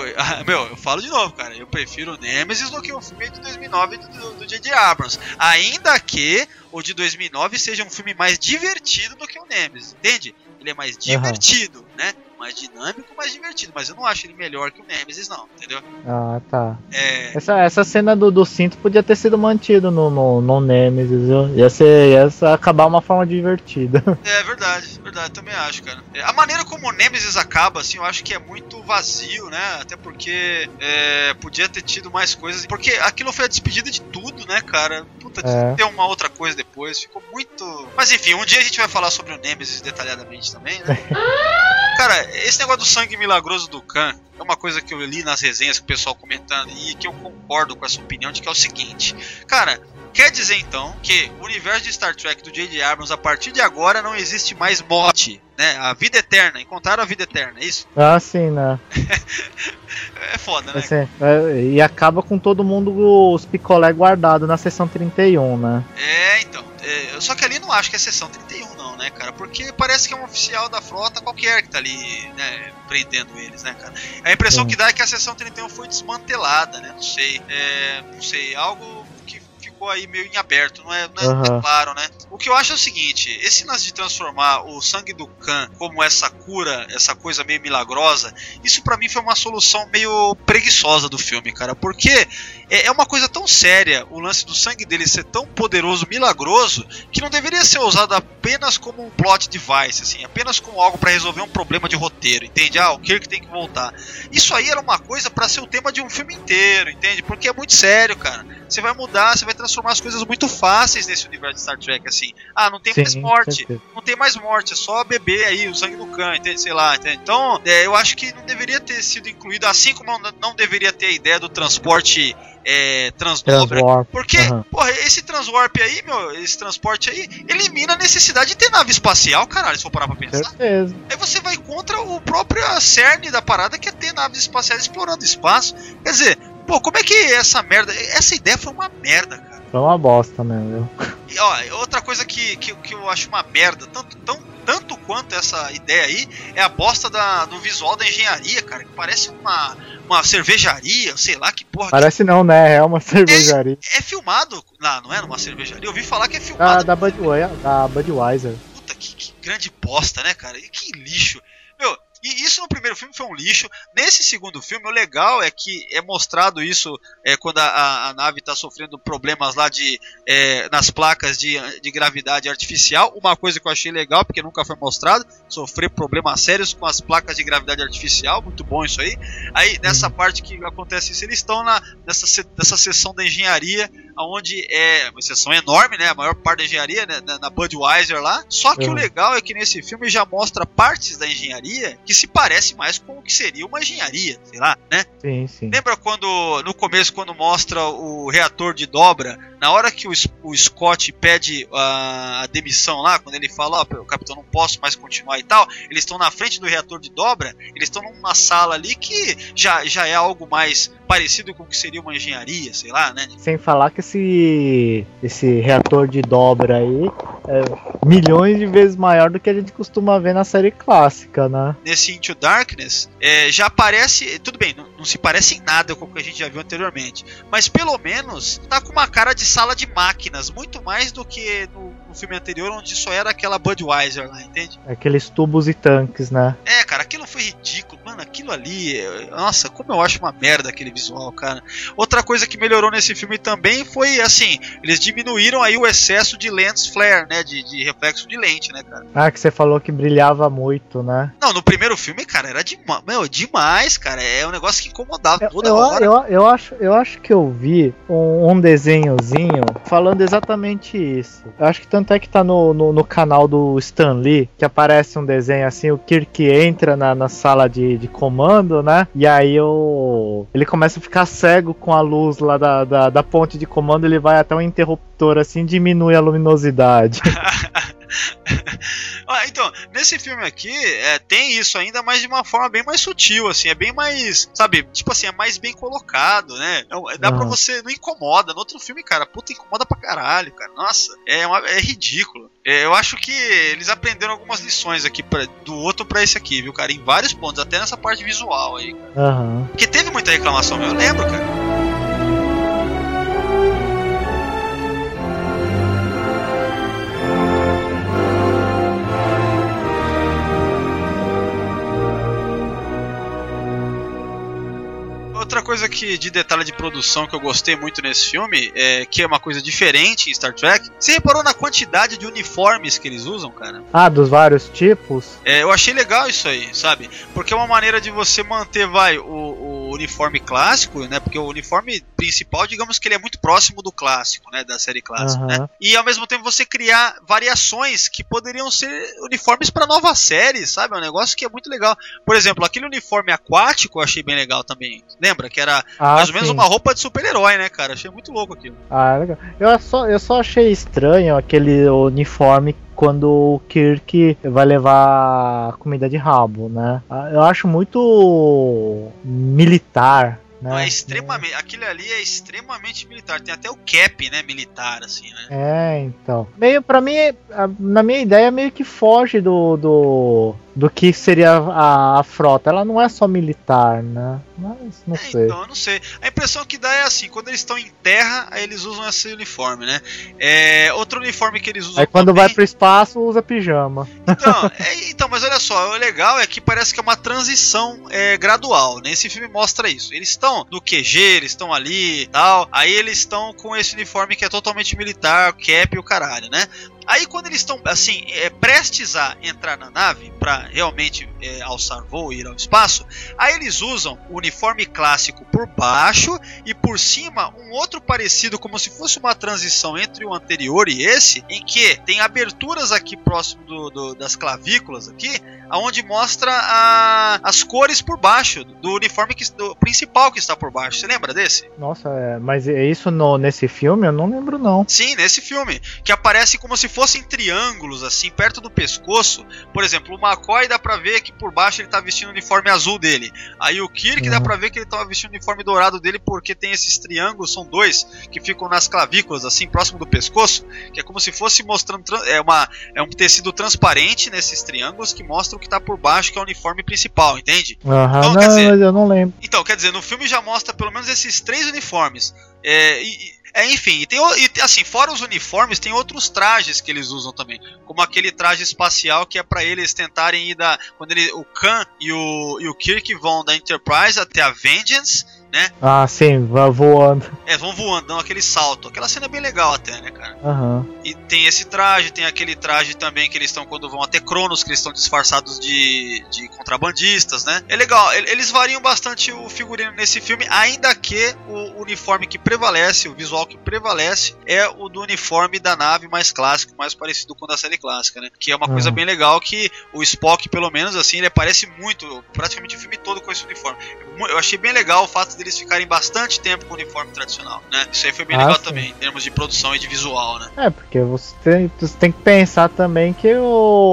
Eu falo de novo, cara, eu prefiro o Nemesis do que o filme de 2009 do J.J. Abrams, ainda que o de 2009 seja um filme mais divertido do que o Nemesis, entende? Ele é mais divertido, né? Mais dinâmico, mais divertido, mas eu não acho ele melhor que o Nemesis, não, entendeu? Tá. Essa cena do cinto podia ter sido mantido no Nemesis, viu? Ia acabar uma forma divertida. É verdade, também acho, cara. A maneira como o Nemesis acaba, assim, eu acho que é muito vazio, né? Até porque podia ter tido mais coisas, porque aquilo foi a despedida de tudo, né, cara? Puta, ter uma outra coisa depois, ficou muito... Mas enfim, um dia a gente vai falar sobre o Nemesis detalhadamente também, né? Cara, esse negócio do sangue milagroso do Khan é uma coisa que eu li nas resenhas com o pessoal comentando e que eu concordo com essa opinião de que é o seguinte. Cara, quer dizer então que o universo de Star Trek do J.J. Abrams a partir de agora não existe mais morte, né? A vida eterna, encontraram a vida eterna, é isso? Sim, né? É foda, né? E acaba com todo mundo os picolé guardado na seção 31, né? Então. Só que ali não acho que é seção 31 não, né, cara? Porque parece que é um oficial da frota qualquer que tá ali, né, prendendo eles, né, cara? A impressão que dá é que a seção 31 foi desmantelada, né? Não sei, algo que ficou aí meio em aberto, não é claro, né? O que eu acho é o seguinte, esse lance de transformar o sangue do Khan como essa cura, essa coisa meio milagrosa, isso pra mim foi uma solução meio preguiçosa do filme, cara, porque é uma coisa tão séria, o lance do sangue dele ser tão poderoso, milagroso, que não deveria ser usado apenas como um plot device, assim, apenas como algo pra resolver um problema de roteiro, entende? O Kirk tem que voltar. Isso aí era uma coisa pra ser o tema de um filme inteiro, entende? Porque é muito sério, cara. Você vai mudar, você vai transformar as coisas muito fáceis nesse universo de Star Trek, assim. Não tem mais morte, não tem mais morte, é só beber aí o sangue do Khan, entende? Sei lá, entende? Então, eu acho que não deveria ter sido incluído, assim como não deveria ter a ideia do transporte transdobra, porque porra, esse transwarp aí, esse transporte aí elimina a necessidade de ter nave espacial, caralho, se for parar pra pensar. Certeza. Aí você vai contra o próprio cerne da parada, que é ter naves espaciais explorando o espaço. Quer dizer, pô, como é que essa ideia foi uma merda, cara. Foi uma bosta mesmo, viu? E, outra coisa que eu acho uma merda, tão tanto quanto essa ideia aí é a bosta do visual da engenharia, cara, que parece uma cervejaria, sei lá que porra. Parece que... não, né? É uma cervejaria. É filmado lá, não é numa cervejaria? Eu ouvi falar que é filmado. Da Budweiser. Puta, que grande bosta, né, cara? Que lixo. Meu, e isso no primeiro filme foi um lixo. Nesse segundo filme, o legal é que é mostrado isso quando a nave está sofrendo problemas lá nas placas de gravidade artificial. Uma coisa que eu achei legal, porque nunca foi mostrado, sofrer problemas sérios com as placas de gravidade artificial. Muito bom isso aí. Aí, nessa parte que acontece isso, eles estão nessa seção da engenharia, onde é uma seção enorme, né? A maior parte da engenharia, né? Na Budweiser lá. Só que o legal é que nesse filme já mostra partes da engenharia que se parece mais com o que seria uma engenharia, sei lá, né? Sim, sim. Lembra no começo, quando mostra o reator de dobra, na hora que o Scott pede a demissão lá, quando ele fala, o capitão, não posso mais continuar e tal, eles estão na frente do reator de dobra, eles estão numa sala ali que já é algo mais parecido com o que seria uma engenharia, sei lá, né? Sem falar que esse reator de dobra aí é milhões de vezes maior do que a gente costuma ver na série clássica, né? Nesse Into Darkness, já parece, tudo bem, não se parece em nada com o que a gente já viu anteriormente, mas pelo menos tá com uma cara de sala de máquinas, muito mais do que no filme anterior, onde só era aquela Budweiser lá, entende? Aqueles tubos e tanques, né? Cara, aquilo foi ridículo, mano, aquilo ali, nossa, como eu acho uma merda aquele visual, cara. Outra coisa que melhorou nesse filme também foi, assim, eles diminuíram aí o excesso de lens flare, né, de reflexo de lente, né, cara. Que você falou que brilhava muito, né? Não, no primeiro filme, cara, era demais, cara, é um negócio que incomodava toda hora. Eu acho que eu vi um desenhozinho falando exatamente isso. Eu acho que tanto é que tá no canal do Stan Lee, que aparece um desenho assim, o Kirk entra na sala de comando, né? E aí ele começa a ficar cego com a luz lá da ponte de comando, ele vai até um interruptor assim, diminui a luminosidade. Então, nesse filme aqui tem isso ainda, mas de uma forma bem mais sutil, assim, é bem mais, sabe, tipo assim, é mais bem colocado, né? Dá pra você, não incomoda. No outro filme, cara, puta, incomoda pra caralho, cara. Nossa, é ridículo. Eu acho que eles aprenderam algumas lições aqui do outro pra esse aqui, viu, cara? Em vários pontos, até nessa parte visual aí, cara. Porque teve muita reclamação, eu lembro, cara. Outra coisa de detalhe de produção que eu gostei muito nesse filme, que é uma coisa diferente em Star Trek, você reparou na quantidade de uniformes que eles usam, cara? Dos vários tipos? Eu achei legal isso aí, sabe? Porque é uma maneira de você manter, o uniforme clássico, né? Porque o uniforme principal, digamos que ele é muito próximo do clássico, né? Da série clássica, né? E ao mesmo tempo você criar variações que poderiam ser uniformes para nova série, sabe? É um negócio que é muito legal. Por exemplo, aquele uniforme aquático eu achei bem legal também. Lembra? Que era mais ou menos uma roupa de super-herói, né, cara? Achei muito louco aquilo. Legal. Eu só achei estranho aquele uniforme quando o Kirk vai levar comida de rabo, né? Eu acho muito militar. Não, extremamente. Aquilo ali é extremamente militar. Tem até o cap, né? Militar, assim, né? Então. Meio, pra mim, na minha ideia, meio que foge do que seria a frota. Ela não é só militar, né? Mas não sei. Então, eu não sei. A impressão que dá é assim, quando eles estão em terra, aí eles usam esse uniforme, né? Outro uniforme que eles usam aí quando vai pro espaço, usa pijama. Então, mas olha só, o legal é que parece que é uma transição gradual, né? Esse filme mostra isso. Eles estão no QG, eles estão ali e tal, aí eles estão com esse uniforme que é totalmente militar, o cap e o caralho, né? Aí quando eles estão assim, prestes a entrar na nave para realmente alçar voo e ir ao espaço, aí eles usam o uniforme clássico por baixo e por cima um outro parecido, como se fosse uma transição entre o anterior e esse, em que tem aberturas aqui próximo das clavículas aqui, aonde mostra as cores por baixo do uniforme do principal que está por baixo. Você lembra desse? Nossa, mas é isso nesse filme? Eu não lembro não. Sim, nesse filme, que aparece como se fossem triângulos, assim, perto do pescoço. Por exemplo, o McCoy dá pra ver que por baixo ele tá vestindo o uniforme azul dele. Aí o Kirk dá pra ver que ele tá vestindo o uniforme dourado dele, porque tem esses triângulos, são dois, que ficam nas clavículas, assim, próximo do pescoço, que é como se fosse mostrando, é um tecido transparente nesses triângulos que mostra o que tá por baixo, que é o uniforme principal, entende? Então, não, quer dizer, mas eu não lembro. Então, quer dizer, no filme já mostra pelo menos esses 3 uniformes. Enfim, assim, fora os uniformes, tem outros trajes que eles usam também, como aquele traje espacial que é pra eles tentarem ir quando o Khan e o Kirk vão da Enterprise até a Vengeance, né? Ah, sim, vai voando. Vão voando, dão aquele salto. Aquela cena é bem legal até, né, cara? E tem esse traje, tem aquele traje também que eles estão quando vão até Cronos, que eles estão disfarçados de contrabandistas, né? É legal, eles variam bastante o figurino nesse filme, ainda que o uniforme que prevalece, o visual que prevalece, é o do uniforme da nave mais clássico, mais parecido com o da série clássica, né? Que é uma coisa bem legal, que o Spock, pelo menos assim, ele aparece muito, praticamente o filme todo com esse uniforme. Eu achei bem legal o fato deles ficarem bastante tempo com o uniforme tradicional, né? Isso aí foi bem legal também, em termos de produção e de visual, né? Porque você tem que pensar também que é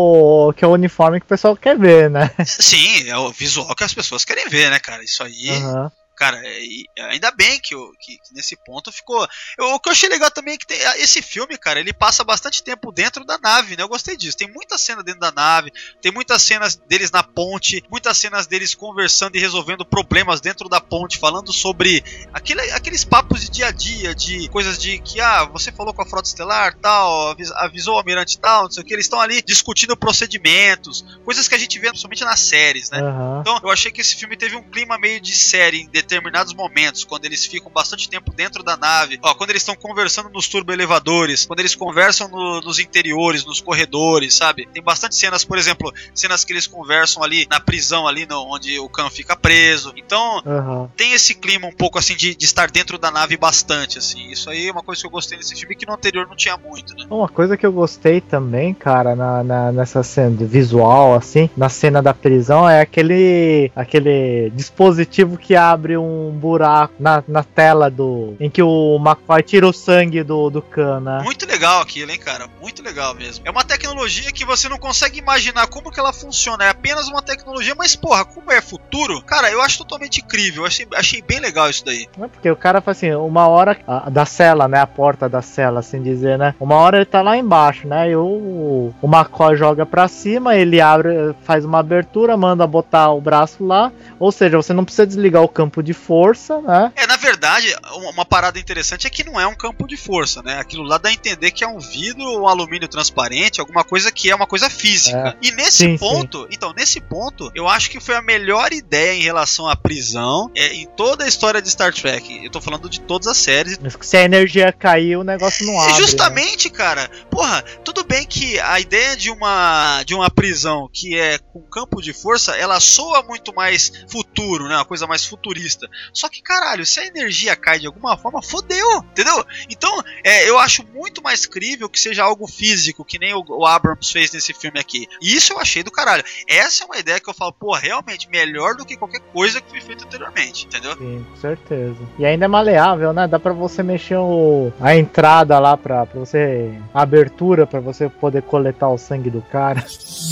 o uniforme que o pessoal quer ver, né? Sim, é o visual que as pessoas querem ver, né, cara? Isso aí... Cara, ainda bem que nesse ponto ficou... O que eu achei legal também é que esse filme, cara, ele passa bastante tempo dentro da nave, né? Eu gostei disso. Tem muita cena dentro da nave, tem muitas cenas deles na ponte, muitas cenas deles conversando e resolvendo problemas dentro da ponte, falando sobre aqueles papos de dia a dia, de coisas de que, você falou com a Frota Estelar, tal, avisou o Almirante tal, não sei o que, eles estão ali discutindo procedimentos, coisas que a gente vê somente nas séries, né? Então, eu achei que esse filme teve um clima meio de série em determinados momentos, quando eles ficam bastante tempo dentro da nave, quando eles estão conversando nos turboelevadores, quando eles conversam nos interiores, nos corredores, sabe? Tem bastante cenas, por exemplo, cenas que eles conversam ali na prisão, ali onde o Khan fica preso. Então, tem esse clima um pouco assim de estar dentro da nave bastante, assim. Isso aí é uma coisa que eu gostei nesse filme, que no anterior não tinha muito, né? Uma coisa que eu gostei também, cara, nessa cena de visual, assim, na cena da prisão, é aquele dispositivo que abre um buraco na tela em que o McCoy tira o sangue do Khan, né? Muito legal aquilo, hein, cara? Muito legal mesmo. É uma tecnologia que você não consegue imaginar como que ela funciona. É apenas uma tecnologia, mas porra, como é futuro, cara, eu acho totalmente incrível. Eu achei bem legal isso daí. É porque o cara faz assim, uma hora da cela, né? A porta da cela, assim dizer, né? Uma hora ele tá lá embaixo, né? E o McCoy joga pra cima, ele abre, faz uma abertura, manda botar o braço lá. Ou seja, você não precisa desligar o campo de força, né? Na verdade, uma parada interessante é que não é um campo de força, né? Aquilo lá dá a entender que é um vidro ou um alumínio transparente, alguma coisa que é uma coisa física. E nesse ponto, então, nesse ponto, eu acho que foi a melhor ideia em relação à prisão em toda a história de Star Trek. Eu tô falando de todas as séries. Se a energia cair, o negócio não abre. Justamente, né? Cara. Porra, tudo bem que a ideia de uma prisão que é com campo de força, ela soa muito mais futuro, né? Uma coisa mais futurista. Só que, caralho, se a energia cai de alguma forma, fodeu, entendeu? Então, eu acho muito mais crível que seja algo físico, que nem o Abrams fez nesse filme aqui. E isso eu achei do caralho. Essa é uma ideia que eu falo, pô, realmente melhor do que qualquer coisa que foi feita anteriormente, entendeu? Sim, com certeza. E ainda é maleável, né? Dá pra você mexer a entrada lá, pra você... a abertura, pra você poder coletar o sangue do cara.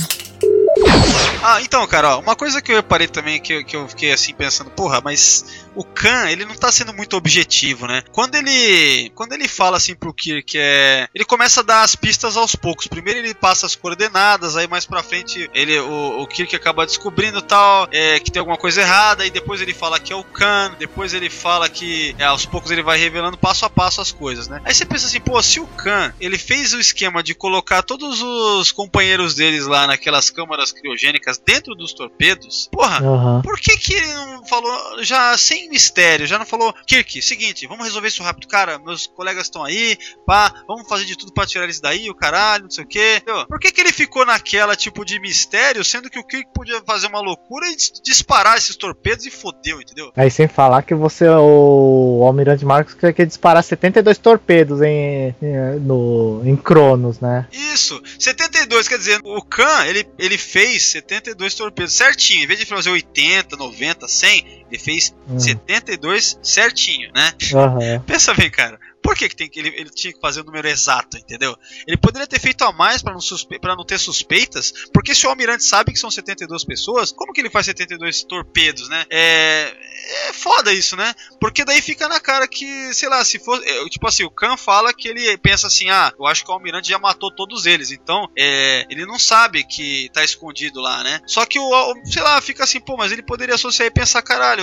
Então, cara, uma coisa que eu reparei também, que eu fiquei assim pensando, porra, mas o Khan, ele não tá sendo muito objetivo, né? Quando ele fala assim pro Kirk, ele começa a dar as pistas aos poucos. Primeiro ele passa as coordenadas, aí mais pra frente o Kirk acaba descobrindo tal, que tem alguma coisa errada, e depois ele fala que é o Khan, depois ele fala que aos poucos ele vai revelando passo a passo as coisas, né? Aí você pensa assim, pô, se o Khan, ele fez o esquema de colocar todos os companheiros deles lá naquelas câmaras criogênicas dentro dos torpedos, porra, por que ele não falou já sem mistério, já não falou, Kirk, seguinte, vamos resolver isso rápido, cara, meus colegas estão aí, pá, vamos fazer de tudo pra tirar eles daí, o caralho, não sei o que, por que ele ficou naquela tipo de mistério, sendo que o Kirk podia fazer uma loucura e disparar esses torpedos e fodeu, entendeu? Aí sem falar que o Almirante Marcos quer disparar 72 torpedos em Cronos, né? Isso, 72, quer dizer, o Khan, ele fez 72 torpedos certinho, em vez de fazer 80, 90, 100, ele fez 72 certinho, né? Pensa bem, cara. Por que ele tinha que fazer o número exato, entendeu? Ele poderia ter feito a mais pra não ter suspeitas, porque se o Almirante sabe que são 72 pessoas, como que ele faz 72 torpedos, né? É foda isso, né? Porque daí fica na cara que, sei lá, se for... tipo assim, o Khan fala que ele pensa assim, eu acho que o Almirante já matou todos eles, então ele não sabe que tá escondido lá, né? Só que sei lá, fica assim, pô, mas ele poderia associar e pensar, caralho,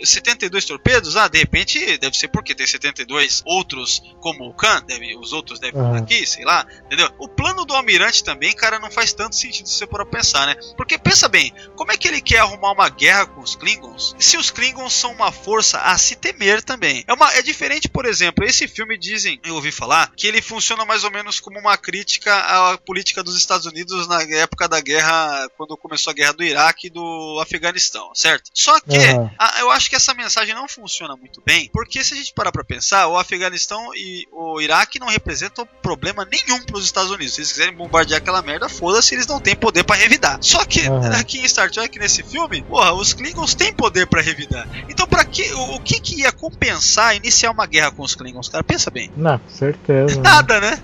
72 torpedos? De repente deve ser porque tem 72 outros como o Khan, os outros devem estar aqui, sei lá, entendeu? O plano do Almirante também, cara, não faz tanto sentido se você for pensar, né? Porque pensa bem, como é que ele quer arrumar uma guerra com os Klingons se os Klingons são uma força a se temer também? É diferente, por exemplo, esse filme eu ouvi falar que ele funciona mais ou menos como uma crítica à política dos Estados Unidos na época da guerra, quando começou a guerra do Iraque e do Afeganistão, certo? Só que eu acho que essa mensagem não funciona muito bem, porque se a gente parar pra pensar, o Afeganistão e o Iraque não representam problema nenhum pros Estados Unidos. Se eles quiserem bombardear aquela merda, foda-se, eles não têm poder pra revidar. Só que aqui em Star Trek, nesse filme, porra, os Klingons têm poder pra revidar. Então pra que, o que ia compensar iniciar uma guerra com os Klingons, cara? Pensa bem. Não, com certeza. Nada, né?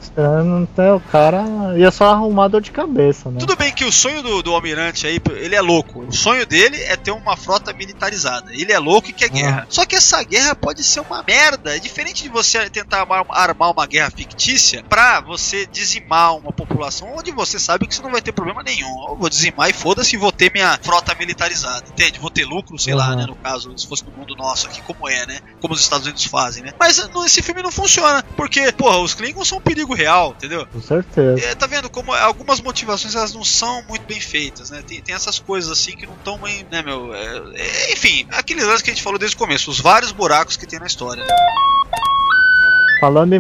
O cara ia só arrumar dor de cabeça, né? Tudo bem que o sonho do Almirante aí, ele é louco. O sonho dele é ter uma frota militarizada. Ele é louco e quer guerra. Só que essa guerra pode ser uma merda. É diferente de você tentar armar uma guerra fictícia pra você dizimar uma população onde você sabe que você não vai ter problema nenhum. Eu vou dizimar e foda-se, vou ter minha frota militarizada. Entende? Vou ter lucro, sei lá, né? No caso, se fosse no mundo nosso aqui, como né? Como os Estados Unidos fazem, né? Mas esse filme não funciona. Porque, porra, os Klingons são um perigo real, entendeu? Com certeza. Tá vendo como algumas motivações elas não são muito bem feitas, né? Tem essas coisas assim que não estão bem, né, meu? Enfim, aqueles lances que a gente falou desde o começo, os vários buracos que tem na história, né? Falando em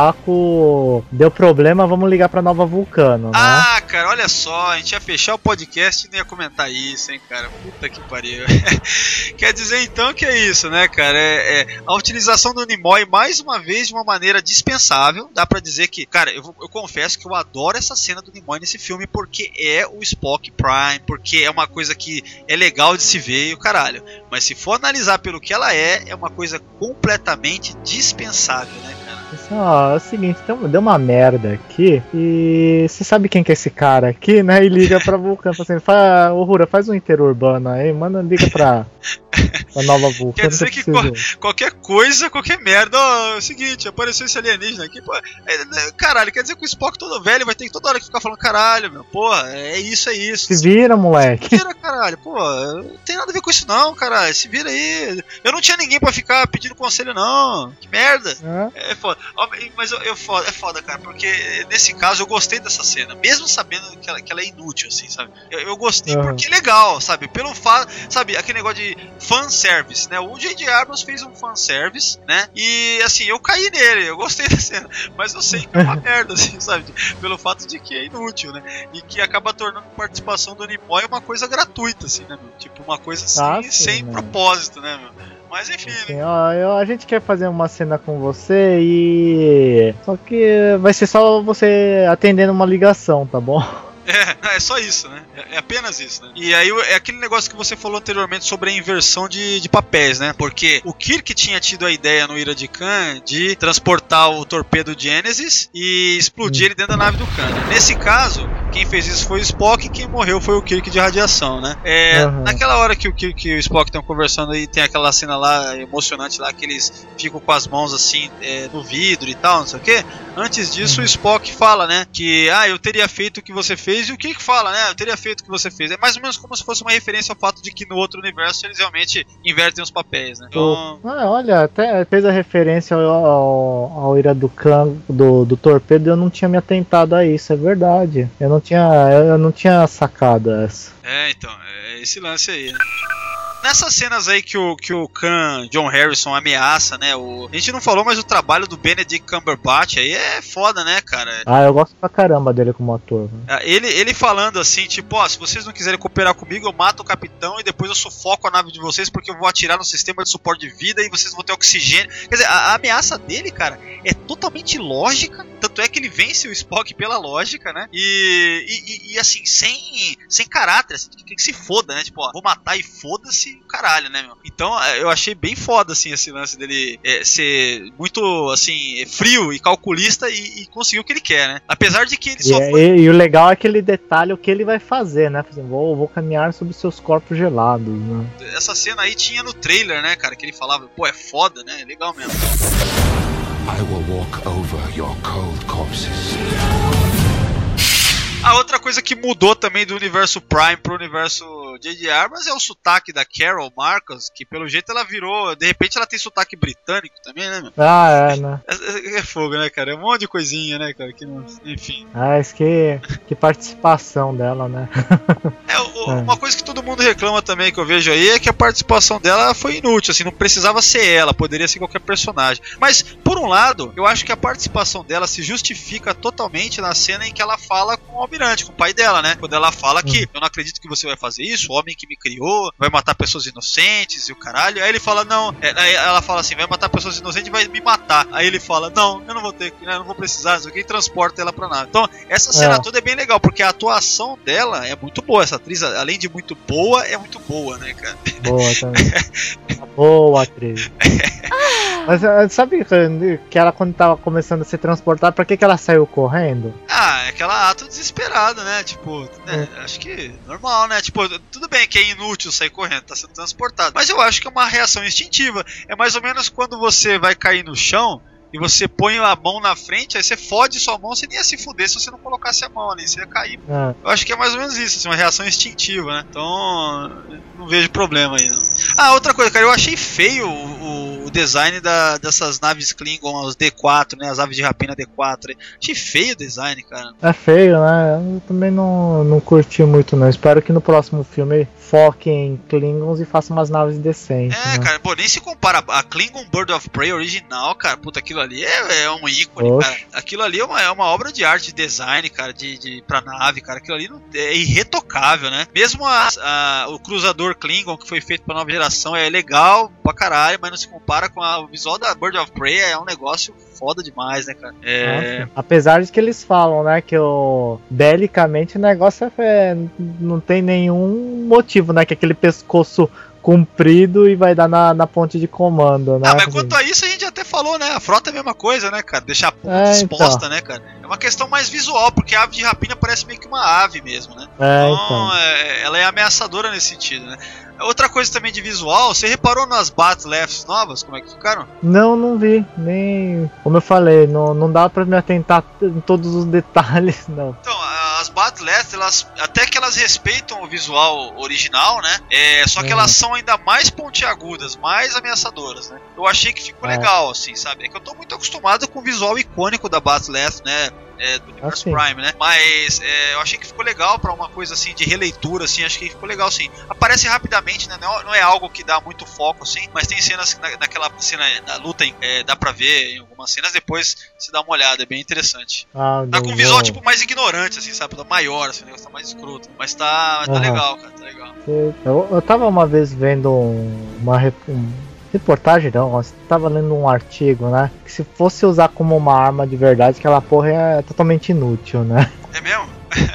buraco, deu problema, vamos ligar pra Nova Vulcano, né? Cara, olha só, a gente ia fechar o podcast e não ia comentar isso, hein, cara. Puta que pariu. Quer dizer, então, que é isso, né, cara? A utilização do Nimoy, mais uma vez, de uma maneira dispensável. Dá pra dizer que, cara, eu confesso que eu adoro essa cena do Nimoy nesse filme, porque é o Spock Prime, porque é uma coisa que é legal de se ver e o caralho. Mas se for analisar pelo que ela é uma coisa completamente dispensável, né, cara? É o seguinte, então, deu uma merda aqui e você sabe quem que é esse cara aqui, né? E liga pra Vulcano, assim, Uhura, faz um interurbano aí, liga pra Nova Vulcano. Quer dizer que qualquer coisa, qualquer merda, é o seguinte, apareceu esse alienígena aqui, pô, caralho, quer dizer que o Spock todo velho vai ter que toda hora que ficar falando caralho, meu, porra, é isso. Se vira, moleque. Se vira, caralho, pô, não tem nada a ver com isso não, caralho, se vira aí. Eu não tinha ninguém pra ficar pedindo conselho não, que merda. É foda. Mas é foda, cara, porque nesse caso eu gostei dessa cena, mesmo sabendo que ela é inútil, assim, sabe? Eu gostei porque é legal, sabe? Pelo fato, sabe, aquele negócio de fanservice, né? O J.J. Abrams fez um fanservice, né? E assim, eu caí nele, eu gostei da cena, mas eu sei que é uma merda, assim, sabe? Pelo fato de que é inútil, né? E que acaba tornando a participação do Nimoy uma coisa gratuita, assim, né, meu? Tipo, uma coisa assim, sem propósito, né, meu? Mas enfim, né? A gente quer fazer uma cena com você e... Só que vai ser só você atendendo uma ligação, tá bom? É só isso, né? É apenas isso, né? E aí é aquele negócio que você falou anteriormente sobre a inversão de papéis, né? Porque o Kirk tinha tido a ideia no Ira de Khan de transportar o torpedo Genesis e explodir ele dentro da nave do Khan. Nesse caso, quem fez isso foi o Spock e quem morreu foi o Kirk de radiação, né? Naquela hora que o Kirk e o Spock estão conversando e tem aquela cena lá emocionante lá que eles ficam com as mãos assim no vidro e tal, não sei o que. Antes disso o Spock fala, né? Que eu teria feito o que você fez, e o Kirk fala, né? Eu teria feito o que você fez. É mais ou menos como se fosse uma referência ao fato de que no outro universo eles realmente invertem os papéis, né? Então... olha, até fez a referência ao Ira do Khan do torpedo, eu não tinha me atentado a isso, é verdade. Eu não tinha sacado essa. Então, é esse lance aí, né? Nessas cenas aí que o Khan, John Harrison, ameaça, né? A gente não falou, mas o trabalho do Benedict Cumberbatch aí é foda, né, cara? Eu gosto pra caramba dele como ator. Né? Ele falando assim, tipo, se vocês não quiserem cooperar comigo, eu mato o capitão e depois eu sufoco a nave de vocês porque eu vou atirar no sistema de suporte de vida e vocês vão ter oxigênio. Quer dizer, a ameaça dele, cara, é totalmente lógica, tanto é que ele vence o Spock pela lógica, né? E assim, sem caráter, assim, que se foda, né? Tipo, ó, vou matar e foda-se o caralho, né, meu? Então, eu achei bem foda, assim, esse lance dele ser muito, assim, frio e calculista e conseguiu o que ele quer, né? Apesar de que ele só foi... E o legal é aquele detalhe, o que ele vai fazer, né? Vou caminhar sobre seus corpos gelados, né? Essa cena aí tinha no trailer, né, cara? Que ele falava, pô, é foda, né? É legal mesmo. I will walk over your cold corpses. A outra coisa que mudou também do universo Prime pro universo J.J. Abrams é o sotaque da Carol Marcus, que pelo jeito ela virou... De repente ela tem sotaque britânico também, né, meu? Né? É fogo, né, cara? É um monte de coisinha, né, cara? Que não... Enfim. Isso que participação dela, né? Uma coisa que todo mundo reclama também, que eu vejo aí, é que a participação dela foi inútil, assim, não precisava ser ela, poderia ser qualquer personagem. Mas, por um lado, eu acho que a participação dela se justifica totalmente na cena em que ela fala com o Almirante, com o pai dela, né? Quando ela fala que eu não acredito que você vai fazer isso, o homem que me criou vai matar pessoas inocentes e o caralho. Aí ele fala, não, ela fala assim, vai matar pessoas inocentes e vai me matar. Aí ele fala, não, eu não vou ter, eu não vou precisar, alguém transporta ela pra nada. Então, essa cena toda é bem legal, porque a atuação dela é muito boa, essa atriz, além de muito boa, é muito boa, né, cara? Boa também. Boa atriz. Mas sabe que ela, quando tava começando a se transportar, pra que ela saiu correndo? É aquela ato desesperado, né? Tipo, acho que normal, né? Tipo, tudo bem que é inútil sair correndo, tá sendo transportado. Mas eu acho que é uma reação instintiva. É mais ou menos quando você vai cair no chão e você põe a mão na frente, aí você fode sua mão, você nem ia se fuder se você não colocasse a mão ali, você ia cair. Eu acho que é mais ou menos isso, assim, uma reação instintiva, né? Então, não vejo problema aí, não. Outra coisa, cara, eu achei feio o design dessas naves Klingon, os D4, né? As aves de rapina D4. Achei feio o design, cara. É feio, né? Eu também não curti muito, não. Espero que no próximo filme foque em Klingons e faça umas naves decentes. Né? Cara, pô, nem se compara. A Klingon Bird of Prey original, cara, puta, aquilo ali é um ícone, cara. Aquilo ali é uma obra de arte, de design, cara, pra nave, cara. Aquilo ali é irretocável, né? Mesmo o cruzador Klingon, que foi feito pra nova geração, é legal pra caralho, mas não se compara com o visual da Bird of Prey, é um negócio foda demais, né, cara? Apesar de que eles falam, né, que belicamente o negócio não tem nenhum motivo, né, que aquele pescoço comprido e vai dar na ponte de comando, né? Mas quanto a isso a gente até falou, né? A frota é a mesma coisa, né, cara? Deixar a ponte exposta, então. Né, cara? É uma questão mais visual, porque a ave de rapina parece meio que uma ave mesmo, né? Então, ela é ameaçadora nesse sentido, né? Outra coisa também de visual, você reparou nas Bat'leths novas, como é que ficaram? Não vi, nem... Como eu falei, não dá pra me atentar em todos os detalhes, não. Então, as Bat'leths, até que elas respeitam o visual original, né? Só que elas são ainda mais pontiagudas, mais ameaçadoras, né? Eu achei que ficou legal, assim, sabe? É que eu tô muito acostumado com o visual icônico da Bat'leth, né? Do universo Prime, né? Mas eu achei que ficou legal pra uma coisa assim de releitura, assim, acho que ficou legal, sim. Aparece rapidamente, né? Não é algo que dá muito foco, assim, mas tem cenas naquela cena da luta, dá pra ver em algumas cenas, depois se dá uma olhada, é bem interessante. Tá com um visual tipo mais ignorante, assim, sabe? Tá maior, assim, o negócio tá mais escroto. Mas tá legal, cara, tá legal. Eu tava uma vez vendo uma reportagem, não, você tava lendo um artigo, né? Que se fosse usar como uma arma de verdade, aquela porra é totalmente inútil, né? É mesmo?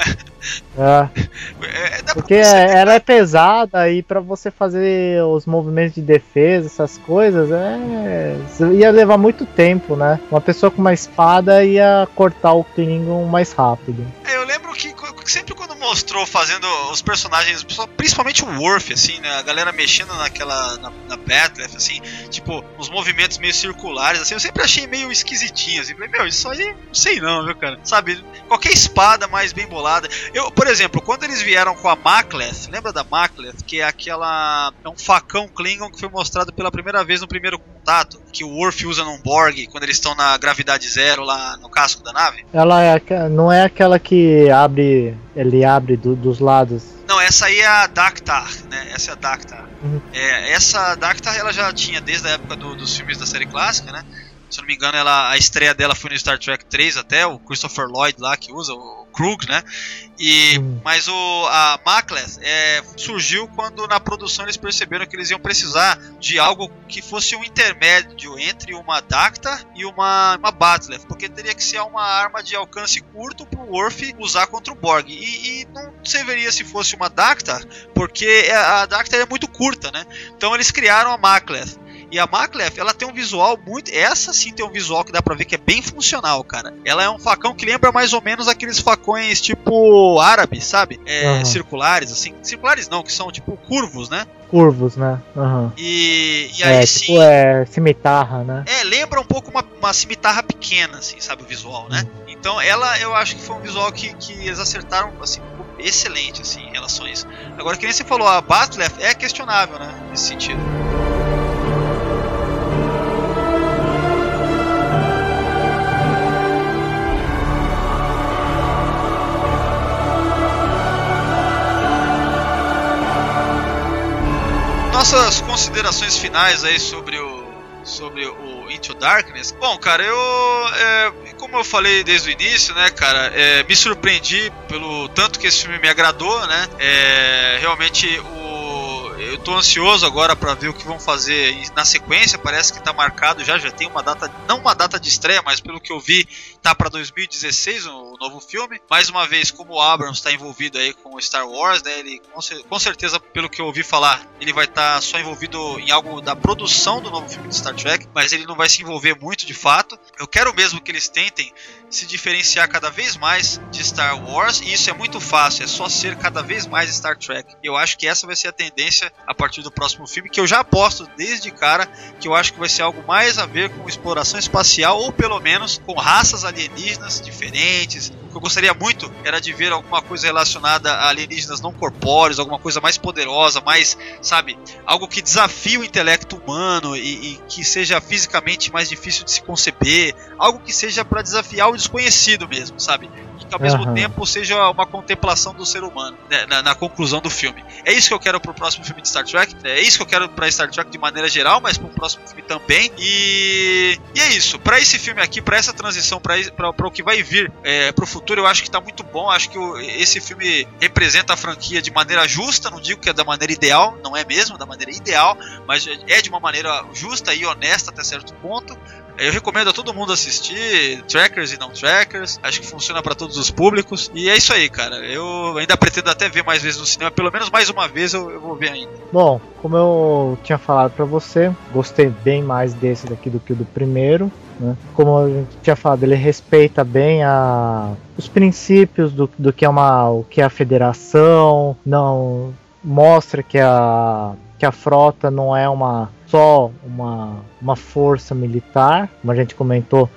Porque ela é pesada e pra você fazer os movimentos de defesa, essas coisas, ia levar muito tempo, né? Uma pessoa com uma espada ia cortar o Klingon mais rápido. Eu lembro que sempre quando mostrou fazendo os personagens, principalmente o Worf, assim, né? A galera mexendo na Bat'leth, assim, tipo, os movimentos meio circulares, assim, eu sempre achei meio esquisitinho, assim, falei, isso aí, não sei não, viu, cara? Sabe, qualquer espada mais bem bolada. Por exemplo, quando eles vieram com a Macleth, lembra da Macleth? Que é é um facão Klingon que foi mostrado pela primeira vez no primeiro contato, que o Worf usa num Borg, quando eles estão na gravidade zero lá no casco da nave? Ela não é aquela que ele abre dos lados. Não, essa aí é a Dactar, né? Essa é a Dactar. Essa Dactar ela já tinha desde a época dos filmes da série clássica, né? Se eu não me engano, a estreia dela foi no Star Trek 3 até, o Christopher Lloyd lá que usa, o Krug, né? Mas a Macleth surgiu quando na produção eles perceberam que eles iam precisar de algo que fosse um intermédio entre uma Dacta e uma Bat'leth, porque teria que ser uma arma de alcance curto para o Worf usar contra o Borg, e não serviria se fosse uma Dacta, porque a Dacta é muito curta, né? Então eles criaram a Macleth. E a Macleth, ela tem um visual muito... Essa sim tem um visual que dá pra ver que é bem funcional, cara. Ela é um facão que lembra mais ou menos aqueles facões tipo árabes, sabe? Circulares, assim. Circulares não, que são tipo curvos, né? Curvos, né? E aí sim... Tipo, cimitarra, né? Lembra um pouco uma cimitarra pequena, assim, sabe? O visual, né? Então ela, eu acho que foi um visual que eles acertaram, assim, excelente, assim, em relação a isso. Agora, que nem você falou, a Bat'leth é questionável, né? Nesse sentido. Nossas considerações finais aí sobre o Into Darkness. Bom, cara, como eu falei desde o início, né, cara, me surpreendi pelo tanto que esse filme me agradou, né? Realmente eu tô ansioso agora pra ver o que vão fazer na sequência. Parece que tá marcado já tem uma data, não uma data de estreia, mas pelo que eu vi, tá pra 2016 o novo filme. Mais uma vez, como o Abrams tá envolvido aí com Star Wars, né, ele com certeza, pelo que eu ouvi falar, ele vai estar só envolvido em algo da produção do novo filme de Star Trek, mas ele não vai se envolver muito de fato. Eu quero mesmo que eles tentem se diferenciar cada vez mais de Star Wars, e isso é muito fácil, é só ser cada vez mais Star Trek. Eu acho que essa vai ser a tendência a partir do próximo filme, que eu já aposto desde cara que eu acho que vai ser algo mais a ver com exploração espacial, ou pelo menos com raças alienígenas diferentes. O que eu gostaria muito era de ver alguma coisa relacionada a alienígenas não corpóreos, alguma coisa mais poderosa, mais, sabe, algo que desafie o intelecto humano e que seja fisicamente mais difícil de se conceber, algo que seja para desafiar o desconhecido mesmo, sabe? E que ao mesmo tempo seja uma contemplação do ser humano, né, na conclusão do filme. É isso que eu quero pro próximo filme de Star Trek, é isso que eu quero pra Star Trek de maneira geral, mas pro próximo filme também. E é isso, pra esse filme aqui, pra essa transição, pra o que vai vir pro futuro, eu acho que tá muito bom. Acho que esse filme representa a franquia de maneira justa, não digo que é da maneira ideal, não é mesmo da maneira ideal, mas é de uma maneira justa e honesta até certo ponto. Eu recomendo a todo mundo assistir, trackers e não trackers, acho que funciona pra todos os públicos, e é isso aí, cara. Eu ainda pretendo até ver mais vezes no cinema, pelo menos mais uma vez eu vou ver ainda. Bom, como eu tinha falado pra você, gostei bem mais desse daqui do que o do primeiro, né? Como a gente tinha falado, ele respeita bem os princípios do que é o que é a federação, não mostra que a frota não é só uma força militar, como a gente comentou,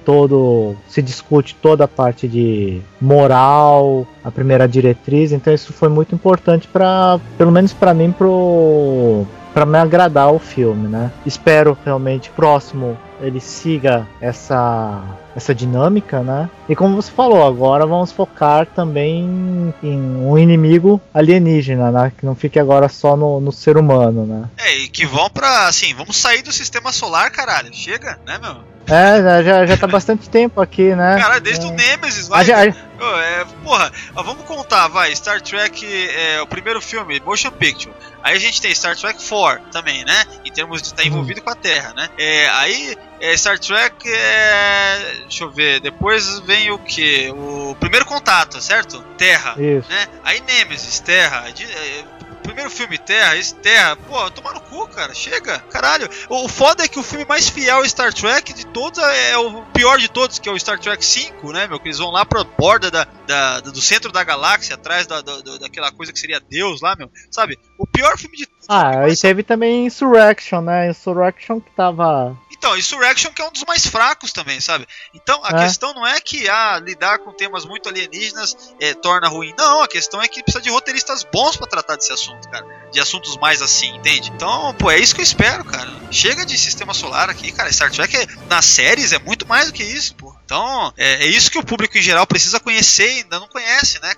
se discute toda a parte de moral, a primeira diretriz, então isso foi muito importante pelo menos para mim, para me agradar o filme, né? Espero realmente próximo ele siga essa dinâmica, né? E como você falou, agora vamos focar também em um inimigo alienígena, né? Que não fique agora só no ser humano, né? E que vão vamos sair do sistema solar, caralho. Chega, né, meu? Já tá bastante tempo aqui, né? Cara, desde o Nemesis, vai. Porra, vamos contar, vai. Star Trek o primeiro filme, Motion Picture. Aí a gente tem Star Trek 4 também, né? Em termos de estar envolvido com a Terra, né? Aí Star Trek deixa eu ver. Depois vem o que? O Primeiro Contato, certo? Terra. Isso. Né? Aí Nemesis, Terra. Primeiro filme, Terra, pô, toma no cu, cara, chega, caralho. O foda é que o filme mais fiel ao Star Trek de todos é o pior de todos, que é o Star Trek 5, né, meu, que eles vão lá pra borda do centro da galáxia, atrás daquela coisa que seria Deus lá, meu, sabe, o pior filme de todos. E teve também Insurrection, né, Insurrection que tava... Então, Insurrection que é um dos mais fracos também, sabe? Então, a questão não é que lidar com temas muito alienígenas torna ruim. Não, a questão é que precisa de roteiristas bons pra tratar desse assunto, cara. De assuntos mais assim, entende? Então, pô, é isso que eu espero, cara. Chega de sistema solar aqui, cara. Star Trek nas séries é muito mais do que isso, pô. Então, é isso que o público em geral precisa conhecer e ainda não conhece, né, cara?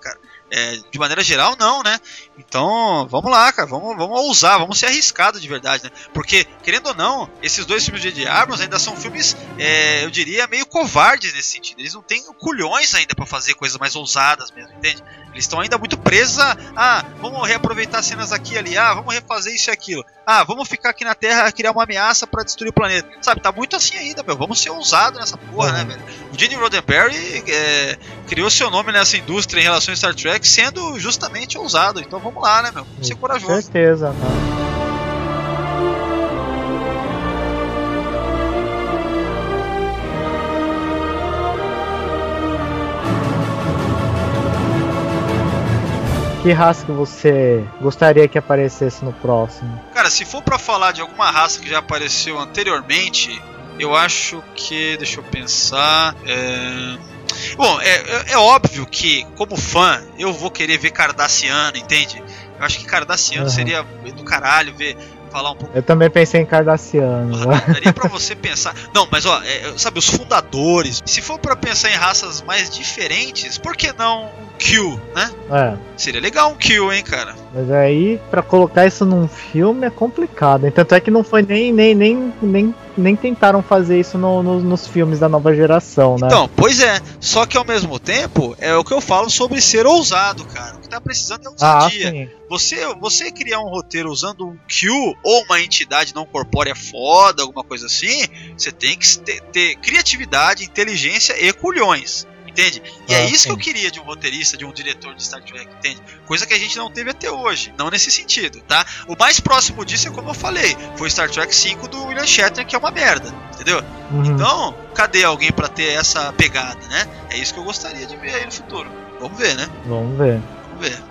De maneira geral, não, né? Então, vamos lá, cara, vamos ousar, vamos ser arriscados de verdade, né? Porque, querendo ou não, esses dois filmes de J.J. Abrams ainda são filmes, eu diria, meio covardes nesse sentido. Eles não têm culhões ainda pra fazer coisas mais ousadas mesmo, entende? Eles estão ainda muito presos vamos reaproveitar cenas aqui e ali, vamos refazer isso e aquilo, vamos ficar aqui na Terra, criar uma ameaça pra destruir o planeta, sabe? Tá muito assim ainda, meu, vamos ser ousados nessa porra, né, velho? O Gene Roddenberry criou seu nome nessa indústria em relação a Star Trek sendo justamente ousado, então vamos lá, né, meu? Vamos ser corajoso. Com certeza, mano. Que raça que você gostaria que aparecesse no próximo? Cara, se for pra falar de alguma raça que já apareceu anteriormente, eu acho que... deixa eu pensar... Bom, é óbvio que, como fã, eu vou querer ver Cardassiano, entende? Eu acho que Cardassiano seria do caralho ver... falar um pouco. Eu também pensei em Cardassiano. Daria pra você pensar. Não, mas ó, sabe, os fundadores. Se for pra pensar em raças mais diferentes, por que não um Q, né? Seria legal um Q, hein, cara? Mas aí, pra colocar isso num filme é complicado. Hein? Tanto é que não foi nem tentaram fazer isso nos filmes da nova geração, né? Então, pois é. Só que ao mesmo tempo, é o que eu falo sobre ser ousado, cara. O que tá precisando é ousadia. Você criar um roteiro usando um Q ou uma entidade não corpórea foda, alguma coisa assim, você tem que ter criatividade, inteligência e culhões, entende? E é isso que eu queria de um roteirista, de um diretor de Star Trek, entende? Coisa que a gente não teve até hoje, não nesse sentido, tá? O mais próximo disso é como eu falei, foi Star Trek 5 do William Shatner, que é uma merda, entendeu? Então, cadê alguém pra ter essa pegada, né? É isso que eu gostaria de ver aí no futuro. Vamos ver, né? Vamos ver. Vamos ver.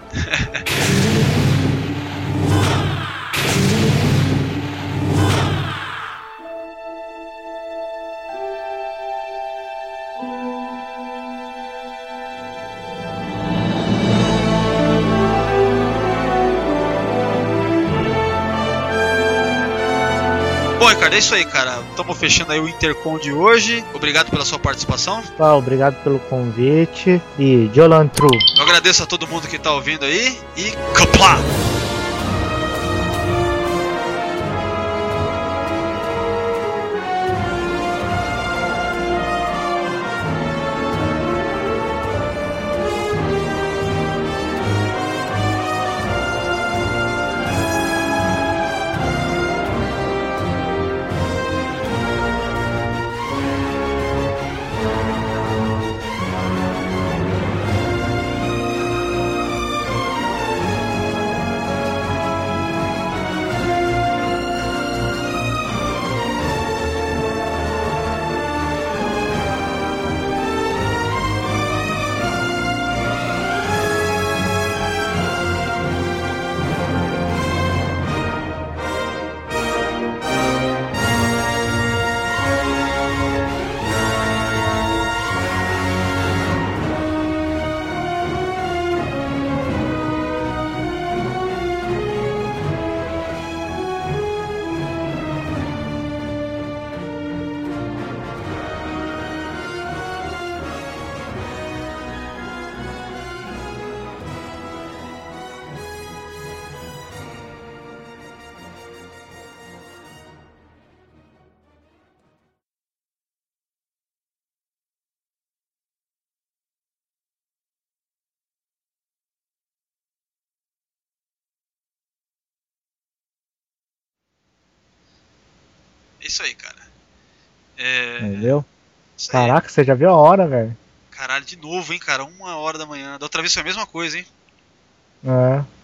Bom, Ricardo, é isso aí, cara. Estamos fechando aí o Intercom de hoje. Obrigado pela sua participação. Obrigado pelo convite. E Jolantru. Eu agradeço a todo mundo que está ouvindo aí. E Kapla! Isso aí, cara. Entendeu? Caraca, você já viu a hora, velho? Caralho, de novo, hein, cara? 1h da manhã. Da outra vez foi a mesma coisa, hein? É.